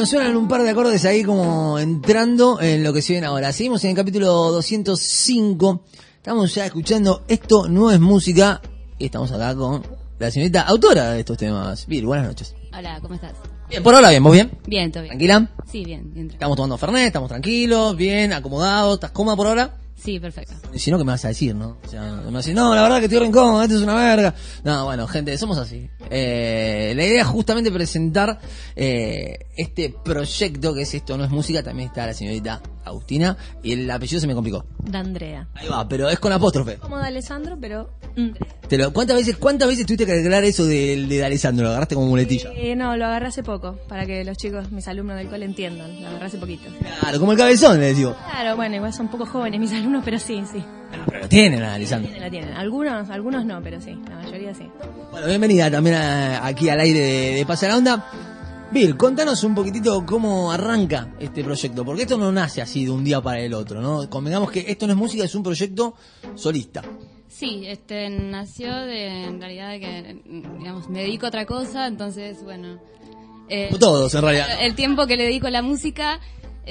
suenan un par de acordes ahí como entrando en lo que se viene ahora. Seguimos en el capítulo doscientos cinco. Estamos ya escuchando Esto No Es Música. Y estamos acá con la señorita autora de estos temas. Vir, buenas noches. Hola, ¿cómo estás? Bien, por ahora bien, ¿vos bien? Bien, todo bien. ¿Tranquila? Sí, bien, bien. Estamos tomando Fernet, estamos tranquilos, bien, acomodados. ¿Estás cómoda por ahora? Sí, perfecto. Y si no, ¿qué me vas a decir, no? O sea, me vas a decir, no, la verdad que estoy re incómodo, esto es una verga. No, bueno, gente, somos así. Eh, la idea es justamente presentar eh, este proyecto que es Esto No Es Música. También está la señorita Agustina y el apellido se me complicó. De Andrea. Ahí va, pero es con apóstrofe. Como de Alessandro, pero... Te lo, ¿cuántas veces cuántas veces tuviste que arreglar eso del de, de Alessandro? Lo agarraste como muletilla. Eh, no, lo agarré hace poco, para que los chicos, mis alumnos del cole entiendan. Lo agarré hace poquito. Claro, como el cabezón, le digo. Claro, bueno, igual son poco jóvenes mis alumnos, pero sí, sí. No, pero lo tienen, Alessandro. La tienen. Algunos, algunos no, pero sí, la mayoría sí. Bueno, bienvenida también a, aquí al aire de, de Pasa la Onda. Bill, contanos un poquitito cómo arranca este proyecto, porque esto no nace así de un día para el otro, ¿no? Convengamos que Esto No Es Música, es un proyecto solista. Sí, este nació de, en realidad, de que, digamos, me dedico a otra cosa, entonces, bueno... Eh, Como todos, en realidad. El tiempo que le dedico a la música,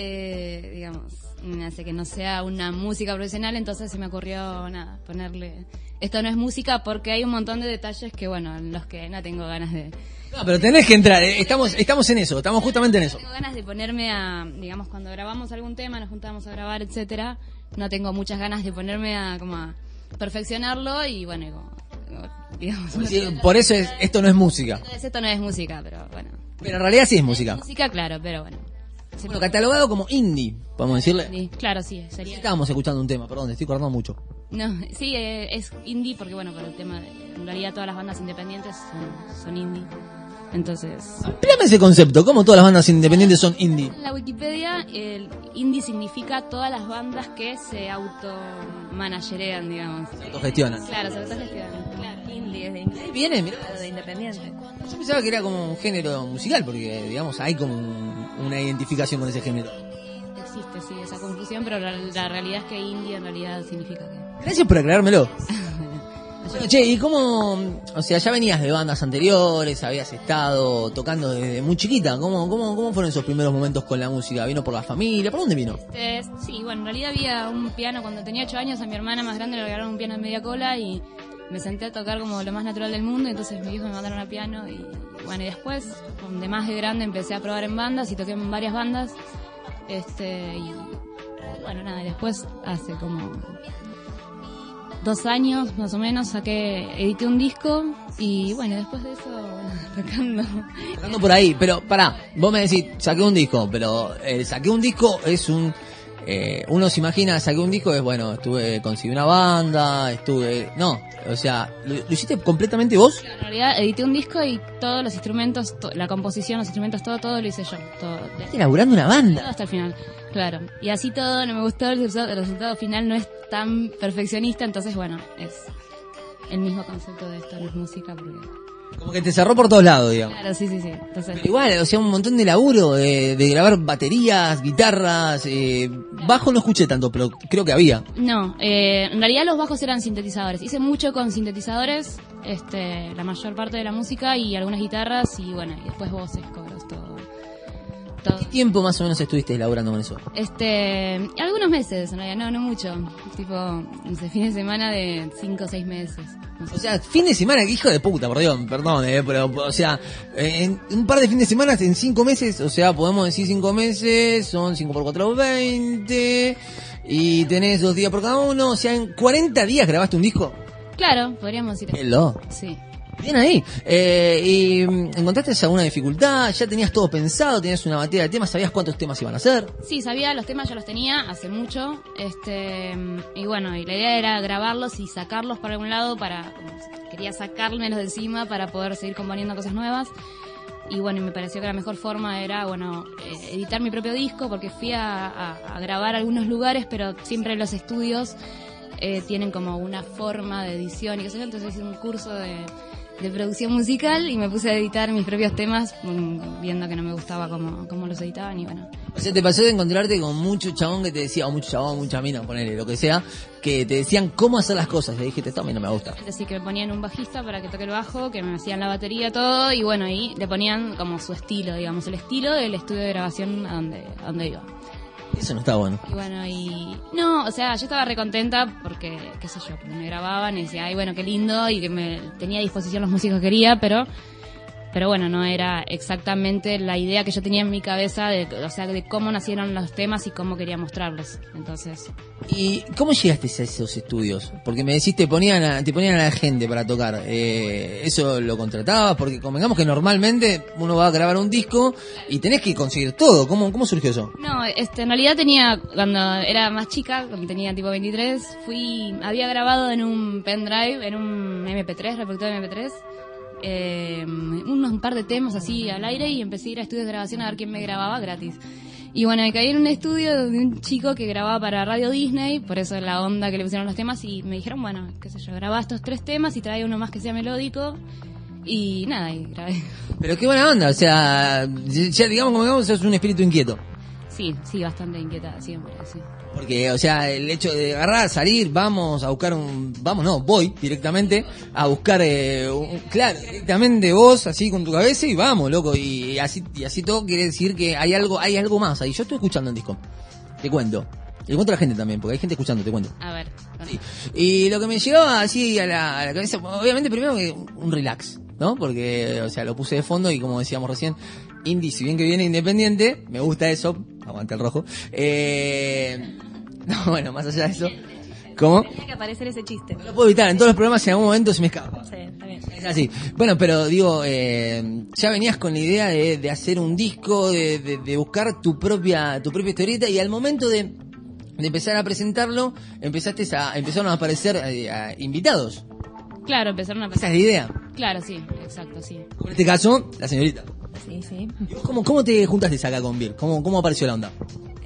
eh, digamos, hace que no sea una música profesional, entonces se me ocurrió, nada, ponerle... Esto no es música porque hay un montón de detalles que, bueno, en los que no tengo ganas de... No, pero tenés que entrar, ¿eh? estamos estamos en eso, estamos justamente en eso. Tengo ganas de ponerme a, digamos, cuando grabamos algún tema, nos juntamos a grabar, etcétera, no tengo muchas ganas de ponerme a, como a perfeccionarlo y, bueno, y como, digamos... Sí, por eso es, esto no es música. Entonces, esto no es música, pero bueno. Pero en realidad sí es música. Música, claro, pero bueno. Bueno, catalogado como indie, podemos decirle. Sí, claro, sí, sería... Estábamos escuchando un tema, perdón, te estoy acordando mucho. No, sí, eh, es indie porque, bueno, por el tema de... En realidad todas las bandas independientes son, son indie. Entonces... Amplíame ese concepto, ¿cómo todas las bandas independientes son indie? En la Wikipedia, el indie significa todas las bandas que se auto-managerean, digamos. Se autogestionan. Claro, se autogestionan. Claro, indie es de indie. Viene, mirá. De independiente. Yo pensaba que era como un género musical, porque, digamos, hay como un- una identificación con ese género. Existe, sí, esa confusión, pero la, la realidad es que indie en realidad significa que... Gracias por aclarármelo. Bueno, che, ¿y cómo? O sea, ya venías de bandas anteriores, habías estado tocando desde muy chiquita. ¿Cómo, cómo, cómo fueron esos primeros momentos con la música? ¿Vino por la familia? ¿Por dónde vino? Este, sí, bueno, en realidad había un piano cuando tenía ocho años, a mi hermana más grande le regalaron un piano en media cola y me senté a tocar como lo más natural del mundo, entonces mis hijos me mandaron a piano y bueno, y después, de más de grande, empecé a probar en bandas y toqué en varias bandas. Este, y bueno, nada, y después hace como dos años más o menos saqué, edité un disco y bueno, después de eso, bueno, tocando. Tocando por ahí, pero pará, vos me decís, saqué un disco, pero eh, saqué un disco es un... Eh, uno se imagina, saqué un disco, es bueno, estuve, conseguí una banda, estuve... No, o sea, ¿lo, lo hiciste completamente vos? En realidad edité un disco y todos los instrumentos, to- la composición, los instrumentos, todo, todo lo hice yo. Todo, de- Estás elaborando una banda. todo hasta el final, claro. Y así todo, no me gustó, el resultado, el resultado final no es tan perfeccionista, entonces bueno, es el mismo concepto de esto, no es música, porque... Como que te cerró por todos lados, digamos. Claro, sí, sí, sí. Entonces, Pero igual, o sea, un montón de laburo, de, de grabar baterías, guitarras, eh, bajo no escuché tanto, pero creo que había. no, eh, en realidad los bajos eran sintetizadores. Hice mucho con sintetizadores, este, la mayor parte de la música y algunas guitarras y bueno, y después voces, coros, todo. todo. ¿Qué tiempo más o menos estuviste elaborando con eso? Este, algunos meses, en realidad, no, no mucho. Tipo, no sé, fin de semana de cinco o seis meses. No sé. O sea, fin de semana, que hijo de puta, perdón, perdón, eh, pero, o sea, en un par de fines de semana, en cinco meses, o sea, podemos decir cinco meses, son cinco por cuatro, veinte, y tenés dos días por cada uno, o sea, en cuarenta días grabaste un disco. Claro, podríamos decir. Hello. Sí. Bien ahí. Eh, ¿Y mm, encontraste alguna dificultad? ¿Ya tenías todo pensado? ¿Tenías una batería de temas? ¿Sabías cuántos temas iban a hacer? Sí, sabía, los temas ya los tenía hace mucho, este, y bueno, y la idea era grabarlos y sacarlos para algún lado para, como, quería sacármelos de encima para poder seguir componiendo cosas nuevas, y bueno, y me pareció que la mejor forma era, bueno, eh, editar mi propio disco, porque fui a, a, a grabar a algunos lugares, pero siempre los estudios eh, tienen como una forma de edición y qué sé yo, entonces hice un curso de de producción musical y me puse a editar mis propios temas, mm, viendo que no me gustaba cómo, cómo los editaban y bueno. O sea, te pasó de encontrarte con mucho chabón que te decía, o mucho chabón, mucha mina, ponele, lo que sea, que te decían cómo hacer las cosas. Y dijiste, esto a mí no me gusta. Así que me ponían un bajista para que toque el bajo, que me hacían la batería, todo, y bueno, ahí le ponían como su estilo, digamos, el estilo del estudio de grabación a donde, a donde iba. Eso no está bueno. Y bueno, y... No, o sea, yo estaba recontenta porque, qué sé yo, porque me grababan y decía, ay, bueno, qué lindo, y que me tenía a disposición los músicos que quería, pero... Pero bueno, no era exactamente la idea que yo tenía en mi cabeza, de, o sea, de cómo nacieron los temas y cómo quería mostrarlos. Entonces... ¿Y cómo llegaste a esos estudios? Porque me decís, te ponían a, te ponían a la gente para tocar. Eh, ¿Eso lo contratabas? Porque convengamos que normalmente uno va a grabar un disco y tenés que conseguir todo. ¿Cómo, cómo surgió eso? No, este, en realidad tenía, cuando era más chica, cuando tenía tipo veintitrés, fui, había grabado en un pendrive, en un eme pe tres, reproductor de eme pe tres, eh, unos un par de temas así al aire y empecé a ir a estudios de grabación a ver quién me grababa gratis. Y bueno, me caí en un estudio de un chico que grababa para Radio Disney, por eso la onda que le pusieron los temas, y me dijeron, bueno, qué sé yo, grabá estos tres temas y trae uno más que sea melódico, y nada, y grabé. Pero qué buena onda, o sea, ya digamos como digamos, sos un espíritu inquieto. Sí, sí, bastante inquietada siempre, sí. Porque, o sea, el hecho de agarrar, salir, vamos a buscar un... Vamos, no, voy directamente a buscar, eh, un, claro, directamente vos, así con tu cabeza y vamos, loco. Y, y así y así todo quiere decir que hay algo hay algo más ahí. Yo estoy escuchando el disco, te cuento. Le cuento a la gente también, porque hay gente escuchando, te cuento. A ver. Sí. Y lo que me llegaba así a la, a la cabeza, obviamente primero que un relax, ¿no? Porque, o sea, lo puse de fondo y como decíamos recién, indie, si bien que viene independiente, me gusta eso, aguanta el rojo. Eh, no, bueno, más allá de eso, ¿cómo? Tenía que aparecer ese chiste. No lo puedo evitar, en todos los programas en algún momento se me escapa. Sí, está bien. Es así. Bueno, pero digo, eh, ya venías con la idea de, de hacer un disco, de, de, de buscar tu propia, tu propia historieta, y al momento de, de empezar a presentarlo, empezaste a, empezaron a aparecer eh, a invitados. Claro, empezaron a Esa es la idea. Claro, sí, exacto, sí. En este caso, la señorita. Sí, sí. ¿Cómo, cómo te juntaste acá con Vir? ¿Cómo, cómo apareció la onda?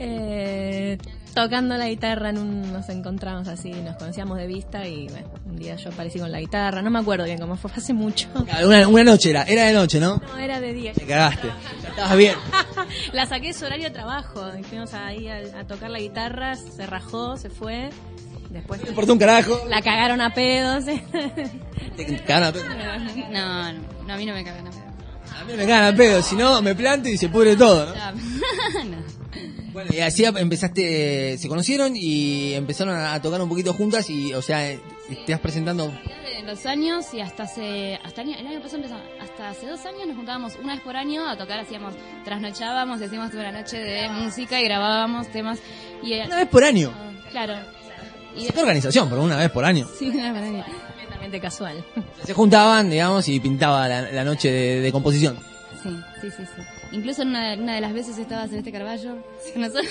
Eh, tocando la guitarra, en un, nos encontramos así, nos conocíamos de vista y bueno, un día yo aparecí con la guitarra, no me acuerdo bien cómo fue, fue hace mucho. Una, una noche era, era de noche, ¿no? No, era de día. Te cagaste, estabas bien. La saqué de su horario de trabajo, y fuimos ahí a, a tocar la guitarra, se rajó, se fue. Después no importa un carajo. La cagaron a pedos. ¿Te cagaron a pedos? No, no, no, a mí no me cagan a pedos. A mí me cagan a pedos, si no me planto y se pudre todo, ¿no? No. Bueno, y así empezaste, se conocieron y empezaron a tocar un poquito juntas y, o sea, te estás presentando... De los años y hasta hace, hasta el año, el año pasado empezamos, hasta hace dos años nos juntábamos una vez por año a tocar, hacíamos, trasnochábamos y hacíamos toda la noche de música y grabábamos temas. Y, ¿Una vez por año? Claro. Y ¿qué organización? Por una vez por año. Sí, una vez por año. Completamente casual. Se juntaban, digamos, y pintaba la, la noche de, de composición. Sí, sí, sí, sí. Incluso en una, una de las veces estaba Celeste Carballo. Nosotros...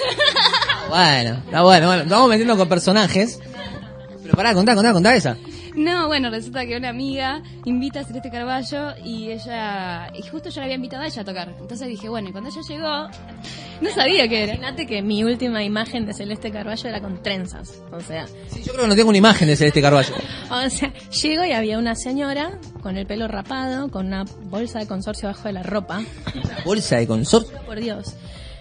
Bueno, está bueno, bueno, estamos metiendo con personajes. Pero pará, contá, contá, contá esa. No, bueno, resulta que una amiga invita a Celeste Carballo y ella, y justo yo la había invitado a ella a tocar. Entonces dije, bueno, y cuando ella llegó, no sabía qué era. Imagínate que mi última imagen de Celeste Carballo era con trenzas, o sea... Sí, yo creo que no tengo una imagen de Celeste Carballo. O sea, llego y había una señora con el pelo rapado, con una bolsa de consorcio abajo de la ropa. ¿Bolsa de consorcio? Por Dios.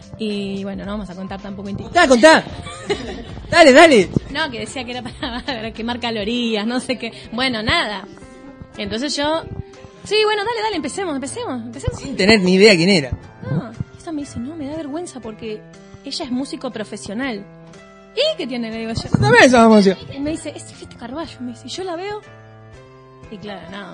Y bueno, no vamos a contar tampoco intimidad. ¡Contá, contá! ¡Dale, dale! No, que decía que era para quemar calorías, no sé qué. Bueno, nada. Entonces yo... Sí, bueno, dale, dale, empecemos, empecemos, empecemos. Sin tener ni idea quién era. No, esa me dice, no, me da vergüenza porque ella es músico profesional. ¿Y qué tiene? Le digo yo. También esa emoción. Y me dice, es Celeste Carballo. Me dice, yo la veo... Y claro, no.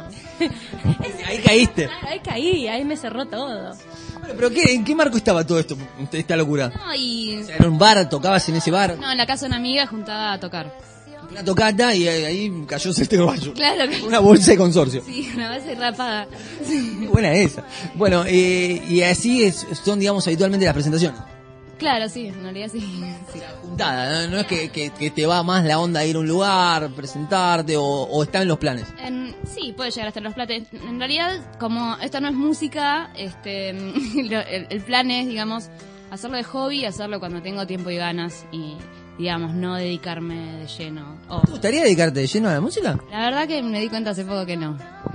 Ahí caíste. Ahí caí, ahí me cerró todo. Bueno, pero qué, ¿en qué marco estaba todo esto, esta locura? No, y... O sea, ¿era un bar? ¿Tocabas en ese bar? No, en la casa de una amiga juntada a tocar. Una tocata y ahí cayó Celeste Carballo. Claro que... Una bolsa de consorcio. Sí, una base rapada. Sí. Buena esa. Bueno, eh, y así es, son, digamos, habitualmente las presentaciones. Claro, sí, en realidad sí. sí. Juntada, ¿no? No es que, que, que te va más la onda de ir a un lugar, presentarte o, o está en los planes. En, sí, puede llegar a estar en los planes. En realidad, como esto no es música, este, el, el plan es, digamos, hacerlo de hobby, hacerlo cuando tengo tiempo y ganas y, digamos, no dedicarme de lleno. O, ¿Te gustaría dedicarte de lleno a la música? la verdad que me di cuenta hace poco que no.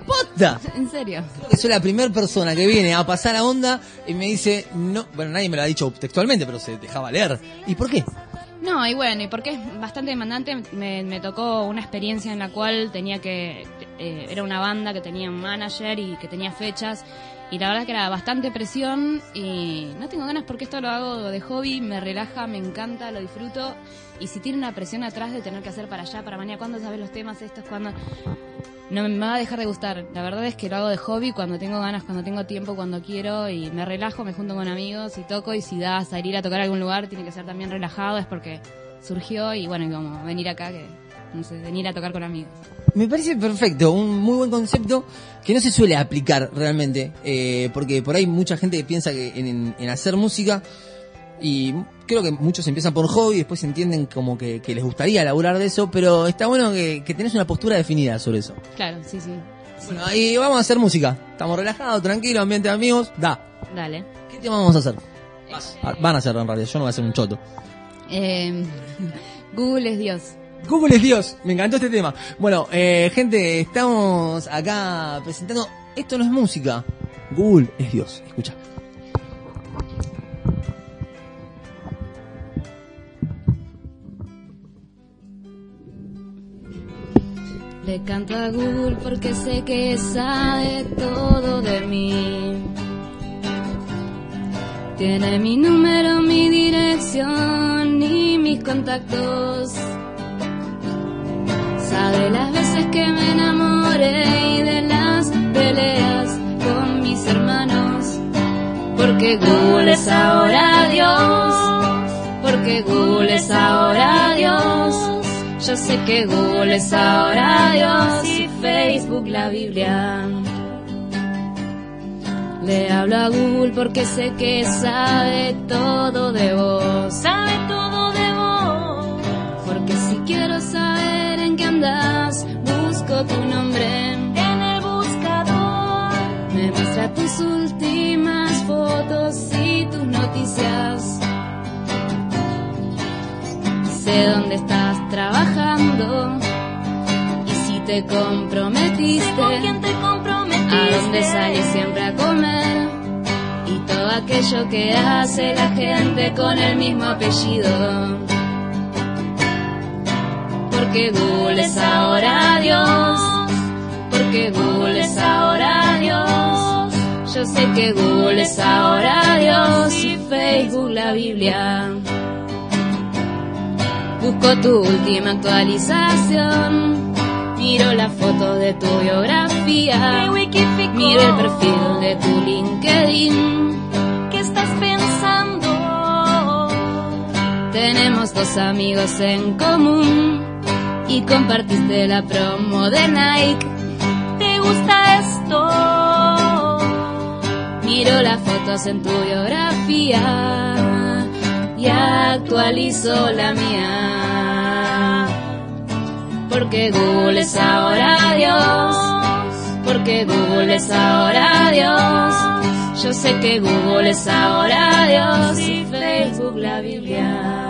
¡Posta! En serio. Creo que soy la primera persona que viene a pasar a onda y me dice, no, bueno, nadie me lo ha dicho textualmente, pero se dejaba leer. ¿Y por qué? No, y bueno, y porque es bastante demandante, me, me tocó una experiencia en la cual tenía que, eh, era una banda que tenía un manager y que tenía fechas, y la verdad que era bastante presión, y no tengo ganas porque esto lo hago de hobby, me relaja, me encanta, lo disfruto, y si tiene una presión atrás de tener que hacer para allá, para mañana, ¿cuándo sabes los temas estos? ¿Cuándo? No me va a dejar de gustar. La verdad es que lo hago de hobby cuando tengo ganas, cuando tengo tiempo, cuando quiero, y me relajo, me junto con amigos y toco, y si da a salir a tocar a algún lugar tiene que ser también relajado, es porque surgió, y bueno, y como venir acá, que no sé, venir a tocar con amigos. Me parece perfecto, un muy buen concepto que no se suele aplicar realmente, eh, porque por ahí mucha gente piensa que en, en hacer música, y creo que muchos empiezan por hobby y después entienden como que, que les gustaría laburar de eso, pero está bueno que, que tenés una postura definida sobre eso. Claro, sí, sí. Bueno, ahí vamos a hacer música. Estamos relajados, tranquilos, ambiente de amigos. Da. Dale. ¿Qué tema vamos a hacer? Ah, van a hacer en realidad, yo no voy a hacer un choto. Eh, Google es Dios. Google es Dios, me encantó este tema. Bueno, eh, gente, estamos acá presentando Esto no es música. Google es Dios, escucha. Le canto a Google porque sé que sabe todo de mí. Tiene mi número, mi dirección y mis contactos. Sabe las veces que me enamoré y de las peleas con mis hermanos. Porque Google es ahora Dios. Porque Google es ahora Dios. Yo sé que Google es ahora Dios y Facebook la Biblia. Le hablo a Google porque sé que sabe todo de vos. Sabe todo de vos. Porque si quiero saber en qué andás, busco tu nombre en el buscador. Me muestra tus últimas fotos y tus noticias. Sé dónde estás trabajando y si te comprometiste, ¿con quién te comprometiste? A dónde sales siempre a comer y todo aquello que hace la gente con el mismo apellido. Porque Google es ahora Dios. Porque Google es ahora Dios. Yo sé que Google es ahora Dios y Facebook la Biblia. Busco tu última actualización, miro la foto de tu biografía, miro el perfil de tu LinkedIn. ¿Qué estás pensando? Tenemos dos amigos en común y compartiste la promo de Nike. ¿Te gusta esto? Miro las fotos en tu biografía y actualizo la mía. Porque Google es ahora Dios. Porque Google es ahora Dios. Yo sé que Google es ahora Dios y Facebook la Biblia.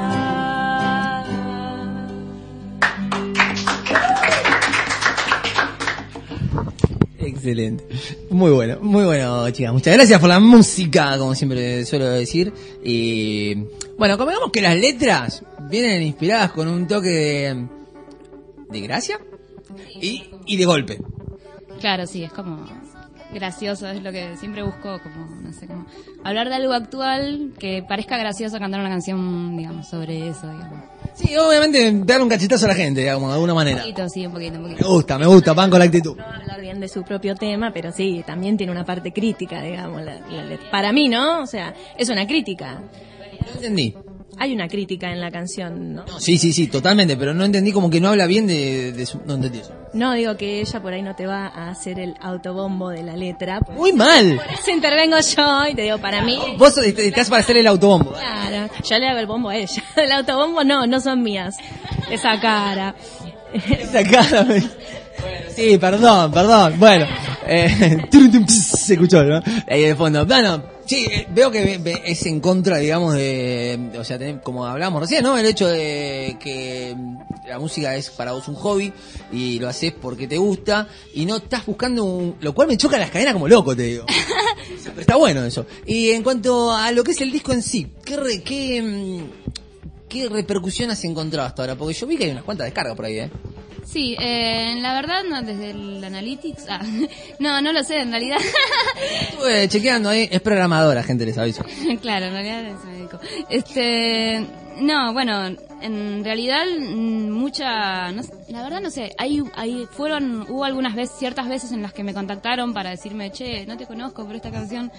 Excelente. Muy bueno, muy bueno, chicas. Muchas gracias por la música, como siempre suelo decir. Y bueno, como vemos que las letras vienen inspiradas con un toque de, de gracia y, y de golpe. Claro, sí, es como gracioso, es lo que siempre busco, como, no sé, como hablar de algo actual que parezca gracioso, cantar una canción, digamos, sobre eso, digamos. Sí, obviamente dar un cachetazo a la gente, digamos, de alguna manera. Un poquito, sí, un poquito, un poquito. Me gusta, me gusta, van con la actitud. No hablar bien de su propio tema, pero sí, también tiene una parte crítica, digamos. La, la, la, para mí, ¿no? O sea, es una crítica. No entendí. Hay una crítica en la canción, ¿no? No, sí, sí, sí, totalmente, pero no entendí como que no habla bien de, de su... No entendí eso. No, digo que ella por ahí no te va a hacer el autobombo de la letra. Muy mal. Por eso intervengo yo y te digo, para mí... Vos estás para hacer el autobombo. Claro, yo le hago el bombo a ella. El autobombo no, no son mías. Esa cara. Esa cara. Sí, perdón, perdón. Bueno, eh, se escuchó, ¿no? Ahí de fondo. Bueno, sí, eh, veo que ve- es en contra, digamos, de... O sea, tener- como hablamos recién, ¿no? El hecho de que la música es para vos un hobby y lo haces porque te gusta y no estás buscando un... Lo cual me choca las cadenas como loco, te digo. Pero está bueno eso. Y en cuanto a lo que es el disco en sí, ¿qué, re- qué, mm, qué repercusión has encontrado hasta ahora? Porque yo vi que hay unas cuantas descargas por ahí, ¿eh? Sí, eh, la verdad, no, desde el Analytics. Ah, no, no lo sé, en realidad. Estuve chequeando ahí, es programadora, gente, les aviso. Claro, en realidad es médico. Este, no, bueno, en realidad mm, mucha, no sé, la verdad no sé, hay, hay, fueron, hubo algunas veces, ciertas veces en las que me contactaron para decirme, che, no te conozco por esta canción,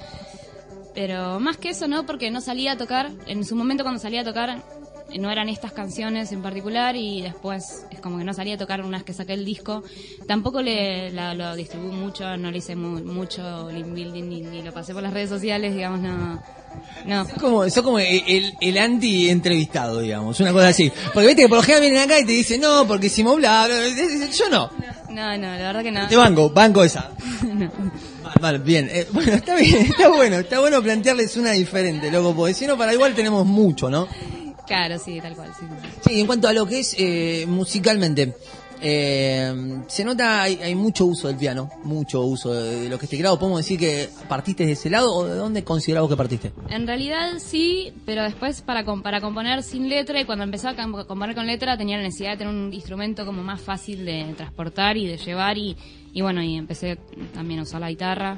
pero más que eso no, porque no salía a tocar, en su momento cuando salía a tocar no eran estas canciones en particular y después es como que no salía a tocar unas que saqué el disco. Tampoco le la, lo distribuí mucho, no le hice mu- mucho link building ni, ni lo pasé por las redes sociales, digamos, no. No. Sos como, sos como el, el, el anti-entrevistado, digamos, una cosa así. Porque viste que por lo general vienen acá y te dicen, no, porque hicimos bla, bla, bla. Yo no. No, no, la verdad que no. Te banco, banco esa. No. Vale, vale, bien. Eh, bueno, está bien, está bueno, está bueno plantearles una diferente, loco, porque si no, para igual tenemos mucho, ¿no? Claro, sí, tal cual, sí. sí. Sí, en cuanto a lo que es eh, musicalmente, eh, se nota, hay, hay mucho uso del piano, mucho uso de, de lo que este grado. ¿Podemos decir que partiste de ese lado o de dónde considerabas que partiste? En realidad sí, pero después para, com- para componer sin letra y cuando empezaba a com- componer con letra tenía la necesidad de tener un instrumento como más fácil de transportar y de llevar y, y bueno, y empecé también a usar la guitarra.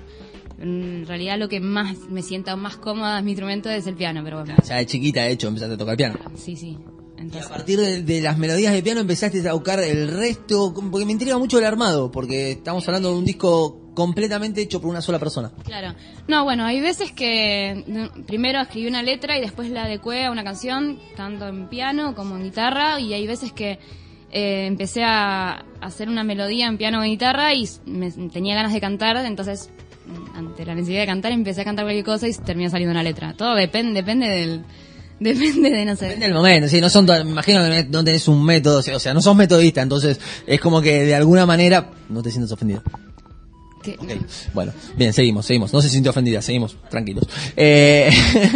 En realidad lo que más me sienta más cómoda es mi instrumento es el piano, pero bueno. Ya de chiquita, de hecho, empezaste a tocar piano. Sí, sí. Entonces, Y a partir de, de las melodías de piano empezaste a tocar el resto, porque me intriga mucho el armado, porque estamos hablando de un disco completamente hecho por una sola persona. claro. No, bueno, hay veces que mm, primero escribí una letra y después la adecué a una canción, tanto en piano como en guitarra, y hay veces que eh, empecé a hacer una melodía en piano o en guitarra y me, tenía ganas de cantar, entonces mm, ante la necesidad de cantar empecé a cantar cualquier cosa y terminó saliendo una letra. Todo depende, depende del... Depende de, no sé. Depende del momento, sí, no son, to- me imagino que no tenés un método, o sea, no sos metodista, entonces es como que de alguna manera no te sientes ofendido. ¿Qué? Ok, bueno, bien, seguimos, seguimos, no se sintió ofendida, seguimos, tranquilos. Eh,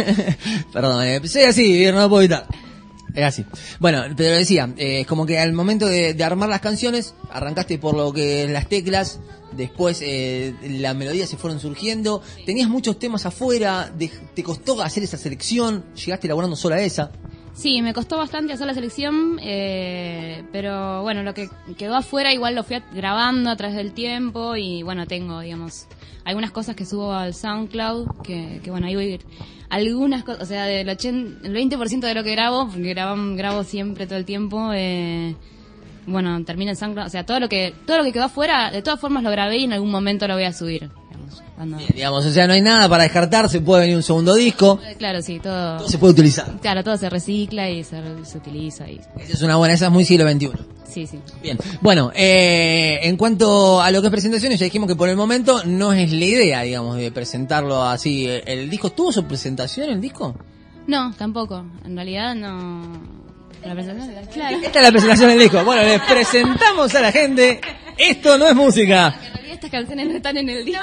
perdón, eh, soy así, no lo puedo evitar. Es así. Bueno, pero decía, eh, es como que al momento de, de armar las canciones, arrancaste por lo que las teclas, después eh, las melodías se fueron surgiendo, tenías muchos temas afuera, de- te costó hacer esa selección, llegaste elaborando sola esa. Sí, me costó bastante hacer la selección, eh, pero bueno, lo que quedó afuera igual lo fui a- grabando a través del tiempo y bueno, tengo, digamos, algunas cosas que subo al SoundCloud, que, que bueno, ahí voy a ir. Algunas cosas, o sea, del ochenta, el veinte por ciento de lo que grabo, porque grabo, grabo siempre todo el tiempo, eh, bueno, termina el SoundCloud, o sea, todo lo que todo lo que quedó afuera, de todas formas lo grabé y en algún momento lo voy a subir. Digamos, cuando- Digamos, o sea, no hay nada para descartar, se puede venir un segundo disco, Claro, sí, todo, todo se puede utilizar. claro, todo se recicla y se, se utiliza y Esa es una buena, esa es muy siglo veintiuno. sí, sí. Bien, bueno, eh, en cuanto a lo que es presentaciones, ya dijimos que por el momento no es la idea, digamos, de presentarlo así. ¿El disco tuvo su presentación, el disco? No, tampoco. En realidad no. La presentación, claro. Esta es la presentación del disco. Bueno, les presentamos a la gente, esto no es música. En realidad estas canciones no están en el disco.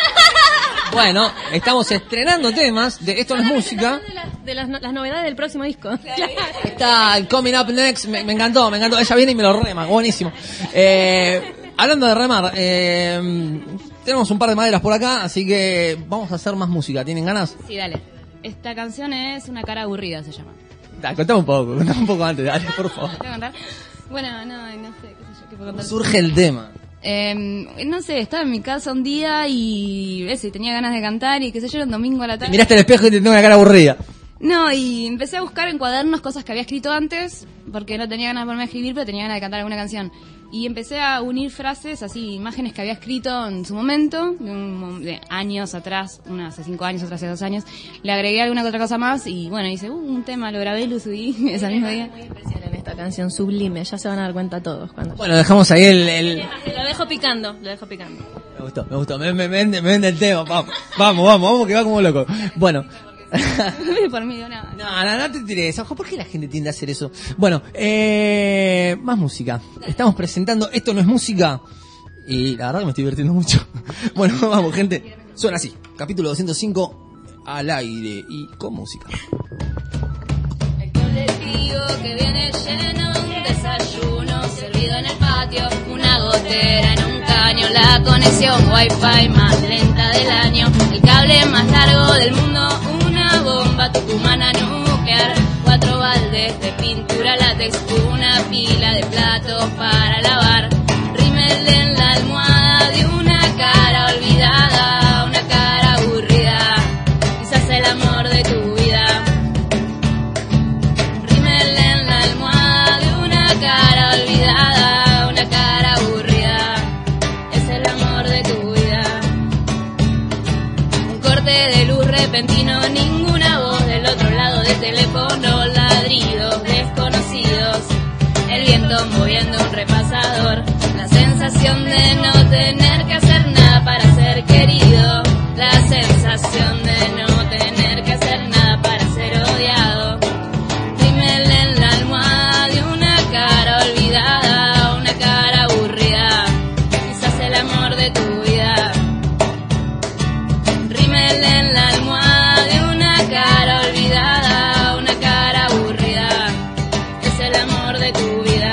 Bueno, estamos estrenando temas de Esto no es música. De, las, de las, no- las novedades del próximo disco. Está el Coming Up Next, me, me encantó, me encantó. Ella viene y me lo rema, buenísimo. Eh, hablando de remar, eh, tenemos un par de maderas por acá, así que vamos a hacer más música. ¿Tienen ganas? Sí, dale. Esta canción es Una cara aburrida, se llama. Da, contame un poco, contame un poco antes, dale, por favor. ¿Te voy a contar? Bueno, no, no sé, qué sé yo, qué puedo contar. Surge el tema. Eh, no sé, estaba en mi casa un día y ese, tenía ganas de cantar y qué sé yo, era un domingo a la tarde. Miraste al espejo y te tengo una cara aburrida. No, y empecé a buscar en cuadernos cosas que había escrito antes, porque no tenía ganas de ponerme a escribir, pero tenía ganas de cantar alguna canción. Y empecé a unir frases, así, imágenes que había escrito en su momento, de, un mo- de años atrás, una hace cinco años, otra hace dos años. Le agregué alguna que otra cosa más y bueno, hice uh, un tema, lo grabé y lo subí ese mismo día. Muy impresionante en esta canción sublime, ya se van a dar cuenta todos. Cuando Bueno, dejamos ahí el... el... Lo dejo picando, lo dejo picando. Me gustó, me gustó, me, me, me vende, me vende el tema, vamos, vamos, vamos, vamos, que va como loco. Bueno. Por mí, no. No, no, no te tires. Ojo, ¿por qué la gente tiende a hacer eso? Bueno, eh, más música. Estamos presentando Esto no es música. Y la verdad que me estoy divirtiendo mucho. Bueno, vamos, gente. Suena así. Capítulo doscientos cinco al aire y con música. El colectivo que viene lleno, un desayuno servido en el patio, una gotera en un caño, la conexión wifi más lenta del año, el cable más largo del mundo, una bomba tucumana nuclear, cuatro baldes de pintura látex, una pila de platos para lavar, rímel en la almohada de una cara olvidada, una cara aburrida, quizás el amor de tu vida. Rímel en la almohada de una cara olvidada, una cara aburrida, es el amor de tu vida. Un corte de luz repentino, ninguna voz del otro lado del teléfono, ladridos desconocidos, el viento moviendo un repasador, la sensación de no tener que hacer nada para ser querido, la sensación de no tener que hacer nada para ser odiado. Rímel en la almohada de una cara olvidada, una cara aburrida, quizás el amor de tu vida. Rímel en la almohada de una cara olvidada, una cara aburrida, es el amor de tu vida.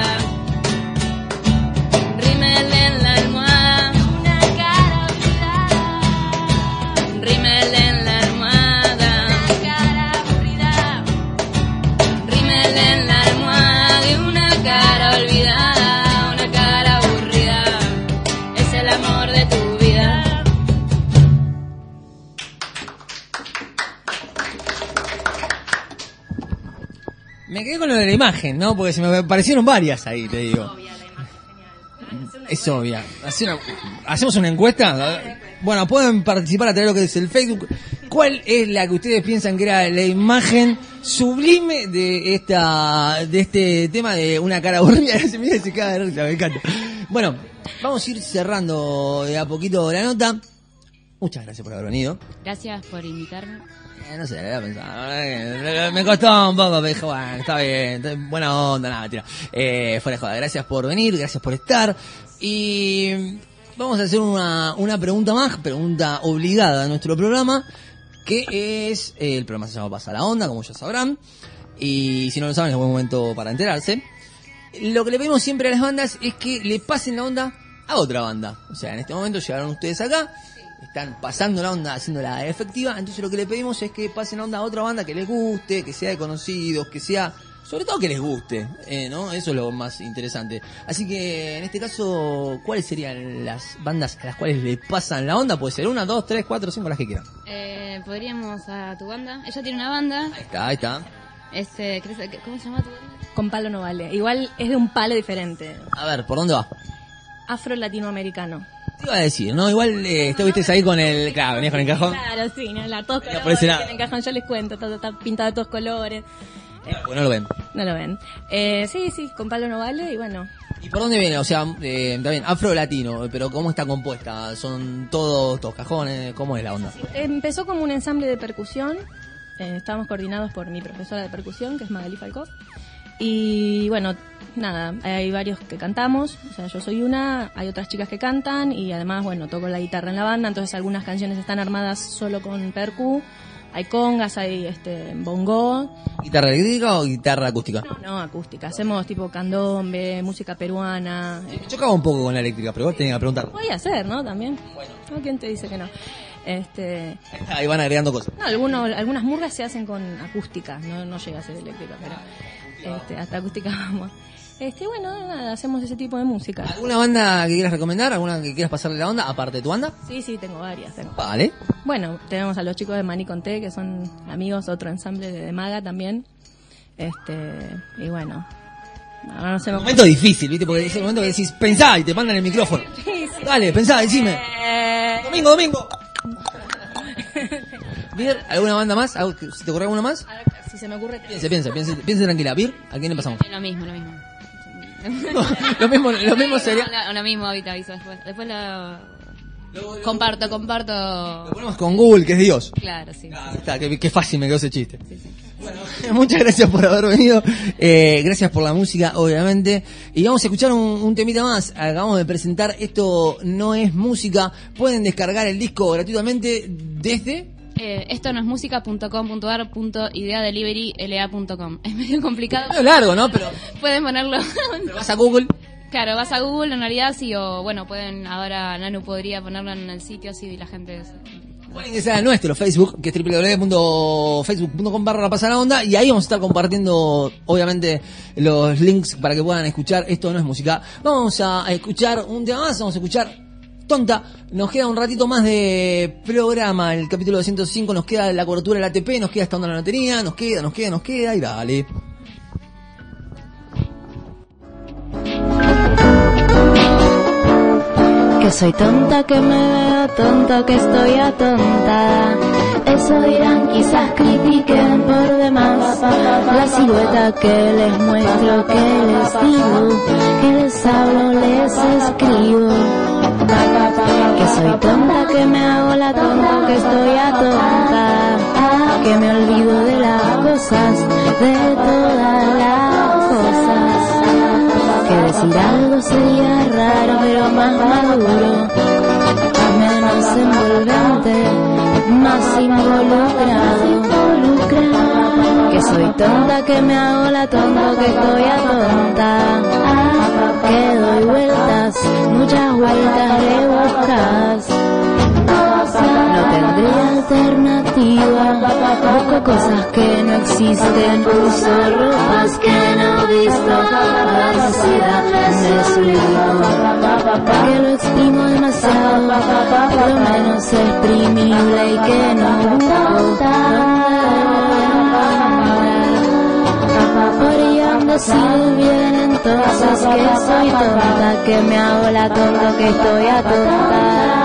Rímel en la almohada, una cara olvidada. Rímel en la almohada, una cara aburrida. Rímel en la almohada de una cara olvidada, una cara aburrida, es el amor de tu vida. Me quedé con lo de la imagen, ¿no? Porque se me parecieron varias ahí, te digo. Es obvia. Hace una- Hacemos una encuesta. Bueno, pueden participar a través de lo que es el Facebook. ¿Cuál es la que ustedes piensan que era la imagen sublime de esta de este tema de una cara aburrida? Se mira y se caga de risa, me encanta. Bueno, vamos a ir cerrando de a poquito la nota. Muchas gracias por haber venido. Gracias por invitarme. Eh, no sé, la verdad pensaba. Me costó un poco, pero dije, bueno, está bien, está bien, buena onda, nada, mentira. Eh, fuera de joda, gracias por venir, gracias por estar. Y vamos a hacer una, una pregunta más, pregunta obligada a nuestro programa, que es, eh, el programa se llama Pasa la Onda, como ya sabrán. Y si no lo saben, es buen momento para enterarse. Lo que le pedimos siempre a las bandas es que le pasen la onda a otra banda. O sea, en este momento llegaron ustedes acá, están pasando la onda, haciéndola efectiva, entonces lo que le pedimos es que pasen la onda a otra banda que les guste, que sea de conocidos, que sea, sobre todo que les guste, eh, ¿no? Eso es lo más interesante. Así que, en este caso, ¿cuáles serían las bandas a las cuales le pasan la onda? Puede ser una, dos, tres, cuatro, cinco, las que quieran. Eh, podríamos a tu banda. Ella tiene una banda. Ahí está, ahí está. Este, ¿querés- ¿Cómo se llama tu banda? Con palo no vale. Igual es de un palo diferente. A ver, ¿por dónde va? Afro-latinoamericano. Te iba a decir, ¿no? Igual eh, estuviste ahí con el... Claro, venías con el cajón. Claro, sí, no, la todos No colores, parece nada. en el cajón, yo les cuento, todo está pintado de todos colores. Bueno, no lo ven. No lo ven. Eh, sí, sí, con palo no vale y bueno. ¿Y por dónde viene? O sea, eh, está bien, afro-latino, pero ¿cómo está compuesta? ¿Son todos, todos cajones? ¿Cómo es la onda? Empezó como un ensamble de percusión. Eh, estábamos coordinados por mi profesora de percusión, que es Magali Falkov. Y bueno, nada, hay varios que cantamos. O sea, yo soy una, hay otras chicas que cantan y además, bueno, toco la guitarra en la banda. Entonces algunas canciones están armadas solo con percu. Hay congas, hay este bongo. ¿Guitarra eléctrica o guitarra acústica? No, acústica. Hacemos tipo candombe, música peruana. Me chocaba un poco con la eléctrica, pero igual tenía que preguntar. Podía ser, ¿no? También. ¿No? ¿Quién te dice que no? Este, Ahí van agregando cosas. no, algunos, algunas murgas se hacen con acústica, no, no llega a ser eléctrica, pero este, hasta acústica vamos. Este, bueno, nada, hacemos ese tipo de música. ¿Alguna banda que quieras recomendar? ¿Alguna que quieras pasarle la onda, aparte de tu banda? Sí, sí, tengo varias. Tengo. Vale. Bueno, tenemos a los chicos de Maní con Té, que son amigos, otro ensamble de, de Maga también. Este, y bueno, ahora no sé. Un momento difícil, ¿viste? Porque es el momento que decís, pensá y te mandan el micrófono. Dale, pensá, decime. Domingo, domingo. ¿Vir? ¿Alguna banda más? ¿Algo que- ¿Se te ocurre alguna más? Si se me ocurre. Piense, piense, piense, piense tranquila. ¿Vir? ¿A quién le pasamos? Lo mismo, lo mismo. Lo mismo, lo mismo sería... Lo, lo mismo ahorita aviso después. Después lo... Comparto, comparto... Lo ponemos con Google, que es Dios. Claro, sí. Está, qué, qué fácil me quedó ese chiste. Muchas gracias por haber venido. Eh, gracias por la música, obviamente. Y vamos a escuchar un, un temita más. Acabamos de presentar Esto No Es Música. Pueden descargar el disco gratuitamente desde... Eh, esto no es música punto com punto ar punto idea delivery l a punto com. Es medio complicado. Es largo, ¿no? Pero pueden ponerlo. Pero vas a Google. Claro, vas a Google en realidad sí, o bueno, pueden, ahora Nanu podría ponerlo en el sitio así y la gente... Pueden ingresar al nuestro Facebook, que es doble u doble u doble u punto facebook punto com barra la pasada onda, y ahí vamos a estar compartiendo, obviamente, los links para que puedan escuchar Esto No Es Música. Vamos a escuchar un tema más, vamos a escuchar Tonta. Nos queda un ratito más de programa, el capítulo doscientos cinco, nos queda la cobertura del A T P, nos queda esta onda de la lotería, nos queda, nos queda, nos queda, y dale. Que soy tonta, que me veo tonta, que estoy atontada. Eso dirán, quizás critiquen por demás la silueta que les muestro, que les digo, que les hablo, les escribo. Que soy tonta, que me hago la tonta, que estoy atontada, que me olvido de las cosas, de todas las cosas. Que decir algo sería raro, pero más maduro, menos envolvente, más involucrado. Que soy tonta, que me hago la tonta, que estoy atonta, que doy vueltas, muchas vueltas rebuscadas. No tendré alternativa, busco cosas que no existen, uso ropas que no he visto, la necesidad me subo, que lo exprimo demasiado, lo menos exprimible y que no busco. Podrían decir bien entonces que soy tonta, que me hago la tonta, que estoy atonta.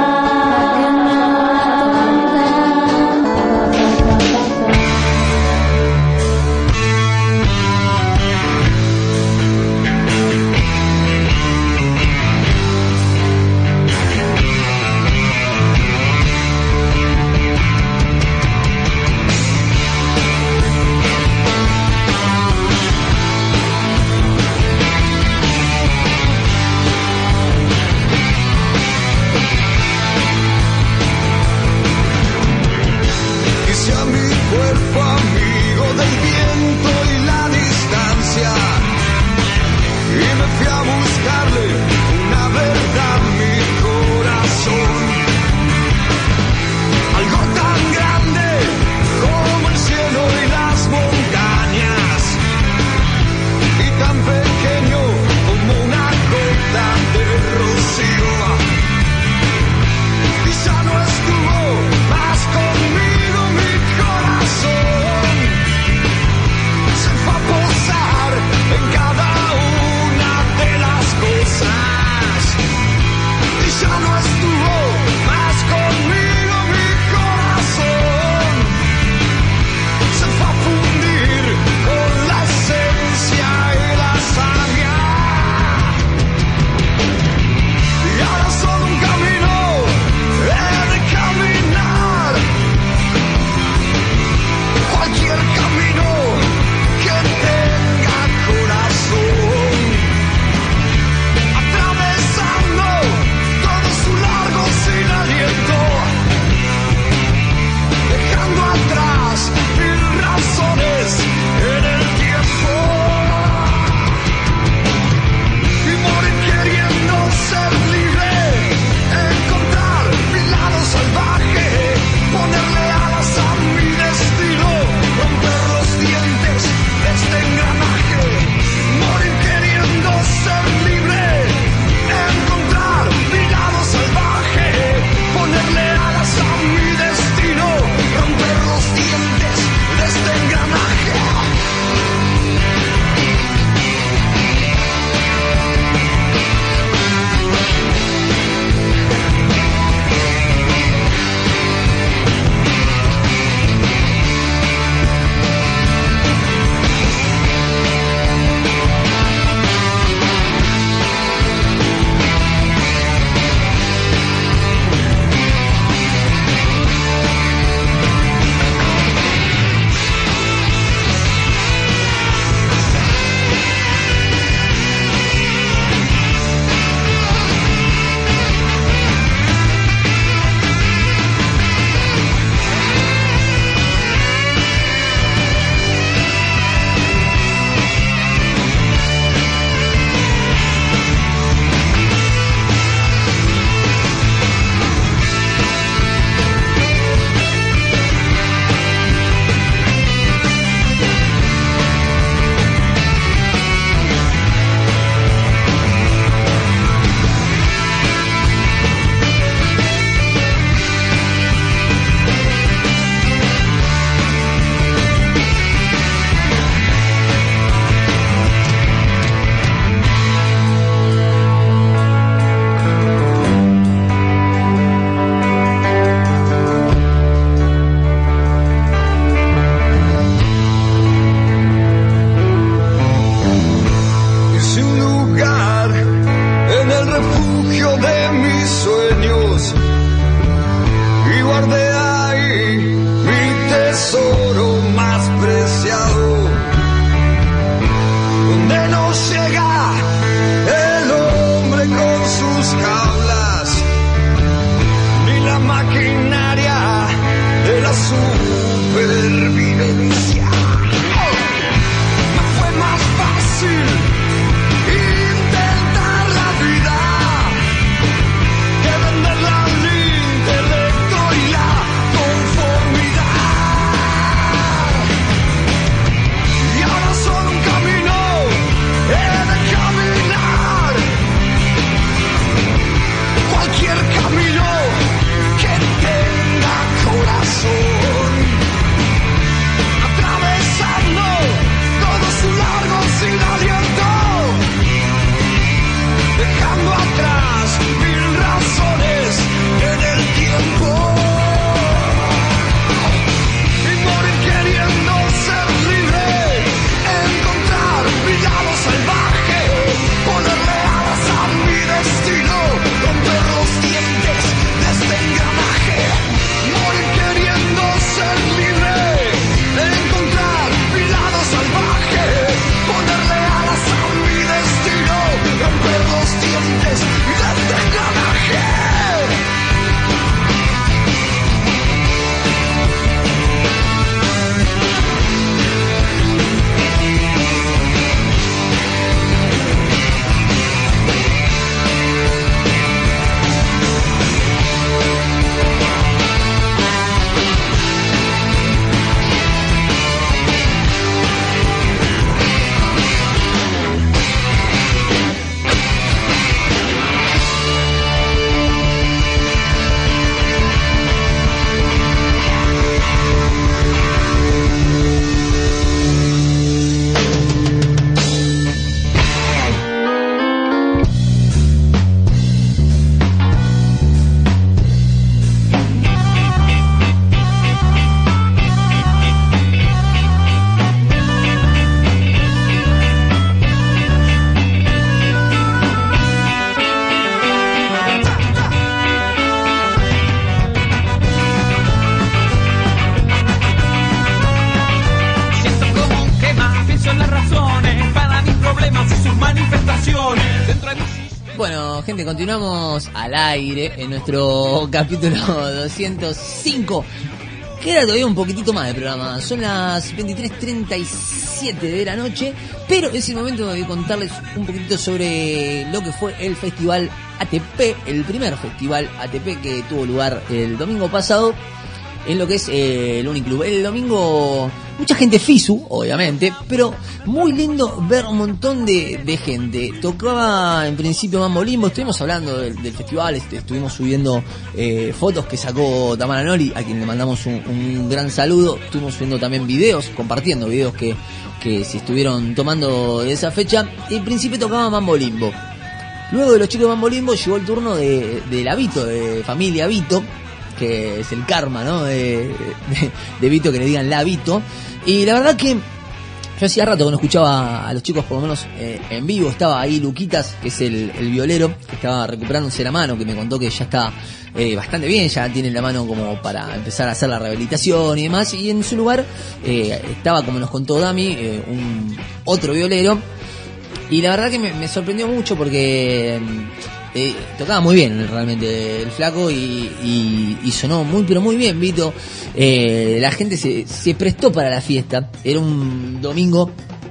Bueno, gente, continuamos al aire en nuestro capítulo doscientos cinco. Queda todavía un poquitito más de programa. Son las veintitrés treinta y siete de la noche, pero es el momento de contarles un poquitito sobre lo que fue el Festival A T P, el primer Festival A T P que tuvo lugar el domingo pasado en lo que es eh, el Uniclub. El domingo, mucha gente fisu, obviamente, pero muy lindo ver un montón de, de gente. Tocaba en principio Mambo Limbo, estuvimos hablando del, del festival, este, estuvimos subiendo eh, fotos que sacó Tamara Noli, a quien le mandamos un, un gran saludo. Estuvimos subiendo también videos, compartiendo videos que, que se estuvieron tomando de esa fecha. En principio tocaba Mambo Limbo. Luego de los chicos de Mambo Limbo llegó el turno de, de la Vito, de familia Vito, que es el karma, ¿no? De, de, de Vito, que le digan la Vito. Y la verdad que yo hacía rato que no escuchaba a los chicos, por lo menos eh, en vivo. Estaba ahí Luquitas, que es el, el violero, que estaba recuperándose la mano, que me contó que ya está eh, bastante bien, ya tiene la mano como para empezar a hacer la rehabilitación y demás. Y en su lugar eh, estaba, como nos contó Dami, eh, un otro violero. Y la verdad que me, me sorprendió mucho porque Eh, tocaba muy bien realmente el flaco y, y, y sonó muy pero muy bien Vito. Eh, la gente se, se prestó para la fiesta. Era un domingo,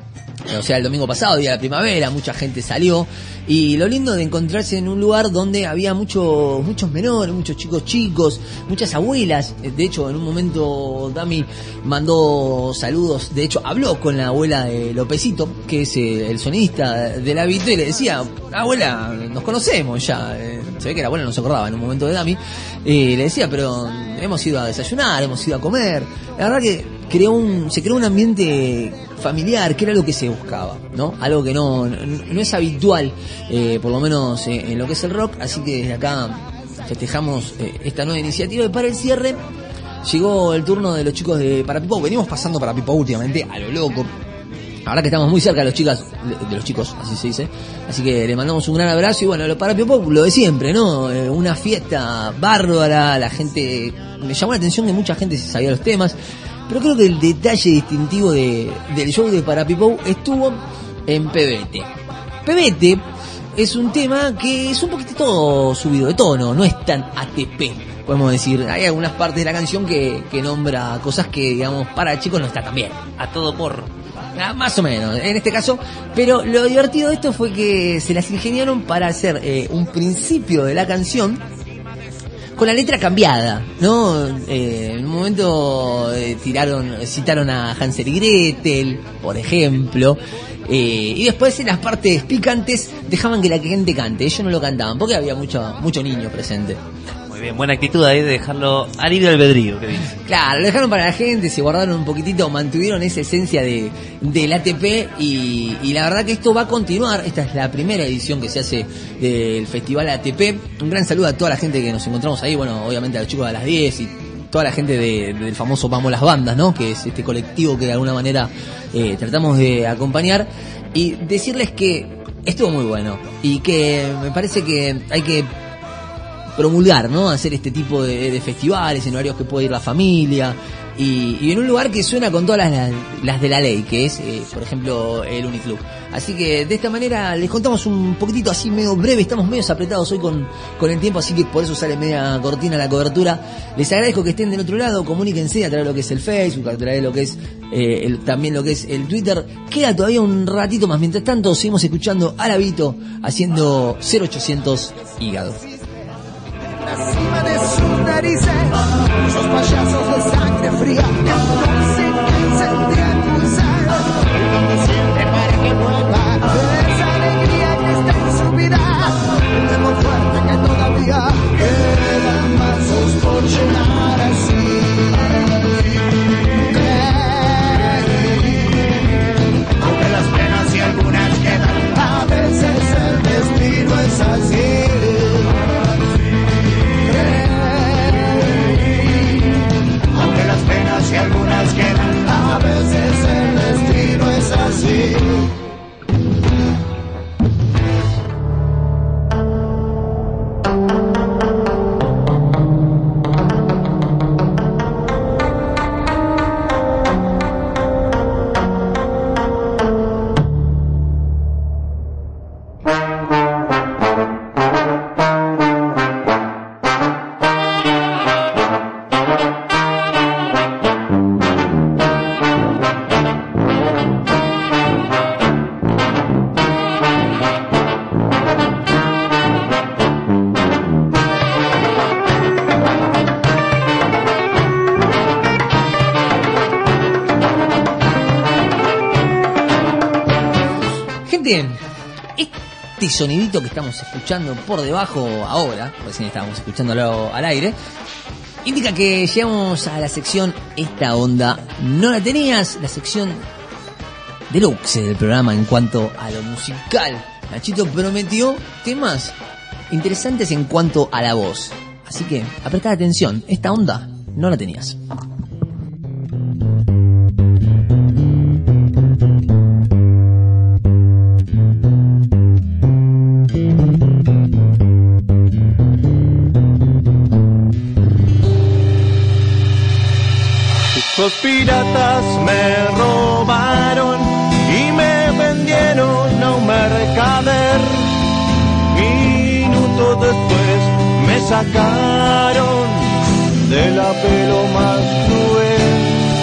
o sea el domingo pasado, día de la primavera, mucha gente salió. Y lo lindo de encontrarse en un lugar donde había muchos muchos menores, muchos chicos chicos, muchas abuelas. De hecho, en un momento Dami mandó saludos. De hecho, habló con la abuela de Lopecito, que es el sonidista de la Vito, y le decía: abuela, nos conocemos ya. Se ve que la abuela no se acordaba en un momento de Dami. Y le decía: pero hemos ido a desayunar, hemos ido a comer. La verdad que creó un, se creó un ambiente familiar, que era lo que se buscaba, ¿no? Algo que no, no, no es habitual, eh, por lo menos eh, en lo que es el rock. Así que desde acá festejamos eh, esta nueva iniciativa. Y para el cierre llegó el turno de los chicos de Parapipou. Venimos pasando Parapipou últimamente a lo loco. La verdad que estamos muy cerca de los chicas, de los chicos, así se dice. Así que le mandamos un gran abrazo. Y bueno, lo Parapipou, lo de siempre, ¿no? Eh, una fiesta bárbara. La gente, me llamó la atención que mucha gente se sabía los temas. Pero creo que el detalle distintivo de, del show de Parapipou estuvo en Pebete. Pebete es un tema que es un poquitito subido de tono, no es tan A T P, podemos decir. Hay algunas partes de la canción que, que nombra cosas que, digamos, para chicos no está tan bien. A todo porro. Ah, más o menos, en este caso. Pero lo divertido de esto fue que se las ingeniaron para hacer eh, un principio de la canción con la letra cambiada, ¿no? Eh, en un momento eh, tiraron, citaron a Hansel y Gretel, por ejemplo, eh, y después en las partes picantes dejaban que la gente cante. Ellos no lo cantaban porque había mucho, mucho niño presente. Muy bien, buena actitud ahí de dejarlo a libre albedrío, que dice. Claro, lo dejaron para la gente, se guardaron un poquitito, mantuvieron esa esencia de del A T P y, y la verdad que esto va a continuar. Esta es la primera edición que se hace del Festival A T P. Un gran saludo a toda la gente que nos encontramos ahí, bueno, obviamente a los chicos de las diez y toda la gente de, del famoso Vamos las Bandas, ¿no? Que es este colectivo que de alguna manera eh, tratamos de acompañar, y decirles que estuvo muy bueno y que me parece que hay que promulgar, ¿no? Hacer este tipo de, de festivales en horarios que puede ir la familia y, y en un lugar que suena con todas las, las de la ley, que es, eh, por ejemplo, el Uniclub. Así que de esta manera les contamos un poquitito así medio breve. Estamos medio apretados hoy con, con el tiempo, así que por eso sale media cortina la cobertura. Les agradezco que estén del otro lado, comuníquense a través de lo que es el Facebook, a través de lo que es eh, el, también lo que es el Twitter. Queda todavía un ratito más. Mientras tanto seguimos escuchando a Lavito haciendo cero ochocientos Hígado. Encima de sus narices, esos payasos de sangre fría que consiguen sentir el pulsar, siempre para que vuelva esa alegría que está en su vida, de lo fuerte que todavía quedan pasos por llenar así. Aunque las penas y algunas quedan, a veces el destino es así. Y algunas Gente, este sonidito que estamos escuchando por debajo ahora, recién estábamos escuchándolo al aire, indica que llegamos a la sección Esta Onda No La Tenías, la sección deluxe del programa en cuanto a lo musical. Nachito prometió temas interesantes en cuanto a la voz. Así que, apretá atención, esta onda no la tenías. Los piratas me robaron y me vendieron a un mercader. Minutos después me sacaron de la pelo más cruel.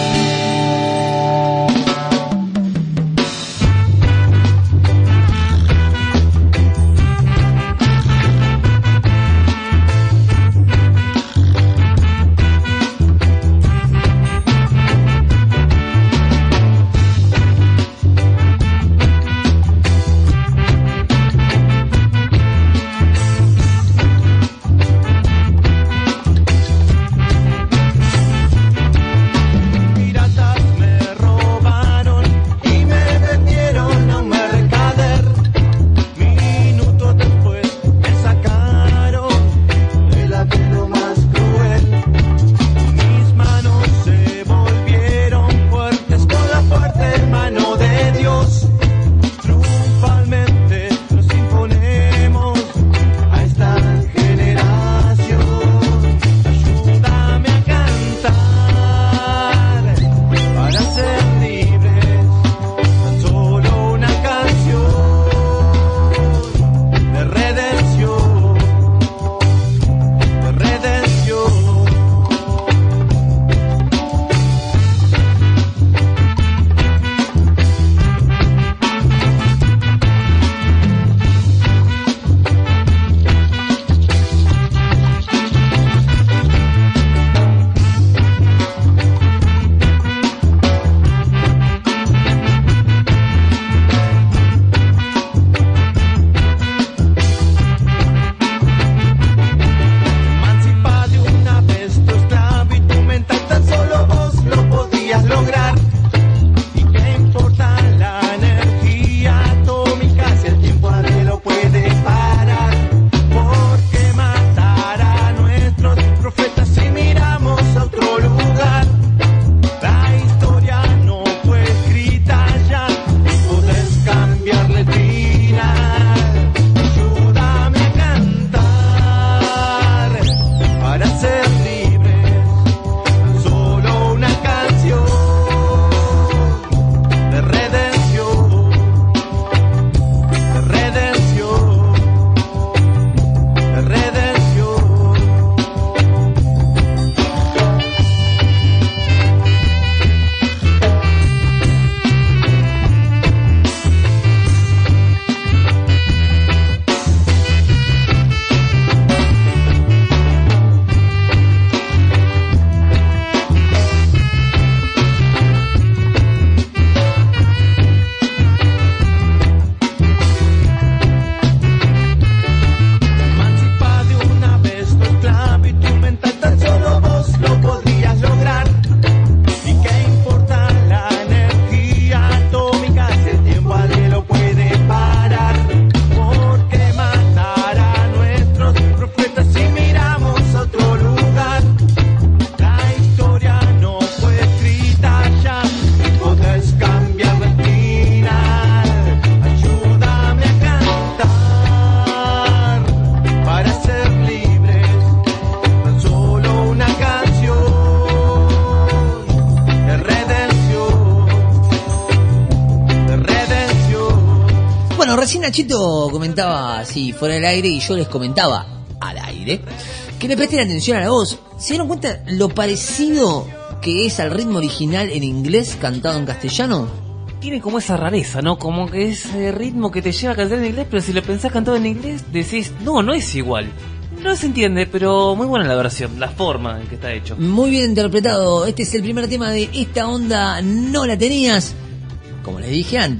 Recién Nachito comentaba así fuera del aire y yo les comentaba al aire que le presten atención a la voz. ¿Se dieron cuenta lo parecido que es al ritmo original en inglés cantado en castellano? Tiene como esa rareza, ¿no? Como que ese ritmo que te lleva a cantar en inglés, pero si lo pensás cantado en inglés decís, no, no es igual. No se entiende, pero muy buena la versión, la forma en que está hecho. Muy bien interpretado. Este es el primer tema de Esta Onda No La Tenías. Como les dije antes,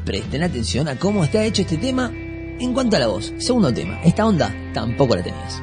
presten atención a cómo está hecho este tema en cuanto a la voz. Segundo tema, esta onda tampoco la tenías.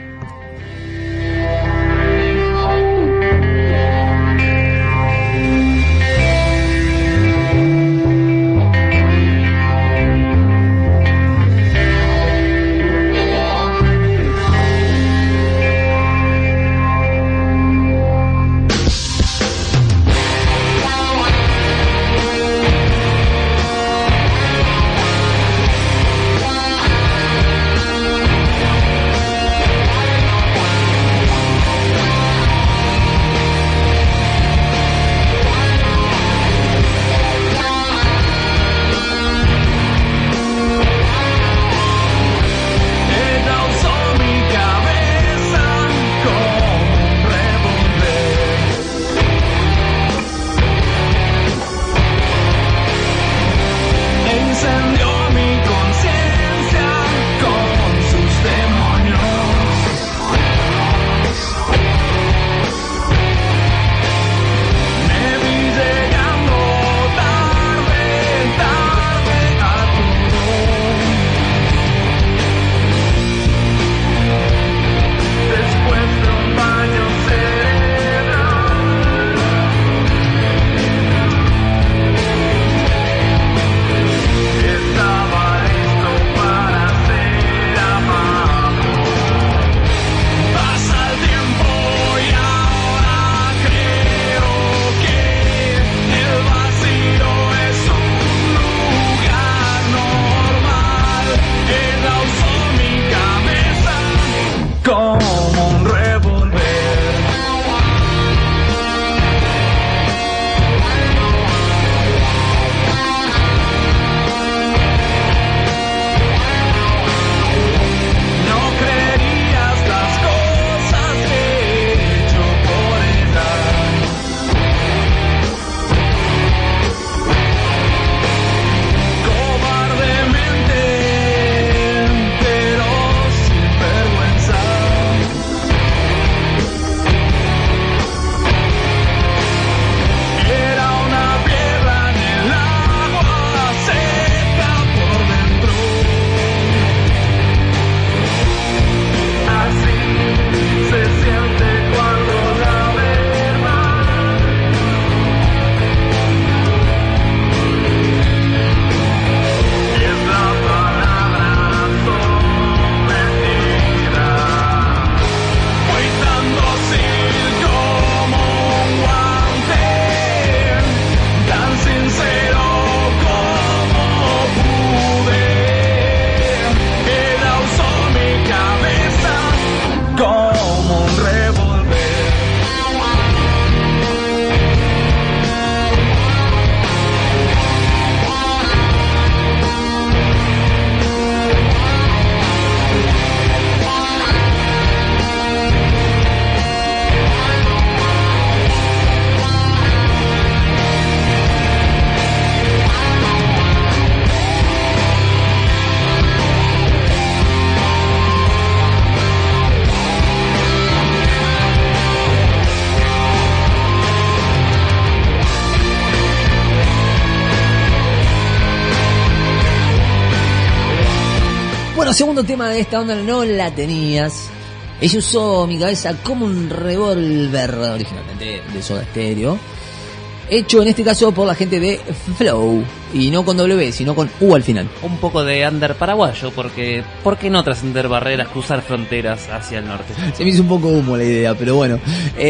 Bueno, segundo tema de esta onda, no la tenías. Ella usó Mi Cabeza como un revólver, originalmente de Soda Stereo, hecho en este caso por la gente de Flow, y no con W, sino con U al final. Un poco de under paraguayo, porque ¿por qué no trascender barreras, cruzar fronteras hacia el norte? Se me hizo un poco humo la idea, pero bueno.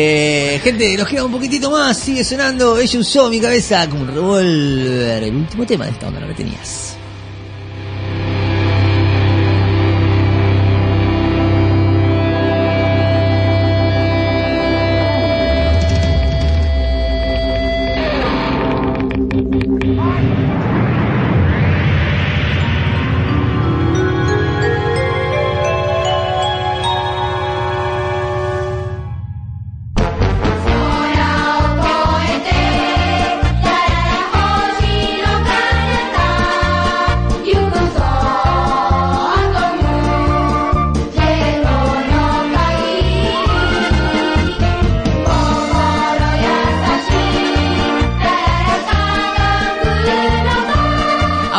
Eh, gente, nos queda un poquitito más, sigue sonando. Ella usó Mi Cabeza como un revólver. El último tema de esta onda, no la tenías. Poete, la la la, hoji no kanyata.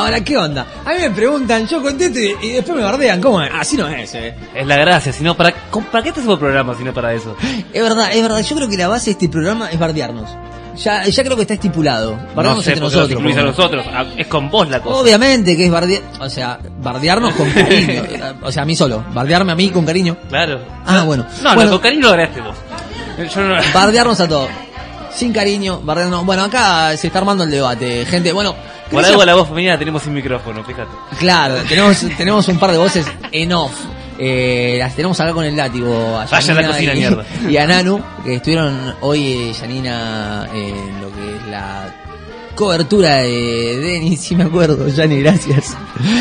la, ¿qué onda? A mí me preguntan, yo contesto y, y después me bardean. ¿Cómo es? Así no es, eh. Es la gracia, sino para, ¿para qué te hacemos programa si no para eso? Es verdad, es verdad. Yo creo que la base de este programa es bardearnos. Ya, ya creo que está estipulado. Bardearnos No sé, entre porque nosotros. lo incluís a nosotros. Ah, Es con vos la cosa. Obviamente que es bardear, o sea, bardearnos con cariño. O sea, a mí solo. Bardearme a mí con cariño. Claro. Ah, bueno. No, bueno, no, con cariño lo agregaste vos. Yo no... Bardearnos a todos. Sin cariño, bardearnos. Bueno, acá se está armando el debate, gente. Bueno, Por gracias- algo la voz femenina la tenemos sin micrófono, fíjate. Claro, tenemos, tenemos un par de voces en off. Eh, las tenemos acá con el látigo a Vaya a la Yanina cocina, y, mierda. y a Nanu, que estuvieron hoy, eh, Yanina, en lo que es la cobertura de Denis, si me acuerdo, Yani, gracias.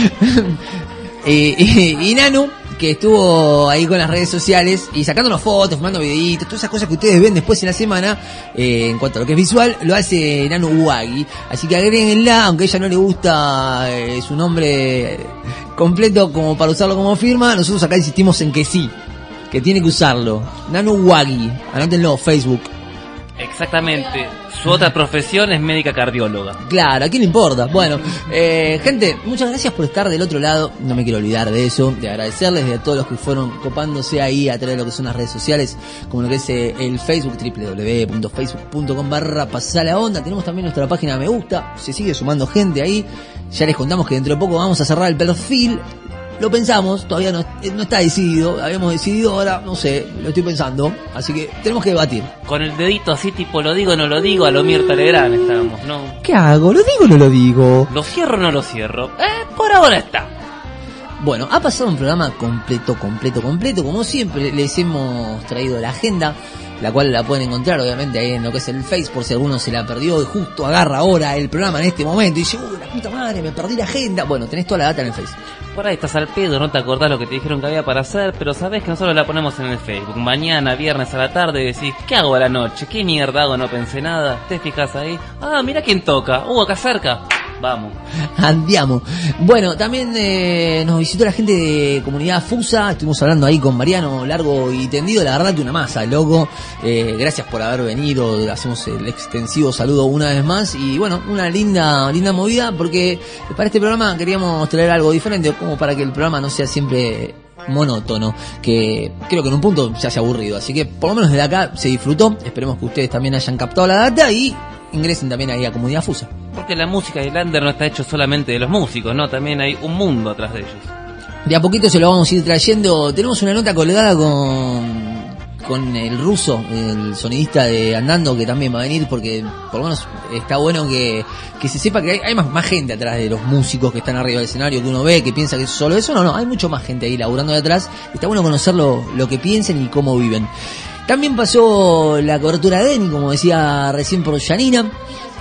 Eh, y, y Nanu, que estuvo ahí con las redes sociales y sacándonos fotos, filmando videitos, todas esas cosas que ustedes ven después en la semana, eh, en cuanto a lo que es visual, lo hace Nanu Wagi. Así que agréguenla, aunque a ella no le gusta eh, su nombre completo como para usarlo como firma, nosotros acá insistimos en que sí, que tiene que usarlo. Nanu Wagi, anótenlo, Facebook. Exactamente. Su otra profesión es médica cardióloga. Claro, ¿a quién le importa? Bueno, eh, gente, muchas gracias por estar del otro lado. No me quiero olvidar de eso, de agradecerles de a todos los que fueron copándose ahí a través de lo que son las redes sociales, como lo que es eh, el Facebook, doble u doble u doble u punto facebook punto com barra pasá la onda. Tenemos también nuestra página me gusta, se sigue sumando gente ahí. Ya les contamos que dentro de poco vamos a cerrar el perfil. Lo pensamos, todavía no, no está decidido, habíamos decidido, ahora no sé, lo estoy pensando, así que tenemos que debatir. Con el dedito así tipo lo digo o no lo digo, a lo Mirta Legrand estábamos, ¿no? ¿Qué hago? ¿Lo digo o no lo digo? ¿Lo cierro o no lo cierro? Eh, por ahora está. Bueno, ha pasado un programa completo, completo, completo. Como siempre, les hemos traído la agenda, la cual la pueden encontrar obviamente ahí en lo que es el Face, por si alguno se la perdió y justo agarra ahora el programa en este momento y dice, uy, la puta madre, me perdí la agenda. Bueno, tenés toda la data en el Face. Por ahí estás al pedo, no te acordás lo que te dijeron que había para hacer, pero sabés que nosotros la ponemos en el Facebook. Mañana, viernes a la tarde, decís, ¿qué hago a la noche? ¿Qué mierda hago? No pensé nada. Te fijas ahí. Ah, mira quién toca. Uh, acá cerca. Vamos. Andiamo. Bueno, también eh, nos visitó la gente de Comunidad Fusa. Estuvimos hablando ahí con Mariano, largo y tendido. La verdad que una masa, loco. Eh, gracias por haber venido. Hacemos el extensivo saludo una vez más. Y bueno, una linda linda movida, porque para este programa queríamos traer algo diferente, como para que el programa no sea siempre monótono, que creo que en un punto se hace aburrido. Así que por lo menos desde acá se disfrutó. Esperemos que ustedes también hayan captado la data y ingresen también ahí a Comunidad Fusa. Porque la música de Lander no está hecho solamente de los músicos, ¿no? También hay un mundo atrás de ellos. De a poquito se lo vamos a ir trayendo. Tenemos una nota colgada con con el ruso, el sonidista de Andando, que también va a venir, porque por lo menos está bueno que, que se sepa que hay, hay más, más gente atrás de los músicos que están arriba del escenario, que uno ve, que piensa que es solo eso. No, no, hay mucho más gente ahí laburando detrás. Está bueno conocer lo, lo que piensan y cómo viven. También pasó la cobertura de Deni, como decía recién por Yanina,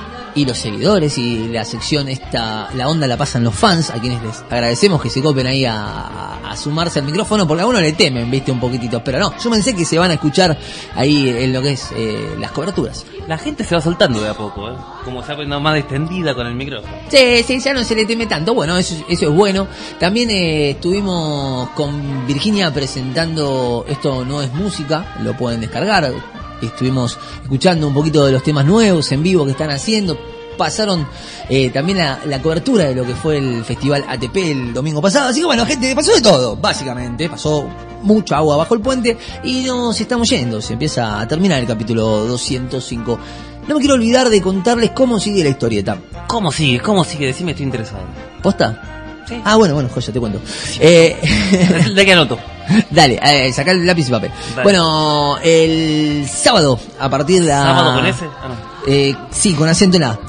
y los seguidores, y la sección esta, la onda la pasan los fans, a quienes les agradecemos que se copen ahí a, a, a sumarse al micrófono, porque a uno le temen, viste, un poquitito, pero no, yo pensé que se van a escuchar ahí en lo que es eh, las coberturas. La gente se va soltando de a poco, ¿eh? Como se va poniendo más distendida con el micrófono. Sí, sí, ya no se le teme tanto. Bueno, eso, eso es bueno. También eh, estuvimos con Virginia presentando Esto No Es Música, lo pueden descargar. Estuvimos escuchando un poquito de los temas nuevos en vivo que están haciendo. Pasaron eh, también la, la cobertura de lo que fue el festival A T P el domingo pasado. Así que bueno, gente, pasó de todo, básicamente. Pasó mucha agua bajo el puente y nos estamos yendo. Se empieza a terminar el capítulo doscientos cinco. No me quiero olvidar de contarles cómo sigue la historieta. ¿Cómo sigue? ¿Cómo sigue? Decime, estoy interesado. ¿Posta? Sí. Ah, bueno, bueno, joya, te cuento. Eh... ¿De qué anoto? Dale, eh, sacá el lápiz y papel. Dale. Bueno, el sábado, a partir de la... ¿Sábado con ese? Ah, no. Eh, sí, con acento en la A.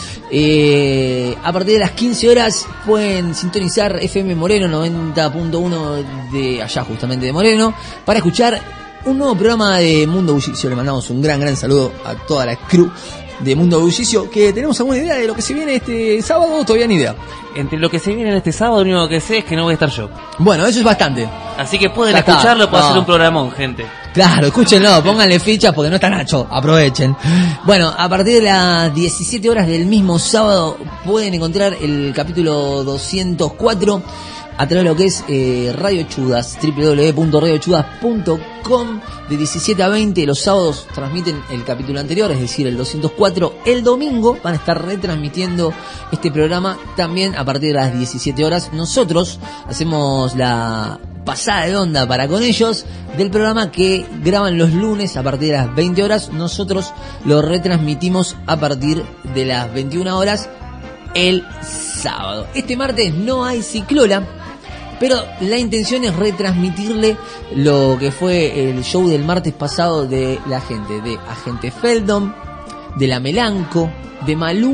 Eh, a partir de las quince horas pueden sintonizar F M Moreno noventa punto uno de allá, justamente de Moreno, para escuchar un nuevo programa de Mundo Bullicio. Le mandamos un gran, gran saludo a toda la crew de Mundo Bullicio, que tenemos alguna idea de lo que se viene este sábado, todavía ni idea. Entre lo que se viene en este sábado, lo único que sé es que no voy a estar yo. Bueno, eso es bastante. Así que pueden Ya está. escucharlo, pueden No. hacer un programón, gente. Claro, escúchenlo, pónganle fichas porque no está Nacho, aprovechen. Bueno, a partir de las diecisiete horas del mismo sábado pueden encontrar el capítulo doscientos cuatro a través de lo que es eh, Radio Chudas, doble u doble u doble u punto radio chudas punto com. De diecisiete a veinte los sábados transmiten el capítulo anterior, es decir, el doscientos cuatro. El domingo van a estar retransmitiendo este programa también a partir de las diecisiete horas. Nosotros hacemos la pasada de onda para con ellos del programa que graban los lunes a partir de las veinte horas. Nosotros lo retransmitimos a partir de las veintiuna horas el sábado. Este martes no hay ciclola, pero la intención es retransmitirle lo que fue el show del martes pasado de la gente de Agente Feldon, de La Melanco, de Malú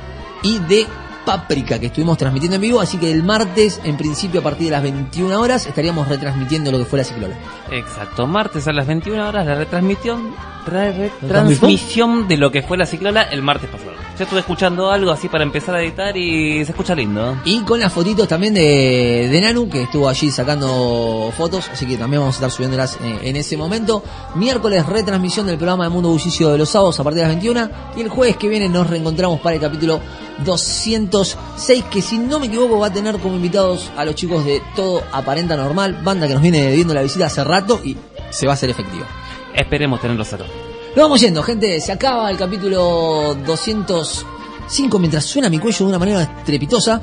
y de Páprica, que estuvimos transmitiendo en vivo. Así que el martes, en principio a partir de las veintiuna horas, estaríamos retransmitiendo lo que fue la ciclola. Exacto, martes a las veintiuna horas la retransmisión, tra- retransmisión de lo que fue la ciclola el martes pasado. Yo estuve escuchando algo así para empezar a editar y se escucha lindo. Y con las fotitos también de, de Nanu, que estuvo allí sacando fotos, así que también vamos a estar subiéndolas eh, en ese momento. Miércoles, retransmisión del programa de Mundo Bullicio de los sábados a partir de las veintiuna. Y el jueves que viene nos reencontramos para el capítulo doscientos seis, que si no me equivoco va a tener como invitados a los chicos de Todo Aparenta Normal, banda que nos viene viendo la visita hace rato y se va a hacer efectivo. Esperemos tenerlos acá. Nos vamos yendo, gente. Se acaba el capítulo doscientos cinco mientras suena mi cuello de una manera estrepitosa.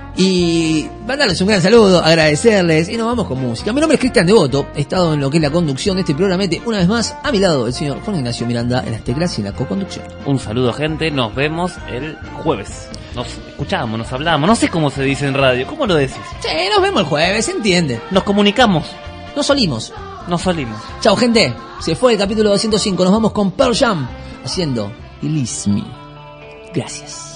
Y mandarles un gran saludo, agradecerles. Y nos vamos con música. Mi nombre es Cristian Devoto. He estado en lo que es la conducción de este programete. Una vez más, a mi lado, el señor Juan Ignacio Miranda en las teclas y en la co-conducción. Un saludo, gente. Nos vemos el jueves. Nos escuchamos, nos hablamos. No sé cómo se dice en radio. ¿Cómo lo decís? Sí, nos vemos el jueves, se entiende. Nos comunicamos. Nos solimos. Nos solimos. Chao, gente. Se fue el capítulo doscientos cinco. Nos vamos con Pearl Jam haciendo Release Me. Gracias.